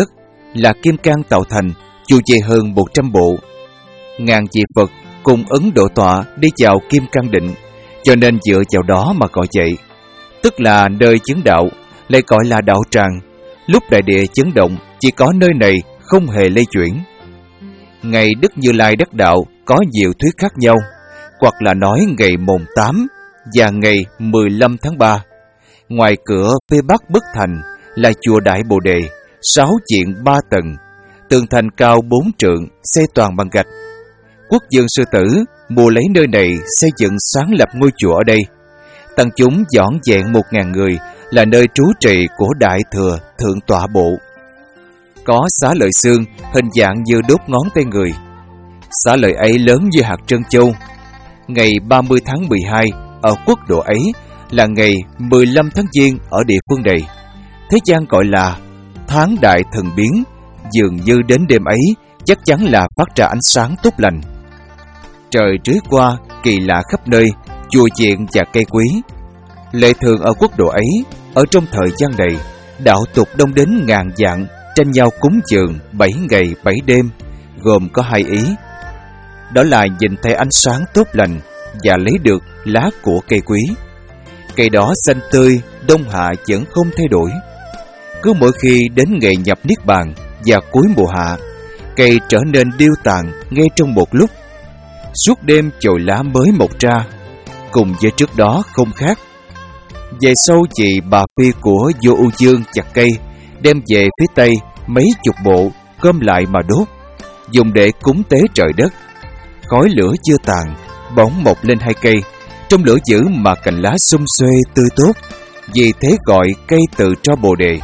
là kim cang tạo thành, chu che hơn một trăm bộ. Ngàn vị Phật cùng Ấn Độ tọa đi vào kim cang định, cho nên dựa vào đó mà gọi vậy. Tức là nơi chứng đạo, lại gọi là đạo tràng. Lúc đại địa chấn động, chỉ có nơi này không hề lay chuyển. Ngày Đức Như Lai đắc đạo có nhiều thuyết khác nhau, hoặc là nói ngày mùng tám và ngày mười lăm tháng ba. Ngoài cửa phía bắc bức thành là chùa Đại Bồ Đề, sáu diện ba tầng, tường thành cao bốn trượng, xây toàn bằng gạch. Quốc vương Sư Tử mua lấy nơi này xây dựng sáng lập ngôi chùa ở đây. Tăng chúng dọn dẹn một ngàn người, là nơi trú trì của Đại Thừa Thượng Tọa Bộ. Có xá lợi xương hình dạng như đốt ngón tay người. Xá lợi ấy lớn như hạt trân châu. Ngày ba mươi tháng mười hai ở quốc độ ấy là ngày mười lăm tháng Giêng ở địa phương này. Thế gian gọi là tháng đại thần biến. Dường như đến đêm ấy chắc chắn là phát ra ánh sáng tốt lành. Trời trưới qua kỳ lạ khắp nơi, chùa chiền và cây quý. Lệ thường ở quốc độ ấy, ở trong thời gian này, đạo tục đông đến ngàn vạn, tranh nhau cúng dường bảy ngày bảy đêm, gồm có hai ý. Đó là nhìn thấy ánh sáng tốt lành và lấy được lá của cây quý. Cây đó xanh tươi, đông hạ vẫn không thay đổi. Cứ mỗi khi đến ngày nhập niết bàn và cuối mùa hạ, cây trở nên điêu tàn ngay trong một lúc. Suốt đêm chồi lá mới mọc ra, cùng với trước đó không khác. Về sau chị bà Phi của vua U Dương chặt cây, đem về phía tây mấy chục bộ, gom lại mà đốt, dùng để cúng tế trời đất. Khói lửa chưa tàn, bỗng mọc lên hai cây, trong lửa dữ mà cành lá sum xuê tươi tốt, vì thế gọi cây từ tro Bồ Đề.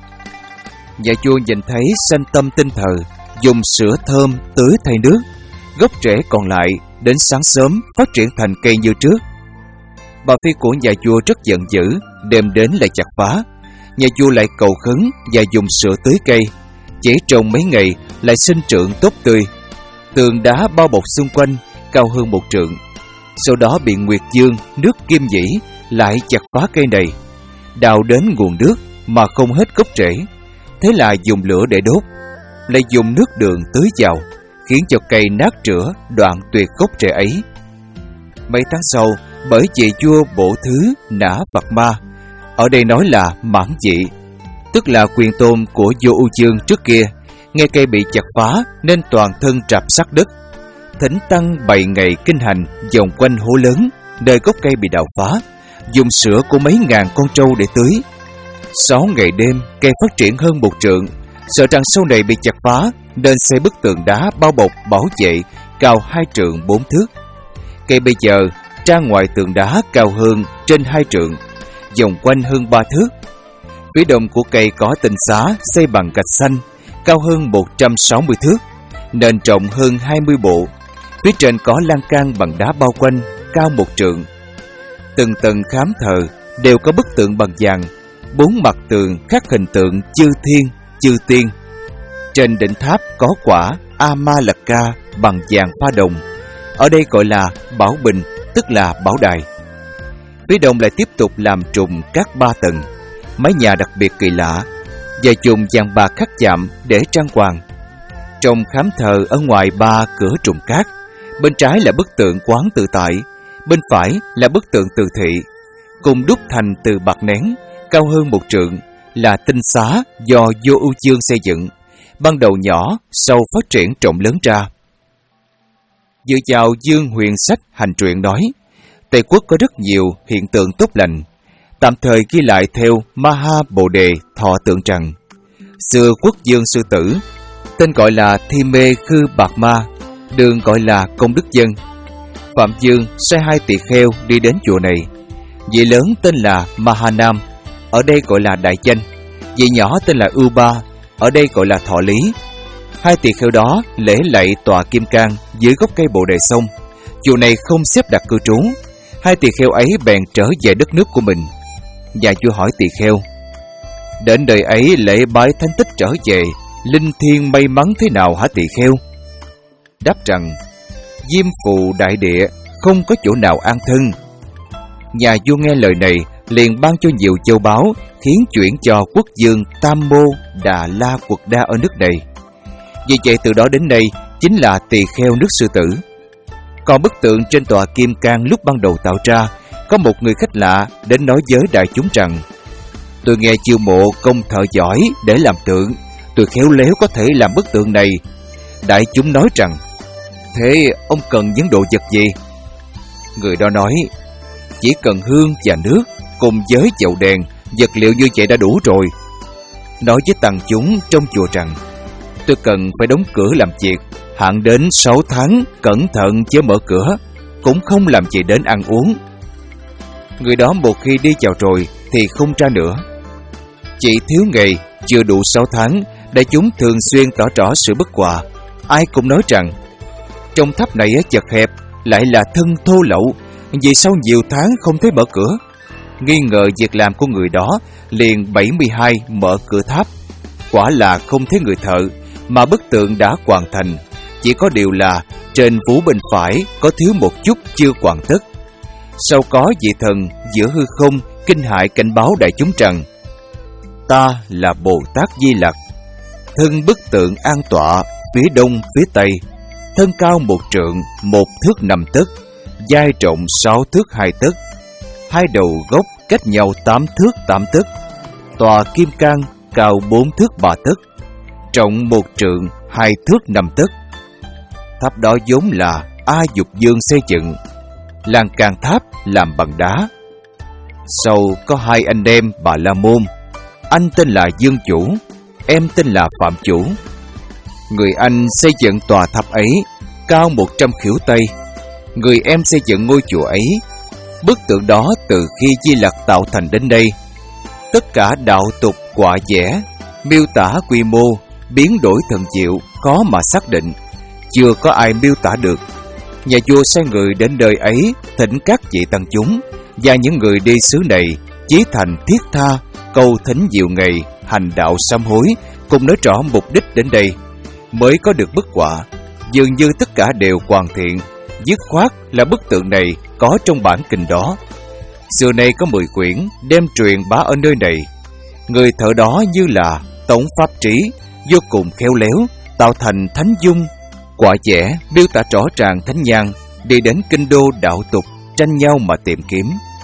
Nhà vua nhìn thấy sanh tâm tinh thờ, dùng sữa thơm tưới thay nước, gốc rễ còn lại đến sáng sớm phát triển thành cây như trước. Bà Phi của nhà vua rất giận dữ, đem đến lại chặt phá. Nhà vua lại cầu khấn và dùng sữa tưới cây, chỉ trong mấy ngày lại sinh trưởng tốt tươi. Tường đá bao bọc xung quanh cao hơn một trượng. Sau đó bị Nguyệt Dương nước Kim Dĩ lại chặt phá cây này, đào đến nguồn nước mà không hết gốc rễ. Thế là dùng lửa để đốt, lại dùng nước đường tưới vào, khiến cho cây nát rữa, đoạn tuyệt gốc rễ ấy. Mấy tháng sau, bởi vì vua Bổ Thứ nã Phật Ma, ở đây nói là mãn dị, tức là quyền tôn của vua U Dương trước kia, nghe cây bị chặt phá nên toàn thân trạp sát đất. Thỉnh tăng bảy ngày kinh hành vòng quanh hố lớn nơi gốc cây bị đào phá, dùng sữa của mấy ngàn con trâu để tưới. Sáu ngày đêm cây phát triển hơn một trượng, sợ rằng sau này bị chặt phá nên xây bức tường đá bao bọc bảo vệ cao hai trượng bốn thước. Cây bây giờ ra ngoài tường đá cao hơn trên hai trượng, vòng quanh hơn ba thước. Phía đông của cây có tinh xá xây bằng gạch xanh, cao hơn một trăm sáu mươi thước, nền rộng hơn hai mươi bộ. Phía trên có lan can bằng đá bao quanh, cao một trượng. Từng tầng khám thờ đều có bức tượng bằng vàng, bốn mặt tường khắc hình tượng chư thiên, chư tiên. Trên đỉnh tháp có quả Amalaka bằng vàng pha đồng, ở đây gọi là Bảo Bình, tức là Bảo Đài. Phía đông lại tiếp tục làm trùng các ba tầng, mái nhà đặc biệt kỳ lạ, và chùm vàng bạc khắc chạm để trang hoàng. Trong khám thờ ở ngoài ba cửa trùng cát, bên trái là bức tượng Quán Tự Tại, bên phải là bức tượng Từ Thị, cùng đúc thành từ bạc nén, cao hơn một trượng, là tinh xá do vua U Dương xây dựng, ban đầu nhỏ, sau phát triển rộng lớn ra. Dựa vào Dương Huyền Sách hành truyện nói, Tây Quốc có rất nhiều hiện tượng tốt lành, tạm thời ghi lại theo Maha Bồ Đề Thọ Tượng rằng, xưa quốc vương Sư Tử, tên gọi là Thi Mê Khư Bạc Ma, đường gọi là Công Đức Dân. Phạm Dương sai hai tỳ kheo đi đến chùa này. Vị lớn tên là Mahanam, ở đây gọi là Đại Chanh. Vị nhỏ tên là Ưu Ba, ở đây gọi là Thọ Lý. Hai tỳ kheo đó lễ lạy tọa kim cang dưới gốc cây Bồ Đề xong. Chùa này không xếp đặt cư trú. Hai tỳ kheo ấy bèn trở về đất nước của mình. Nhà vua hỏi tỳ kheo, đến đời ấy lễ bái thánh tích trở về, linh thiêng may mắn thế nào hả tỳ kheo? Đáp rằng, diêm phù đại địa, không có chỗ nào an thân. Nhà vua nghe lời này liền ban cho nhiều châu báu, khiến chuyển cho quốc vương Tam Mô Đà La Quật Đa ở nước này. Vì vậy từ đó đến nay chính là tỳ kheo nước Sư Tử. Còn bức tượng trên tòa Kim Cang lúc ban đầu tạo ra, có một người khách lạ đến nói với đại chúng rằng: tôi nghe chiêu mộ công thợ giỏi để làm tượng, tôi khéo léo có thể làm bức tượng này. Đại chúng nói rằng: thế ông cần những đồ vật gì? Người đó nói: chỉ cần hương và nước cùng với chậu đèn, vật liệu như vậy đã đủ rồi. Nói với tăng chúng trong chùa rằng: tôi cần phải đóng cửa làm việc, hạn đến sáu tháng, cẩn thận chớ mở cửa, cũng không làm gì đến ăn uống. Người đó một khi đi vào rồi thì không ra nữa. Chỉ thiếu ngày, chưa đủ sáu tháng, đại chúng thường xuyên tỏ rõ sự bất hòa. Ai cũng nói rằng: trong tháp này chật hẹp, lại là thân thô lậu, vì sau nhiều tháng không thấy mở cửa. Nghi ngờ việc làm của người đó, liền bảy mươi hai mở cửa tháp. Quả là không thấy người thợ, mà bức tượng đã hoàn thành. Chỉ có điều là trên vú bên phải có thiếu một chút chưa hoàn tất. Sau có vị thần giữa hư không kinh hại cảnh báo đại chúng rằng: ta là Bồ Tát Di Lặc, thân bức tượng an tọa phía đông phía tây, thân cao một trượng một thước năm tấc, vai rộng sáu thước hai tấc, hai đầu gốc cách nhau tám thước tám tấc, tòa kim cang cao bốn thước ba tấc, rộng một trượng hai thước năm tấc. Tháp đó vốn là A Dục Dương xây dựng, lan can tháp làm bằng đá. Sau có hai anh em Bà La Môn, anh tên là Dương Chủ, em tên là Phạm Chủ. Người anh xây dựng tòa tháp ấy cao một trăm khỉu tay, người em xây dựng ngôi chùa ấy. Bức tượng đó từ khi Di Lặc tạo thành đến đây, tất cả đạo tục họa vẽ, miêu tả quy mô, biến đổi thần diệu khó mà xác định, chưa có ai miêu tả được. Nhà vua sai người đến nơi ấy thỉnh các vị tăng chúng và những người đi xứ này chí thành thiết tha, cầu thỉnh nhiều ngày, hành đạo sám hối, cùng nói rõ mục đích đến đây, mới có được bức họa. Dường như tất cả đều hoàn thiện, dứt khoát là bức tượng này có trong bản kinh đó. Xưa nay có mười quyển đem truyền bá ở nơi này. Người thợ đó như là tổng pháp trí, vô cùng khéo léo, tạo thành thánh dung, quả vẽ miêu tả rõ ràng thánh nhang, đi đến kinh đô đạo tục tranh nhau mà tìm kiếm.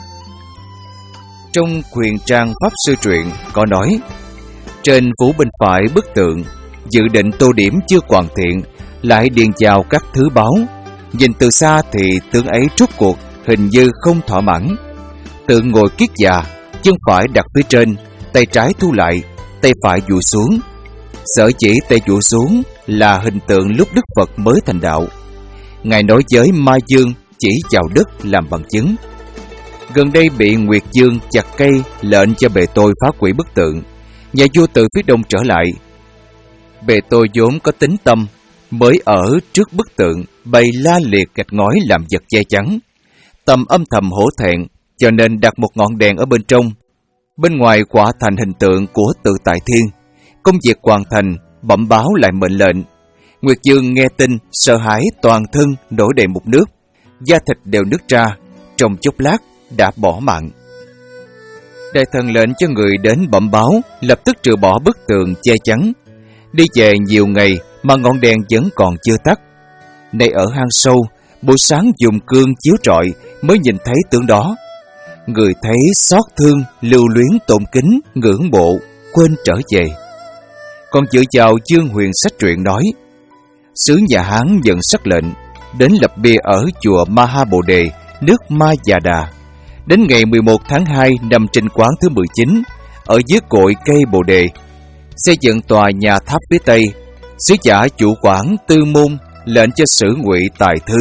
Trong Huyền Trang Pháp Sư truyện có nói: trên vú bên phải bức tượng, dự định tô điểm chưa hoàn thiện, lại điền vào các thứ báu. Nhìn từ xa thì tướng ấy rốt cuộc hình như không thỏa mãn. Tượng ngồi kiết già, chân phải đặt phía trên, tay trái thu lại, tay phải dụi xuống. Sở chỉ tay dụi xuống là hình tượng lúc Đức Phật mới thành đạo. Ngài nói với Ma Dương chỉ vào đất làm bằng chứng. Gần đây bị Nguyệt Dương chặt cây, lệnh cho Bề Tôi phá hủy bức tượng. Nhà vua từ phía đông trở lại. Bề Tôi vốn có tính tâm, mới ở trước bức tượng bày la liệt gạch ngói làm vật che chắn. Tâm âm thầm hổ thẹn, cho nên đặt một ngọn đèn ở bên trong. Bên ngoài quả thành hình tượng của Tự Tại Thiên. Công việc hoàn thành, bẩm báo lại mệnh lệnh. Nguyệt Dương nghe tin, sợ hãi toàn thân nổi đầy mụn nước, da thịt đều nứt ra, trong chốc lát đã bỏ mạng. Đại thần lệnh cho người đến bẩm báo, lập tức trừ bỏ bức tường che chắn. Đi về nhiều ngày mà ngọn đèn vẫn còn chưa tắt. Nay ở hang sâu, buổi sáng dùng cương chiếu rọi mới nhìn thấy tượng đó. Người thấy xót thương, lưu luyến tôn kính, ngưỡng mộ, quên trở về. Còn dựa vào Dương Huyền sách truyện nói: sứ nhà Hán nhận sắc lệnh đến lập bia ở chùa Ma Ha Bồ Đề, nước Ma Già Đà. Đến ngày mười một tháng hai năm Trinh Quán thứ mười chín, ở dưới cội cây Bồ Đề, xây dựng tòa nhà tháp phía tây. Sứ giả chủ quản Tư Môn lệnh cho Sử Ngụy tài thư.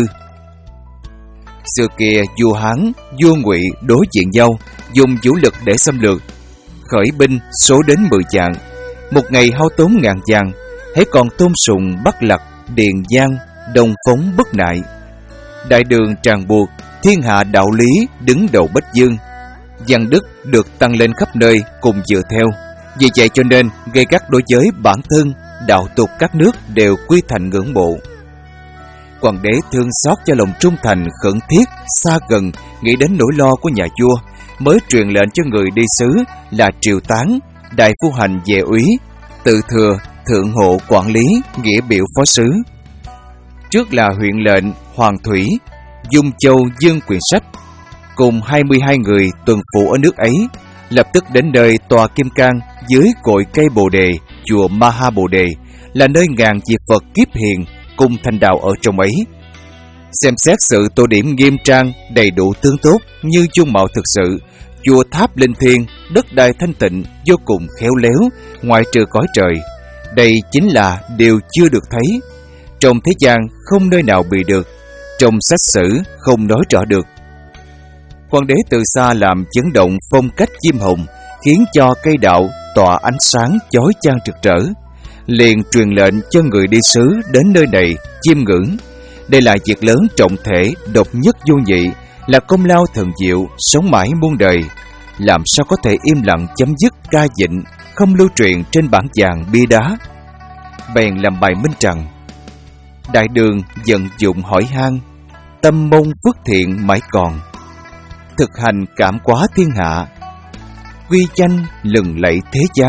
Xưa kia vua Hán, vua Ngụy đối diện nhau, dùng vũ lực để xâm lược. Khởi binh số đến mười vạn, một ngày hao tốn ngàn vàng. Hãy còn Tôn Sùng, Bắc Lặc, Điền Giang, Đồng Phóng bất nại. Đại đường tràn buộc, thiên hạ đạo lý đứng đầu Bách Dương. Văn đức được tăng lên khắp nơi cùng dựa theo. Vì vậy cho nên gây gắt đối với bản thân, đạo tục các nước đều quy thành ngưỡng mộ. Hoàng đế thương xót cho lòng trung thành khẩn thiết, xa gần, nghĩ đến nỗi lo của nhà vua, mới truyền lệnh cho người đi sứ là Triệu Tán, đại phu hành vệ úy, Tự Thừa, thượng hộ quản lý, nghĩa biểu phó sứ. Trước là huyện lệnh Hoàng Thủy, Dung Châu Dương Quyền Sách, cùng hai mươi hai người tuần phụ ở nước ấy, lập tức đến nơi tòa Kim Cang dưới cội cây Bồ Đề, chùa Ma Ha Bồ Đề, là nơi ngàn vị Phật kiếp hiền cùng thành đạo ở trong ấy. Xem xét sự tô điểm nghiêm trang, đầy đủ tướng tốt như dung mạo thực sự, chùa tháp linh thiêng, đất đai thanh tịnh, vô cùng khéo léo, ngoại trừ cõi trời. Đây chính là điều chưa được thấy. Trong thế gian không nơi nào bị được, trong sách sử không nói rõ được. Hoàng đế từ xa làm chấn động phong cách chim hồng, khiến cho cây đạo tỏa ánh sáng chói chang rực rỡ. Liền truyền lệnh cho người đi sứ đến nơi này chiêm ngưỡng. Đây là việc lớn trọng thể, độc nhất vô nhị, là công lao thần diệu, sống mãi muôn đời. Làm sao có thể im lặng chấm dứt ca dịnh, không lưu truyền trên bản vàng bia đá? Bèn làm bài minh rằng: đại đường vận dụng hỏi han, tâm môn phước thiện mãi còn. Thực hành cảm quá thiên hạ, quy danh lừng lẫy thế gian.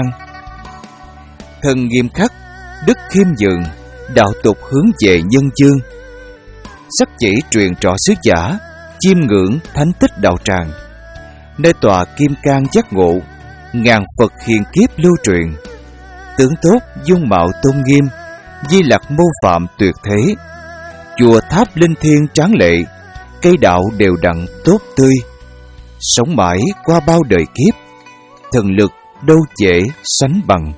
Thân nghiêm khắc, đức khiêm nhường, đạo tục hướng về nhân dương. Sắc chỉ truyền trọ sứ giả, chiêm ngưỡng thánh tích đạo tràng. Nơi tòa Kim Cang giác ngộ, ngàn Phật hiền kiếp lưu truyền. Tướng tốt dung mạo tôn nghiêm, di lặc mô phạm tuyệt thế. Chùa tháp linh thiêng tráng lệ, cây đạo đều đặn tốt tươi. Sống mãi qua bao đời kiếp, thần lực đâu dễ sánh bằng.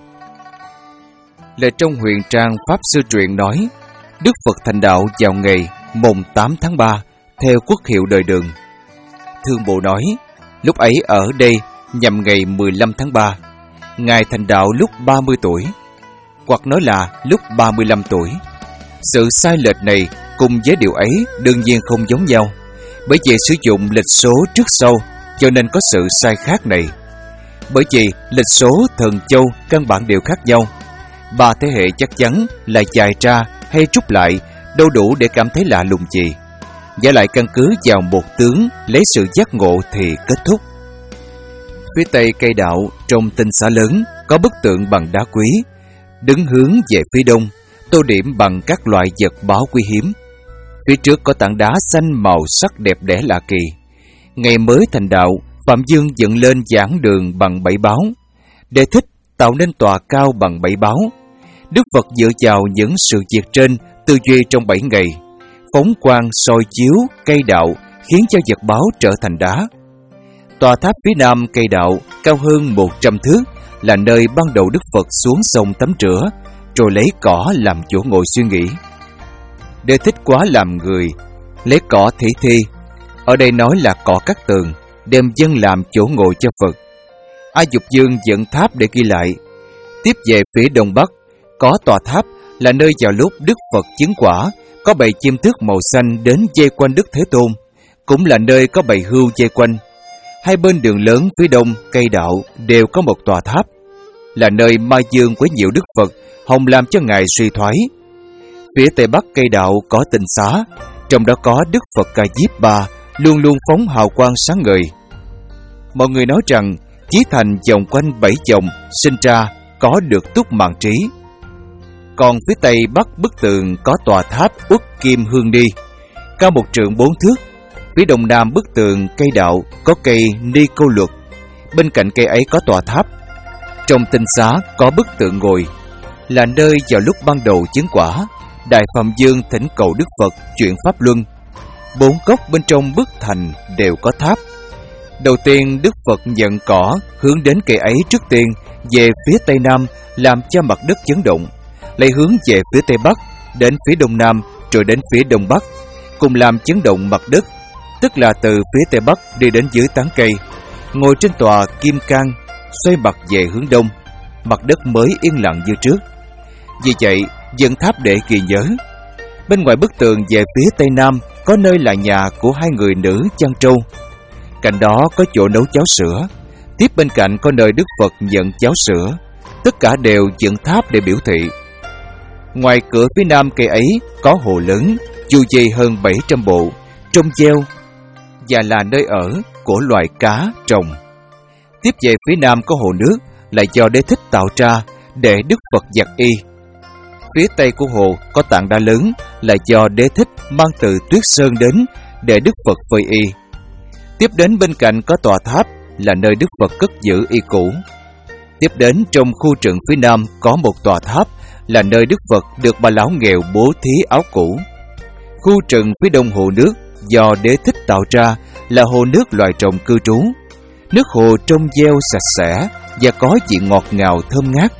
Là trong huyền trang Pháp Sư truyện nói, Đức Phật thành đạo vào ngày mùng tám tháng ba theo quốc hiệu đời Đường. Thương Bộ nói, lúc ấy ở đây nhằm ngày mười lăm tháng ba, Ngài thành đạo lúc ba mươi tuổi, hoặc nói là lúc ba mươi lăm tuổi. Sự sai lệch này cùng với điều ấy đương nhiên không giống nhau, bởi vì sử dụng lịch số trước sau, cho nên có sự sai khác này. Bởi vì lịch số thần châu căn bản đều khác nhau. Ba thế hệ chắc chắn là dài ra hay rút lại đâu đủ để cảm thấy lạ lùng gì. Giả lại căn cứ vào một tướng lấy sự giác ngộ thì kết thúc. Phía tây cây đạo trong tinh xá lớn có bức tượng bằng đá quý, đứng hướng về phía đông, tô điểm bằng các loại vật báo quý hiếm. Phía trước có tảng đá xanh màu sắc đẹp đẽ lạ kỳ. Ngày mới thành đạo, Phạm Dương dựng lên giảng đường bằng bảy báo, để thích tạo nên tòa cao bằng bảy báo. Đức Phật dựa vào những sự việc trên, tư duy trong bảy ngày, phóng quang soi chiếu cây đạo, khiến cho vật báo trở thành đá. Tòa tháp phía nam cây đạo cao hơn một trăm thước, là nơi ban đầu Đức Phật xuống sông tắm rửa, rồi lấy cỏ làm chỗ ngồi suy nghĩ. Để thích quá làm người, lấy cỏ thỉ thi, ở đây nói là cỏ cắt tường, đem dân làm chỗ ngồi cho Phật. A Dục Dương dựng tháp để ghi lại. Tiếp về phía đông bắc, có tòa tháp, là nơi vào lúc Đức Phật chứng quả, có bầy chim tước màu xanh đến vây quanh Đức Thế Tôn, cũng là nơi có bầy hươu vây quanh. Hai bên đường lớn phía đông cây đạo đều có một tòa tháp, là nơi Ma Dương quấy nhiễu Đức Phật, hòng làm cho Ngài suy thoái. Phía tây bắc cây đạo có tinh xá, trong đó có Đức Phật Ca Diếp Ba, luôn luôn phóng hào quang sáng ngời. Mọi người nói rằng Chí Thành vòng quanh bảy vòng, sinh ra có được túc mạng trí. Còn phía tây bắc bức tường có tòa tháp Uất Kim Hương Ni, cao một trượng bốn thước. Phía đông nam bức tường cây đạo có cây Ni Câu Luật, bên cạnh cây ấy có tòa tháp. Trong tinh xá có bức tượng ngồi, là nơi vào lúc ban đầu chứng quả, Đại Phạm Dương thỉnh cầu Đức Phật chuyển pháp luân. Bốn góc bên trong bức thành đều có tháp. Đầu tiên Đức Phật nhận cỏ hướng đến cây ấy trước tiên về phía tây nam, làm cho mặt đất chấn động, lại hướng về phía tây bắc, đến phía đông nam, rồi đến phía đông bắc, cùng làm chấn động mặt đất, tức là từ phía tây bắc đi đến dưới tán cây. Ngồi trên tòa Kim Cang, xoay mặt về hướng đông, mặt đất mới yên lặng như trước. Vì vậy dựng tháp để ghi nhớ. Bên ngoài bức tường về phía tây nam có nơi là nhà của hai người nữ chăn trâu, cạnh đó có chỗ nấu cháo sữa. Tiếp bên cạnh có nơi Đức Phật nhận cháo sữa. Tất cả đều dựng tháp để biểu thị. Ngoài cửa phía nam cây ấy có hồ lớn, chu vi hơn bảy trăm bộ, trong gieo và là nơi ở của loài cá, trồng. Tiếp về phía nam có hồ nước là do Đế Thích tạo ra để Đức Phật giặt y. Phía tây của hồ có tảng đá lớn là do Đế Thích mang từ Tuyết Sơn đến để Đức Phật phơi y. Tiếp đến bên cạnh có tòa tháp là nơi Đức Phật cất giữ y cũ. Tiếp đến trong khu rừng phía nam có một tòa tháp là nơi Đức Phật được bà lão nghèo bố thí áo cũ. Khu rừng phía đông hồ nước do Đế Thích tạo ra là hồ nước loài trồng cư trú. Nước hồ trong veo sạch sẽ và có vị ngọt ngào thơm ngát.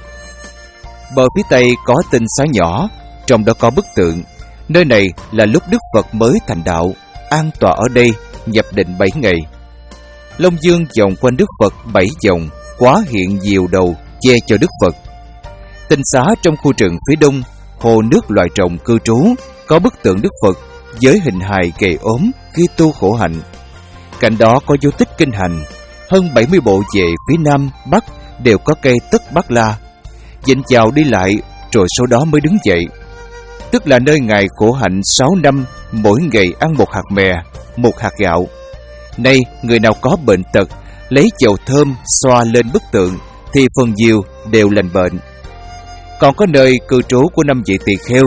Bờ phía tây có tinh xá nhỏ, trong đó có bức tượng. Nơi này là lúc Đức Phật mới thành đạo, an tọa ở đây, nhập định bảy ngày. Long dương vòng quanh Đức Phật bảy vòng, quá hiện diều đầu che cho Đức Phật. Tinh xá trong khu rừng phía đông, hồ nước loài trồng cư trú, có bức tượng Đức Phật với hình hài gầy ốm khi tu khổ hạnh. Cạnh đó có dấu tích kinh hành. Hơn bảy mươi bộ về phía nam, bắc đều có cây tất bát la. Dịnh vào đi lại rồi sau đó mới đứng dậy. Tức là nơi Ngài khổ hạnh sáu năm, mỗi ngày ăn một hạt mè, một hạt gạo. Nay người nào có bệnh tật, lấy dầu thơm xoa lên bức tượng thì phần nhiều đều lành bệnh. Còn có nơi cư trú của năm vị tỳ kheo.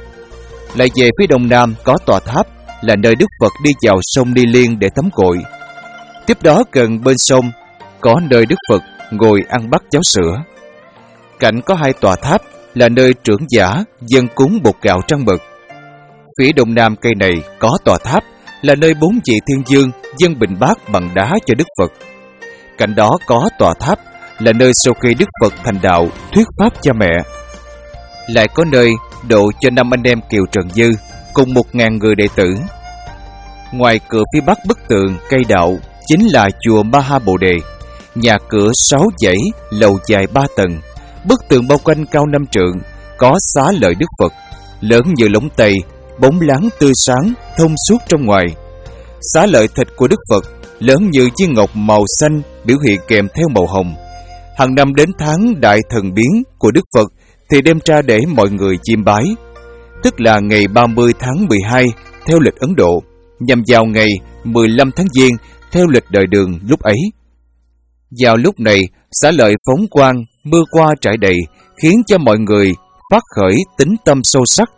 Lại về phía đông nam có tòa tháp là nơi Đức Phật đi vào sông Ni Liên để tắm gội. Tiếp đó gần bên sông có nơi Đức Phật ngồi ăn bát cháo sữa. Cạnh có hai tòa tháp là nơi trưởng giả dâng cúng bột gạo trăng mật. Phía đông nam cây này có tòa tháp là nơi bốn vị thiên vương dâng bình bát bằng đá cho Đức Phật. Cạnh đó có tòa tháp là nơi sau khi Đức Phật thành đạo thuyết pháp cho mẹ. Lại có nơi độ cho năm anh em Kiều Trần Dư cùng một ngàn người đệ tử. Ngoài cửa phía bắc bức tượng cây đạo chính là chùa Ma Ha Bồ Đề, nhà cửa sáu dãy, lầu dài ba tầng. Bức tường bao quanh cao năm trượng, có xá lợi Đức Phật, lớn như lóng tay, bóng láng tươi sáng, thông suốt trong ngoài. Xá lợi thịt của Đức Phật lớn như viên ngọc màu xanh, biểu hiện kèm theo màu hồng. Hàng năm đến tháng đại thần biến của Đức Phật thì đem ra để mọi người chiêm bái, tức là ngày ba mươi tháng mười hai theo lịch Ấn Độ, nhằm vào ngày mười lăm tháng Giêng theo lịch đời Đường lúc ấy. Vào lúc này, xá lợi phóng quang, mưa qua trải đầy, khiến cho mọi người phát khởi tính tâm sâu sắc.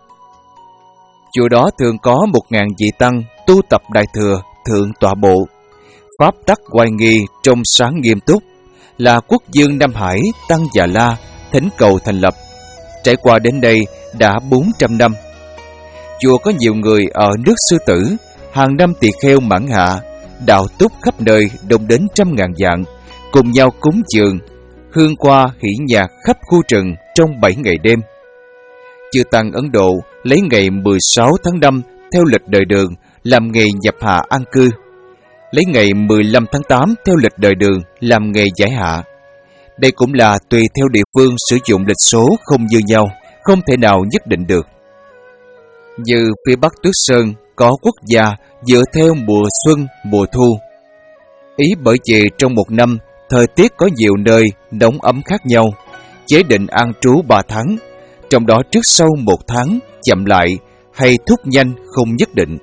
Chùa đó thường có một ngàn vị tăng tu tập đại thừa, thượng tọa bộ, pháp tắc oai nghi, trong sáng nghiêm túc, là quốc vương Nam Hải Tăng Già La thỉnh cầu thành lập. Trải qua đến đây đã bốn trăm năm. Chùa có nhiều người ở nước Sư Tử, hàng năm tỳ kheo mãn hạ, đạo túc khắp nơi đông đến trăm ngàn vạn, cùng nhau cúng dường, hương hoa hỷ nhạc khắp khu rừng trong bảy ngày đêm. Chư tăng Ấn Độ lấy ngày mười sáu tháng năm theo lịch đời Đường làm ngày nhập hạ an cư, lấy ngày mười lăm tháng tám theo lịch đời Đường làm ngày giải hạ. Đây cũng là tùy theo địa phương sử dụng lịch số không như nhau, không thể nào nhất định được. Như phía Bắc Tuyết Sơn có quốc gia dựa theo mùa xuân, mùa thu. Ý bởi vì trong một năm, thời tiết có nhiều nơi nóng ấm khác nhau, chế định an trú ba tháng, trong đó trước sau một tháng, chậm lại hay thúc nhanh không nhất định.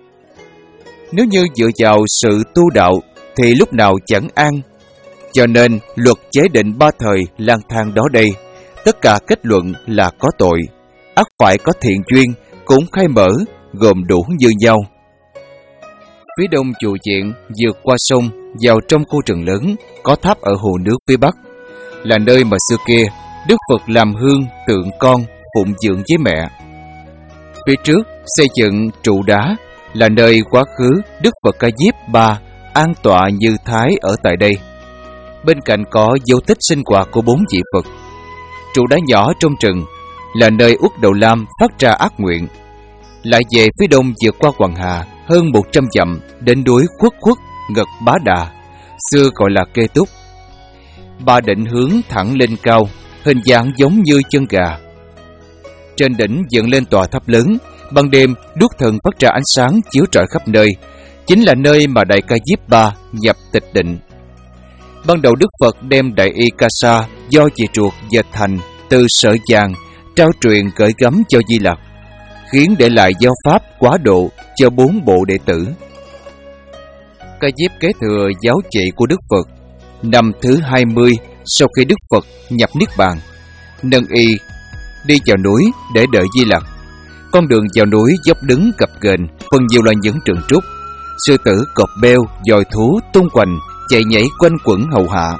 Nếu như dựa vào sự tu đạo thì lúc nào chẳng an, cho nên luật chế định ba thời lang thang đó đây, tất cả kết luận là có tội, ắt phải có thiện duyên, cũng khai mở, gồm đủ như nhau. Phía đông chùa Diện vượt qua sông vào trong khu rừng lớn, có tháp ở hồ nước phía bắc, là nơi mà xưa kia Đức Phật làm hương tượng con phụng dưỡng với mẹ. Phía trước xây dựng trụ đá, là nơi quá khứ Đức Phật Ca Diếp Ba an tọa như thái ở tại đây. Bên cạnh có dấu tích sinh hoạt của bốn vị Phật. Trụ đá nhỏ trong rừng là nơi Uất Đầu Lam phát ra ác nguyện. Lại về phía đông vượt qua Hoàng Hà hơn một trăm dặm đến núi Khuất Khuất Ngật Bá Đà, xưa gọi là Kê Túc. Ba định hướng thẳng lên cao, hình dạng giống như chân gà. Trên đỉnh dựng lên tòa tháp lớn, ban đêm đuốc thần phát ra ánh sáng chiếu rọi khắp nơi, chính là nơi mà Đại Ca Diếp Ba nhập tịch định. Ban đầu Đức Phật đem Đại Y Ca Sa do chị ruột dệt thành từ sợi vàng trao truyền gửi gắm cho Di Lặc, khiến để lại giáo pháp quá độ cho bốn bộ đệ tử. Cái dép kế thừa giáo trị của Đức Phật. Năm thứ hai mươi sau khi Đức Phật nhập Niết Bàn, nâng y đi vào núi để đợi Di Lặc. Con đường vào núi dốc đứng gập ghềnh, phần nhiều là những trường trúc. Sư tử, cọp beo, dòi thú tung quanh chạy nhảy quanh quẩn hầu hạ.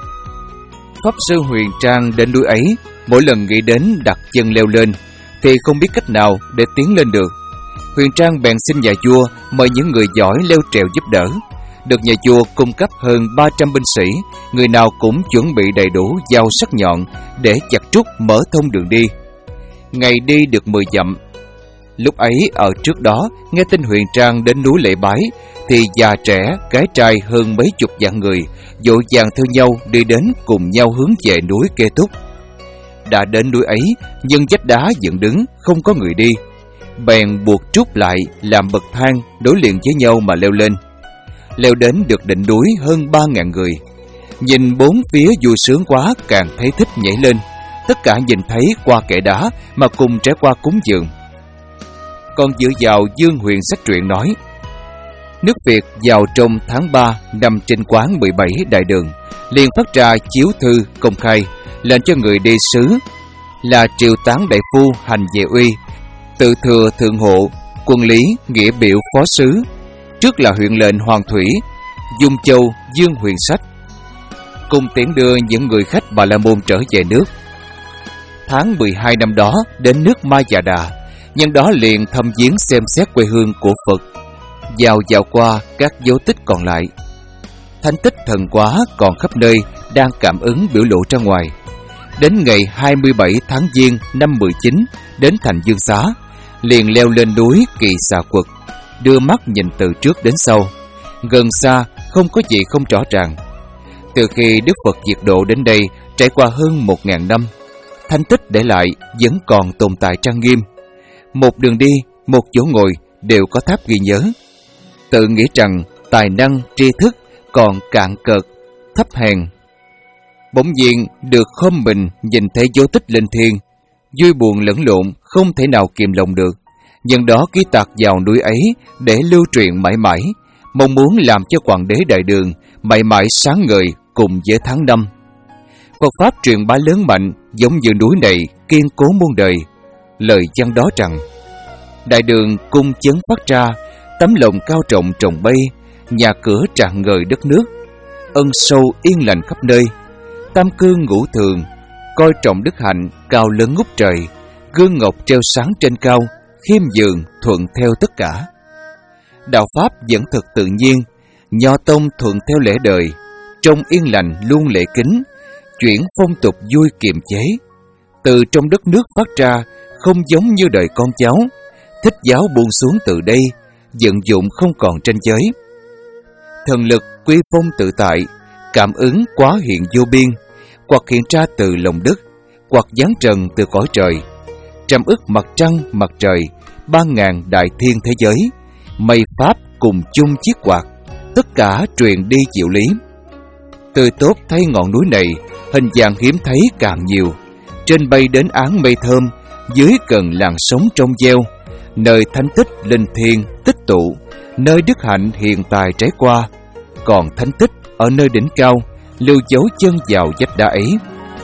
Pháp sư Huyền Trang đến núi ấy, mỗi lần nghĩ đến đặt chân leo lên thì không biết cách nào để tiến lên được. Huyền Trang bèn xin nhà vua mời những người giỏi leo trèo giúp đỡ. Được nhà vua cung cấp hơn ba trăm binh sĩ, người nào cũng chuẩn bị đầy đủ dao sắc nhọn để chặt trúc mở thông đường đi. Ngày đi được mười dặm. Lúc ấy ở trước đó nghe tin Huyền Trang đến núi lễ bái, thì già trẻ gái trai hơn mấy chục vạn người vội vàng theo nhau đi đến cùng nhau hướng về núi Kê Túc. Đã đến núi ấy, nhưng vách đá dựng đứng không có người đi, bèn buộc trúc lại làm bậc thang đối liền với nhau mà leo lên. Leo đến được đỉnh núi hơn ba ngàn người, nhìn bốn phía vui sướng quá, càng thấy thích nhảy lên. Tất cả nhìn thấy qua kệ đá mà cùng trải qua cúng dường. Còn dựa vào Dương Huyền sách truyện nói, nước Việt vào trong tháng ba năm Trinh Quán mười bảy đại đường, liền phát ra chiếu thư công khai lệnh cho người đi sứ là triều tán đại phu hành về uy, tự thừa thượng hộ, quân lý nghĩa biểu phó sứ, trước là huyện lệnh Hoàng Thủy, Dung Châu Dương Huyền sách, cùng tiễn đưa những người khách Bà La Môn trở về nước. Tháng mười hai năm đó đến nước Ma Già Đà, nhân đó liền thăm viếng xem xét quê hương của Phật, vào dạo qua các dấu tích còn lại. Thánh tích thần quá còn khắp nơi đang cảm ứng biểu lộ ra ngoài. Đến ngày hai mươi bảy tháng Giêng năm mười chín đến thành Dương Xá, liền leo lên núi Kỳ Xà Quật, đưa mắt nhìn từ trước đến sau, gần xa không có gì không rõ ràng. Từ khi Đức Phật diệt độ đến đây trải qua hơn một ngàn năm, thánh tích để lại vẫn còn tồn tại trang nghiêm. Một đường đi, một chỗ ngồi đều có tháp ghi nhớ. Tự nghĩ rằng tài năng, tri thức còn cạn cợt, thấp hèn. Bỗng nhiên được khom mình nhìn thấy dấu tích linh thiêng, vui buồn lẫn lộn, không thể nào kìm lòng được. Nhân đó ký tạc vào núi ấy để lưu truyền mãi mãi, mong muốn làm cho Hoàng đế Đại Đường mãi mãi sáng ngời cùng với tháng năm. Phật pháp truyền bá lớn mạnh, giống như núi này kiên cố muôn đời. Lời văn đó rằng, Đại Đường cung chấn phát ra, tấm lòng cao trọng trồng bay, nhà cửa tràn ngời đất nước, ân sâu yên lành khắp nơi. Tam cư ngũ thường, coi trọng đức hạnh, cao lớn ngút trời, gương ngọc treo sáng trên cao, khiêm nhường thuận theo tất cả. Đạo pháp vẫn thật tự nhiên, nho tông thuận theo lễ đời, trong yên lành luôn lễ kính, chuyển phong tục vui kiềm chế. Từ trong đất nước phát ra, không giống như đời con cháu. Thích giáo buông xuống từ đây, vận dụng không còn tranh giới. Thần lực quy phong tự tại, cảm ứng quá hiện vô biên, hoặc hiện ra từ lòng đất, hoặc giáng trần từ cõi trời. Trăm ức mặt trăng, mặt trời, ba ngàn đại thiên thế giới, mây pháp cùng chung chiếc quạt, tất cả truyền đi diệu lý. Tươi tốt thấy ngọn núi này, hình dạng hiếm thấy càng nhiều. Trên bay đến áng mây thơm, dưới cần làn sóng trong gieo, nơi thánh tích linh thiêng tích tụ, nơi đức hạnh hiện tài trải qua. Còn thánh tích ở nơi đỉnh cao, lưu dấu chân vào vách đá ấy.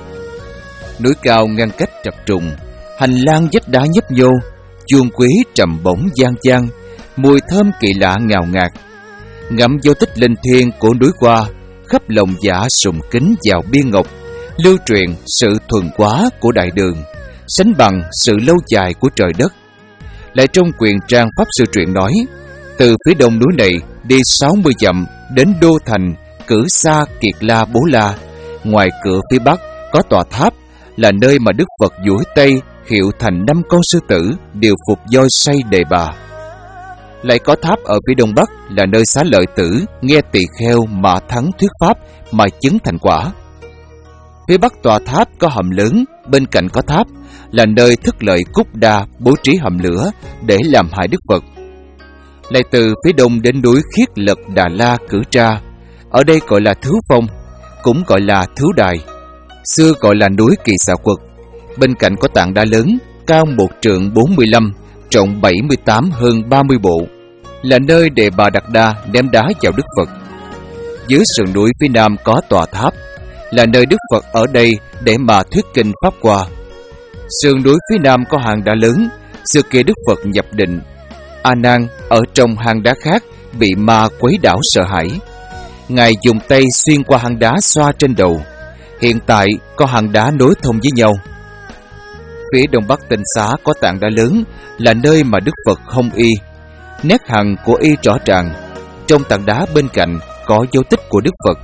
Núi cao ngăn cách chập trùng, hành lang vách đá nhấp nhô, chuông quý trầm bổng gian gian, mùi thơm kỳ lạ ngào ngạt. Ngậm dấu tích linh thiêng của núi qua, khắp lòng dạ sùng kính vào bia ngọc, lưu truyền sự thuần quá của Đại Đường, sánh bằng sự lâu dài của trời đất. Lại trong quyền trang pháp sư truyện nói, từ phía đông núi này đi sáu mươi dặm đến đô thành Cử Sa Kiệt La Bố La. Ngoài cửa phía bắc có tòa tháp, là nơi mà Đức Phật duỗi tay hiệu thành năm con sư tử điều phục voi say đề bà. Lại có tháp ở phía đông bắc, là nơi Xá Lợi Tử nghe tỳ kheo mà thắng thuyết pháp mà chứng thành quả. Phía bắc tòa tháp có hầm lớn, bên cạnh có tháp, là nơi Thức Lợi Cúc Đa bố trí hầm lửa để làm hại Đức Phật. Lại từ phía đông đến núi Khiết Lật Đà La Cử Tra, ở đây gọi là Thứ Phong, cũng gọi là Thứ Đài, xưa gọi là núi Kỳ Xà Quật. Bên cạnh có tảng đá lớn, cao một trượng bốn mươi lăm, rộng bảy mươi tám hơn ba mươi bộ. là nơi Đề Bà Đạt Đa ném đá vào Đức Phật. Dưới sườn núi phía nam có tòa tháp, là nơi Đức Phật ở đây để mà thuyết kinh pháp hoa. Sườn núi phía nam có hang đá lớn, xưa kia Đức Phật nhập định. A Nan ở trong hang đá khác bị ma quấy đảo sợ hãi. Ngài dùng tay xuyên qua hang đá xoa trên đầu. Hiện tại có hang đá nối thông với nhau. Phía đông bắc Tinh Xá có tảng đá lớn, là nơi mà Đức Phật hông y. Nét hằn của y rõ ràng. Trong tảng đá bên cạnh có dấu tích của Đức Phật.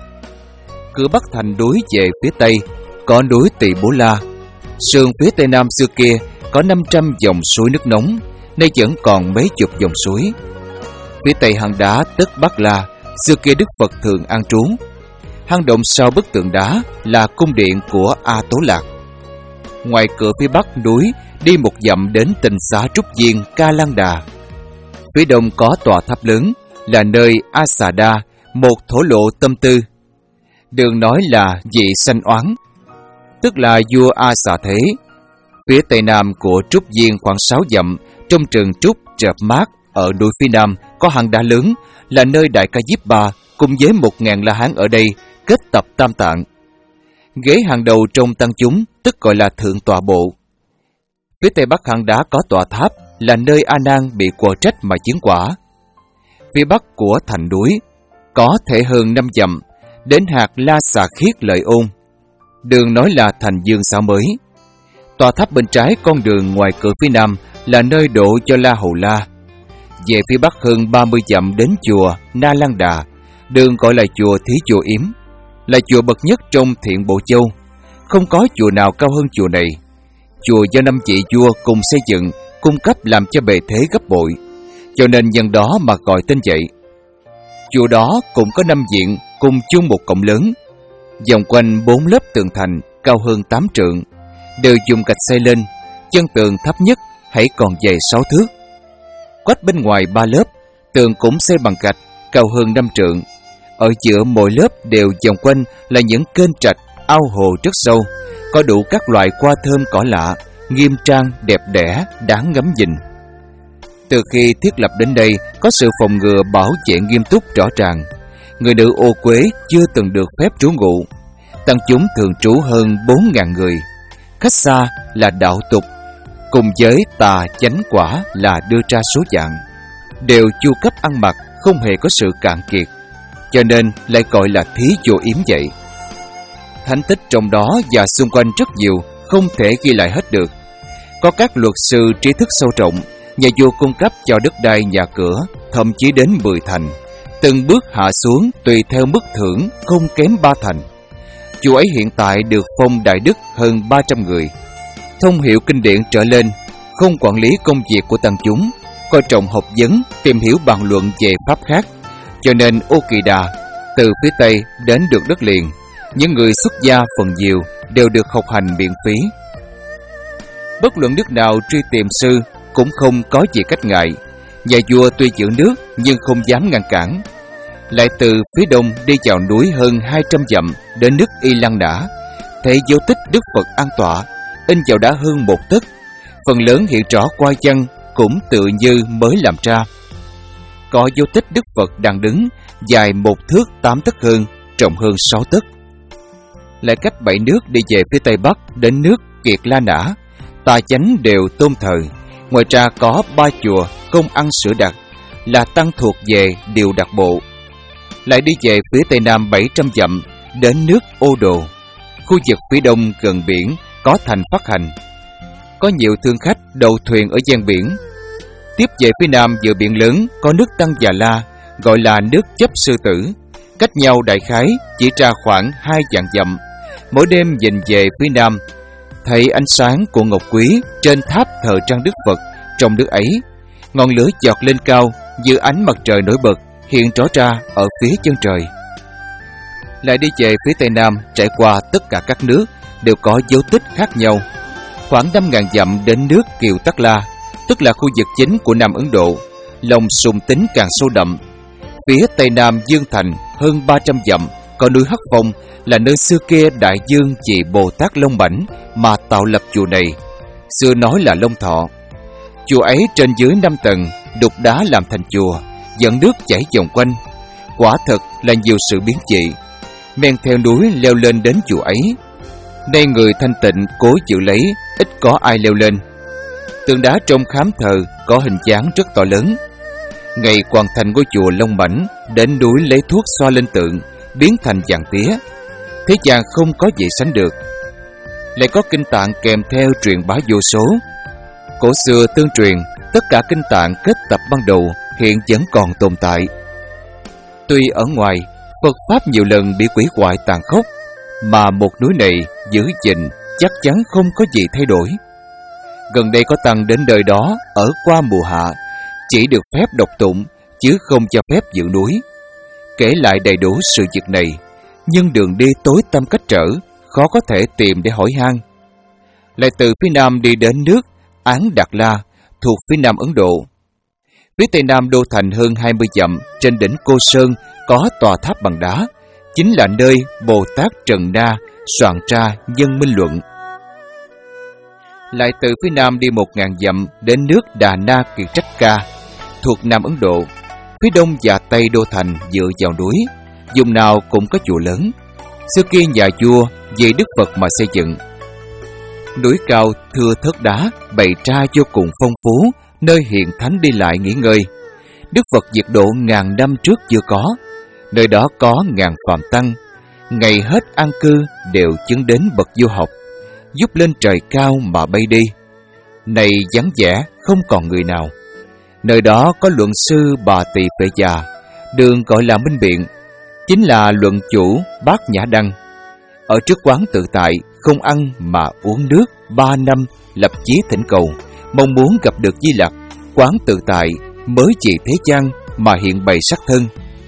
Cửa bắc thành núi về phía tây có núi Tỳ Bố La. Sườn phía tây nam xưa kia có năm trăm dòng suối nước nóng, nay vẫn còn mấy chục dòng suối. Phía tây hang đá Tất Bát La, xưa kia Đức Phật thường an trú. Hang động sau bức tượng đá là cung điện của A Tố Lạc. Ngoài cửa phía bắc núi đi một dặm đến Tinh Xá Trúc Viên Ca Lan Đà. Phía đông có tòa tháp lớn, là nơi A Xà Đa, một thổ lộ tâm tư. Đường nói là vị sanh oán, tức là vua A Xà Thế. Phía tây nam của Trúc Viên khoảng sáu dặm, trong rừng trúc rợp mát ở núi phía nam có hang đá lớn, là nơi Đại Ca Diếp Ba cùng với một ngàn La Hán ở đây kết tập tam tạng. Ghế hàng đầu trong tăng chúng tức gọi là thượng tọa bộ. Phía tây bắc hang đá có tòa tháp, là nơi A Nan bị quở trách mà chứng quả. Phía bắc của thành núi có thể hơn năm dặm, đến hạt La Xà Khiết Lợi Ôn. Đường nói là thành Dương Xá Mới. Tòa tháp bên trái con đường ngoài cửa phía nam là nơi độ cho La Hầu La. Về phía bắc hơn ba mươi dặm đến chùa Na Lan Đà, đường gọi là chùa Thí Chùa Yếm, là chùa bậc nhất trong Thiện Bộ Châu. Không có chùa nào cao hơn chùa này. Chùa do năm vị vua cùng xây dựng, cung cấp làm cho bề thế gấp bội, cho nên nhân đó mà gọi tên vậy. Chùa đó cũng có năm viện cùng chung một cổng lớn, vòng quanh bốn lớp tường thành cao hơn tám trượng, đều dùng gạch xây lên. Chân tường thấp nhất hãy còn dày sáu thước. Quách bên ngoài ba lớp, tường cũng xây bằng gạch cao hơn năm trượng. Ở giữa mỗi lớp đều vòng quanh là những kênh trạch, ao hồ rất sâu, có đủ các loại hoa thơm cỏ lạ, nghiêm trang, đẹp đẽ, đáng ngắm nhìn. Từ khi thiết lập đến đây, có sự phòng ngừa bảo vệ nghiêm túc rõ ràng. Người nữ ô quế chưa từng được phép trú ngụ. Tăng chúng thường trú hơn bốn ngàn người. Khách xa là đạo tục, cùng với tà chánh quả là đưa ra số dạng, đều chu cấp ăn mặc, không hề có sự cạn kiệt, cho nên lại gọi là Thí Chùa Yếm vậy. Thánh tích trong đó và xung quanh rất nhiều, không thể ghi lại hết được. Có các luật sư trí thức sâu rộng, nhà vua cung cấp cho đất đai nhà cửa, thậm chí đến mười thành, từng bước hạ xuống tùy theo mức thưởng không kém ba thành. Chùa ấy hiện tại được phong đại đức hơn ba trăm người, thông hiểu kinh điển trở lên, không quản lý công việc của tăng chúng, coi trọng học vấn, tìm hiểu bàn luận về pháp khác. Cho nên Ô Kỳ Đà từ phía tây đến được đất liền, những người xuất gia phần nhiều đều được học hành miễn phí. Bất luận nước nào truy tìm sư cũng không có gì cách ngại. Nhà vua tuy giữ nước nhưng không dám ngăn cản. Lại từ phía đông đi vào núi hơn hai trăm dặm đến nước Y Lăng Nã, thấy dấu tích Đức Phật an tọa in vào đá hơn một tấc, phần lớn hiện rõ qua chân cũng tự như mới làm ra. Có dấu tích Đức Phật đang đứng, dài một thước tám tấc hơn, rộng hơn sáu tấc. Lại cách bảy nước đi về phía tây bắc đến nước Kiệt La Nã, tà chánh đều tôn thờ. Ngoài ra có ba chùa không ăn sữa đặc, là tăng thuộc về Điều Đặc Bộ. Lại đi về phía tây nam bảy trăm dặm đến nước Ô Đồ, khu vực phía đông gần biển có thành Phát Hành. Có nhiều thương khách đầu thuyền ở gian biển. Tiếp về phía nam giữa biển lớn có nước Tăng Già La, gọi là nước Chấp Sư Tử, cách nhau đại khái chỉ ra khoảng hai vạn dặm. Mỗi đêm nhìn về phía nam, thấy ánh sáng của ngọc quý trên tháp thờ trang Đức Phật trong nước ấy. Ngọn lửa chọt lên cao như ánh mặt trời nổi bật, hiện rõ ra ở phía chân trời. Lại đi về phía tây nam, trải qua tất cả các nước đều có dấu tích khác nhau. Khoảng năm ngàn dặm đến nước Kiều Tắc La, tức là khu vực chính của Nam Ấn Độ, lòng sùng tính càng sâu đậm. Phía tây nam Dương Thành hơn ba trăm dặm có núi Hắc Phong, là nơi xưa kia Đại Dương Chỉ Bồ Tát Long Bảnh mà tạo lập chùa này, xưa nói là Long Thọ. Chùa ấy trên dưới năm tầng, đục đá làm thành chùa, dẫn nước chảy vòng quanh. Quả thật là nhiều sự biến dị. Men theo núi leo lên đến chùa ấy. Nay người thanh tịnh cố giữ lấy, ít có ai leo lên. Tượng đá trong khám thờ có hình dáng rất to lớn. Ngày hoàn thành ngôi chùa Long Mãnh, đến núi lấy thuốc xoa lên tượng, biến thành vàng tía. Thế gian không có gì sánh được. Lại có kinh tạng kèm theo truyền bá vô số. Cổ xưa tương truyền, tất cả kinh tạng kết tập ban đầu hiện vẫn còn tồn tại. Tuy ở ngoài, Phật Pháp nhiều lần bị quỷ hoại tàn khốc, mà một núi này giữ gìn chắc chắn không có gì thay đổi. Gần đây có tăng đến nơi đó ở qua mùa hạ, chỉ được phép đọc tụng, chứ không cho phép giữ núi. Kể lại đầy đủ sự việc này, nhưng đường đi tối tăm cách trở, khó có thể tìm để hỏi han. Lại từ phía nam đi đến nước Án Đạt La, thuộc phía nam Ấn Độ. Phía tây nam đô thành hơn hai mươi dặm, trên đỉnh Cô Sơn có tòa tháp bằng đá, chính là nơi Bồ Tát Trần Na soạn ra Nhân Minh Luận. Lại từ phía nam đi một ngàn dặm đến nước Đà Na Kiệt Trách Ca, thuộc Nam Ấn Độ. Phía đông và tây đô thành dựa vào núi, vùng nào cũng có chùa lớn. Xưa kia nhà vua vì Đức Phật mà xây dựng. Núi cao thưa thớt đá bày ra vô cùng phong phú, nơi hiền thánh đi lại nghỉ ngơi. Đức Phật diệt độ ngàn năm trước chưa có. Nơi đó có ngàn phàm tăng, ngày hết an cư đều chứng đến bậc vô học, giúp lên trời cao mà bay đi. Này vắng vẻ không còn người nào. Nơi đó có luận sư Bà Tỳ Phệ Già, đường gọi là Minh Biện, chính là luận chủ Bát Nhã Đăng. Ở trước quán tự tại, không ăn mà uống nước ba năm, lập chí thỉnh cầu, mong muốn gặp được Di Lặc. Quán tự tại mới chỉ thế gian mà hiện bày sắc thân.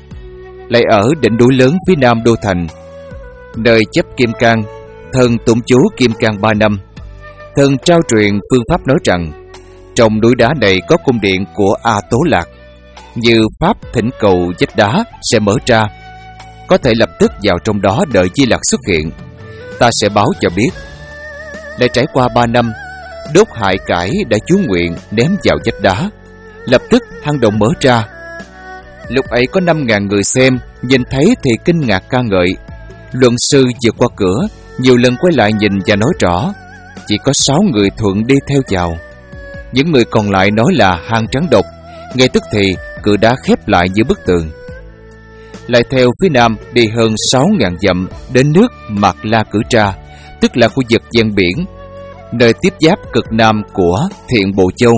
Lại ở đỉnh núi lớn phía nam đô thành, nơi chấp Kim Cang, thần tụng chú Kim Cang ba năm. Thần trao truyền phương pháp nói rằng, trong núi đá này có cung điện của A Tố Lạc. Như pháp thỉnh cầu vách đá sẽ mở ra, có thể lập tức vào trong đó đợi Di Lặc xuất hiện. Ta sẽ báo cho biết. Để trải qua ba năm, đốt hại cải đã chú nguyện ném vào vách đá, lập tức hang động mở ra. Lúc ấy có năm ngàn người xem, nhìn thấy thì kinh ngạc ca ngợi. Luận sư vượt qua cửa, nhiều lần quay lại nhìn và nói rõ. Chỉ có sáu người thuận đi theo vào. Những người còn lại nói là hang trắng độc. Ngay tức thì cửa đá khép lại giữa bức tường. Lại theo phía nam đi hơn sáu ngàn dặm đến nước Mạc La Cử Tra, tức là khu vực ven biển, nơi tiếp giáp cực nam của Thiện Bộ Châu.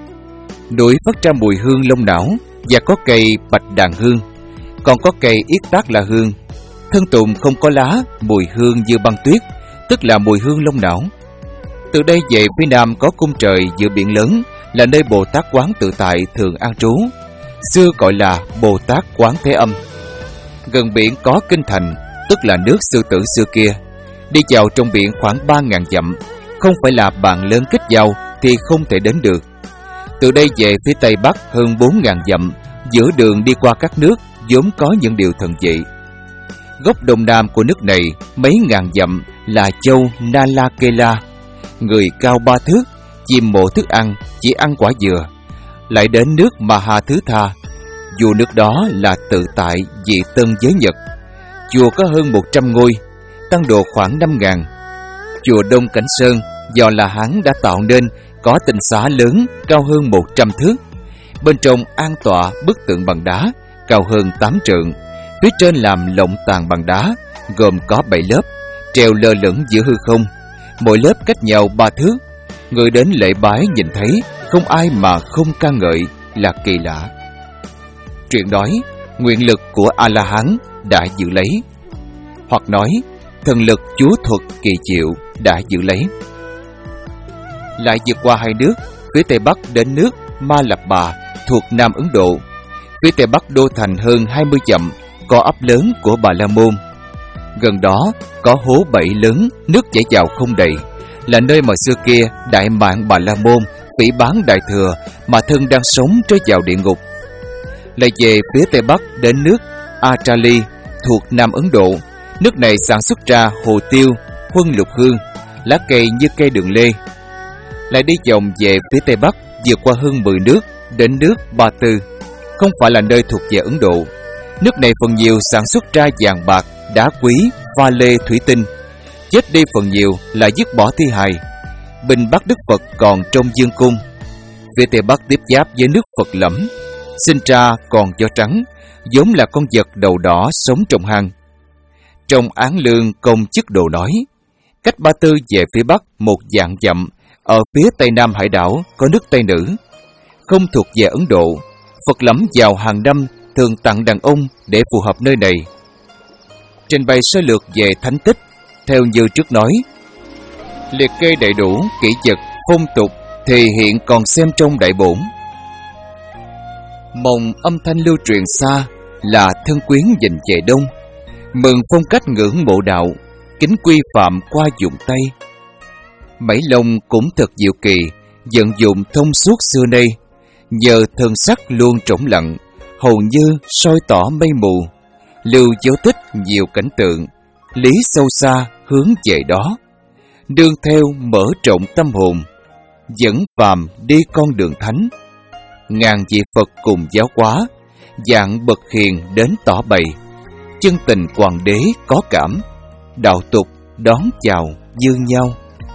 Núi phát ra mùi hương long não, và có cây bạch đàn hương, còn có cây yết tác la hương. Thân tùng không có lá, mùi hương như băng tuyết, tức là mùi hương long não. Từ đây về phía nam có cung trời giữa biển lớn, là nơi Bồ Tát Quán Tự Tại thường an trú, xưa gọi là Bồ Tát Quán Thế Âm. Gần biển có kinh thành, tức là nước Sư Tử xưa kia. Đi vào trong biển khoảng ba ngàn dặm, không phải là bạn lớn kết giao thì không thể đến được. Từ đây về phía tây bắc hơn bốn ngàn dặm, giữa đường đi qua các nước vốn có những điều thần dị. Góc đông nam của nước này mấy ngàn dặm là châu Nalakela, người cao ba thước, chim mộ thức ăn, chỉ ăn quả dừa. Lại đến nước Maha Thứ Tha, vua nước đó là Tự Tại Dị Tân Giới Nhật. Chùa có hơn một trăm ngôi, tăng độ khoảng năm ngàn. Chùa Đông Cảnh Sơn do là Hán đã tạo nên, có tinh xá lớn cao hơn một trăm thước. Bên trong an tọa bức tượng bằng đá cao hơn tám trượng, phía trên làm lộng tàn bằng đá, gồm có bảy lớp, treo lơ lửng giữa hư không, mỗi lớp cách nhau ba thước. Người đến lễ bái nhìn thấy, không ai mà không ca ngợi là kỳ lạ. Truyện nói nguyện lực của A-la-hán đã giữ lấy, hoặc nói thần lực chúa thuật kỳ diệu đã giữ lấy. Lại vượt qua hai nước, phía tây bắc đến nước Ma Lạp Bà thuộc Nam Ấn Độ. Phía tây bắc đô thành hơn hai mươi dặm, có ấp lớn của Bà La Môn. Gần đó có hố bẫy lớn, nước chảy vào không đầy, là nơi mà xưa kia đại mạng Bà La Môn phỉ báng Đại Thừa mà thân đang sống rơi vào địa ngục. Lại về phía tây bắc đến nước Atrali thuộc Nam Ấn Độ. Nước này sản xuất ra hồ tiêu, huân lục hương, lá cây như cây đường lê. Lại đi vòng về phía tây bắc, vượt qua hơn mười nước, đến nước Ba Tư, không phải là nơi thuộc về Ấn Độ. Nước này phần nhiều sản xuất ra vàng bạc, đá quý, pha lê, thủy tinh. Chết đi phần nhiều là dứt bỏ thi hài. Binh bắt Đức Phật còn trong dương cung. Phía Tây Bắc tiếp giáp với nước Phật Lẫm, sinh ra con chó trắng, vốn là con vật đầu đỏ sống trong hang. Trong Án Lương Công Chức Đồ nói, cách Ba Tư về phía Bắc một vạn dặm, ở phía Tây Nam hải đảo có nước Tây Nữ, không thuộc về Ấn Độ. Phật Lẫm vào hàng năm thường tặng đàn ông để phù hợp nơi này. Trình bày sơ lược về thánh tích, theo như trước nói, liệt kê đầy đủ kỹ vật, phong tục thì hiện còn xem trong đại bổn. Mong âm thanh lưu truyền xa là thân quyến dình về đông, mừng phong cách ngưỡng mộ đạo, kính quy phạm qua dụng Tây. Mảy Long cũng thật diệu kỳ, vận dụng thông suốt xưa nay, nhờ thần sắc luôn trống lặng, hầu như soi tỏ mây mù, lưu dấu tích nhiều cảnh tượng, lý sâu xa hướng về đó, đương theo mở rộng tâm hồn, dẫn phàm đi con đường thánh. Ngàn vị Phật cùng giáo hóa, dạng bậc hiền đến tỏ bày, chân tình hoàng đế có cảm, đạo tục đón chào như nhau.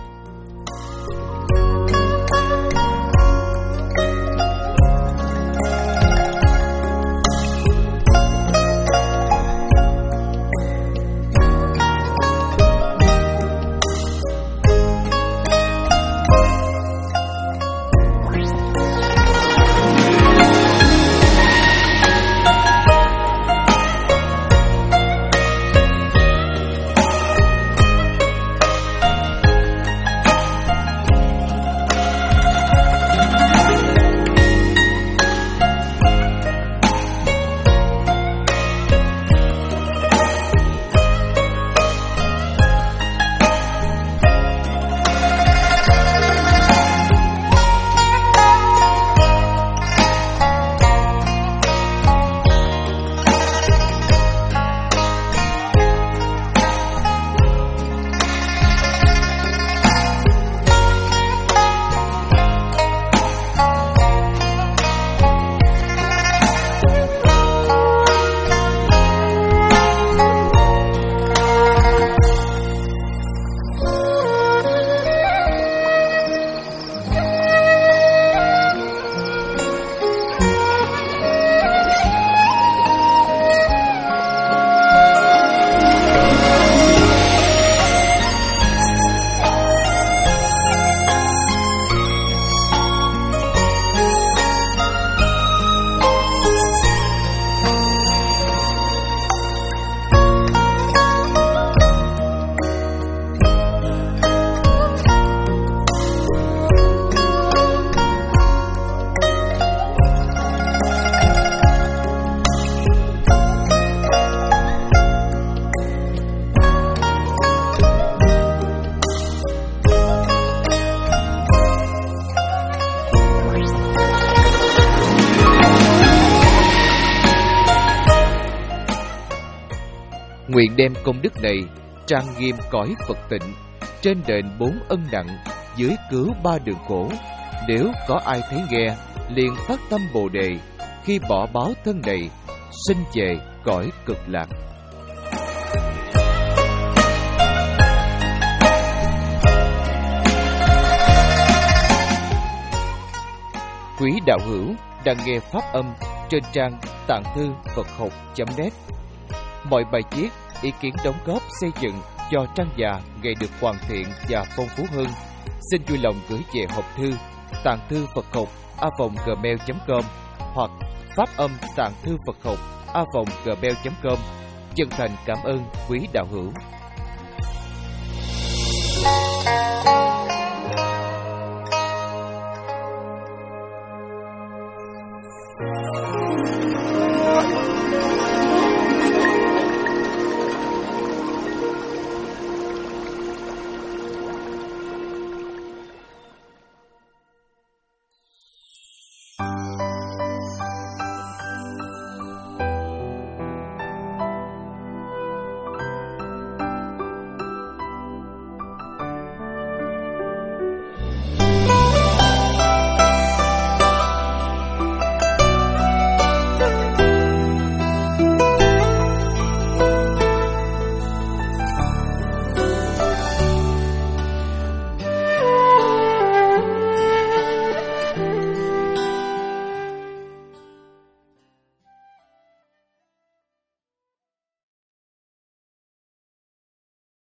Nguyện đem công đức này trang nghiêm cõi Phật tịnh, trên đền bốn ân nặng, dưới cứu ba đường khổ. Nếu có ai thấy nghe, liền phát tâm Bồ đề, khi bỏ báo thân này, sinh về cõi cực lạc. Quý đạo hữu đang nghe pháp âm trên trang tạng thư Phật học chấm net. Mọi bài viết, ý kiến đóng góp xây dựng cho trang già ngày được hoàn thiện và phong phú hơn, xin vui lòng gửi về hộp thư tạng thư Phật học a vòng gmail chấm com hoặc pháp âm tạng thư Phật học a vòng gmail chấm com. Chân thành cảm ơn quý đạo hữu.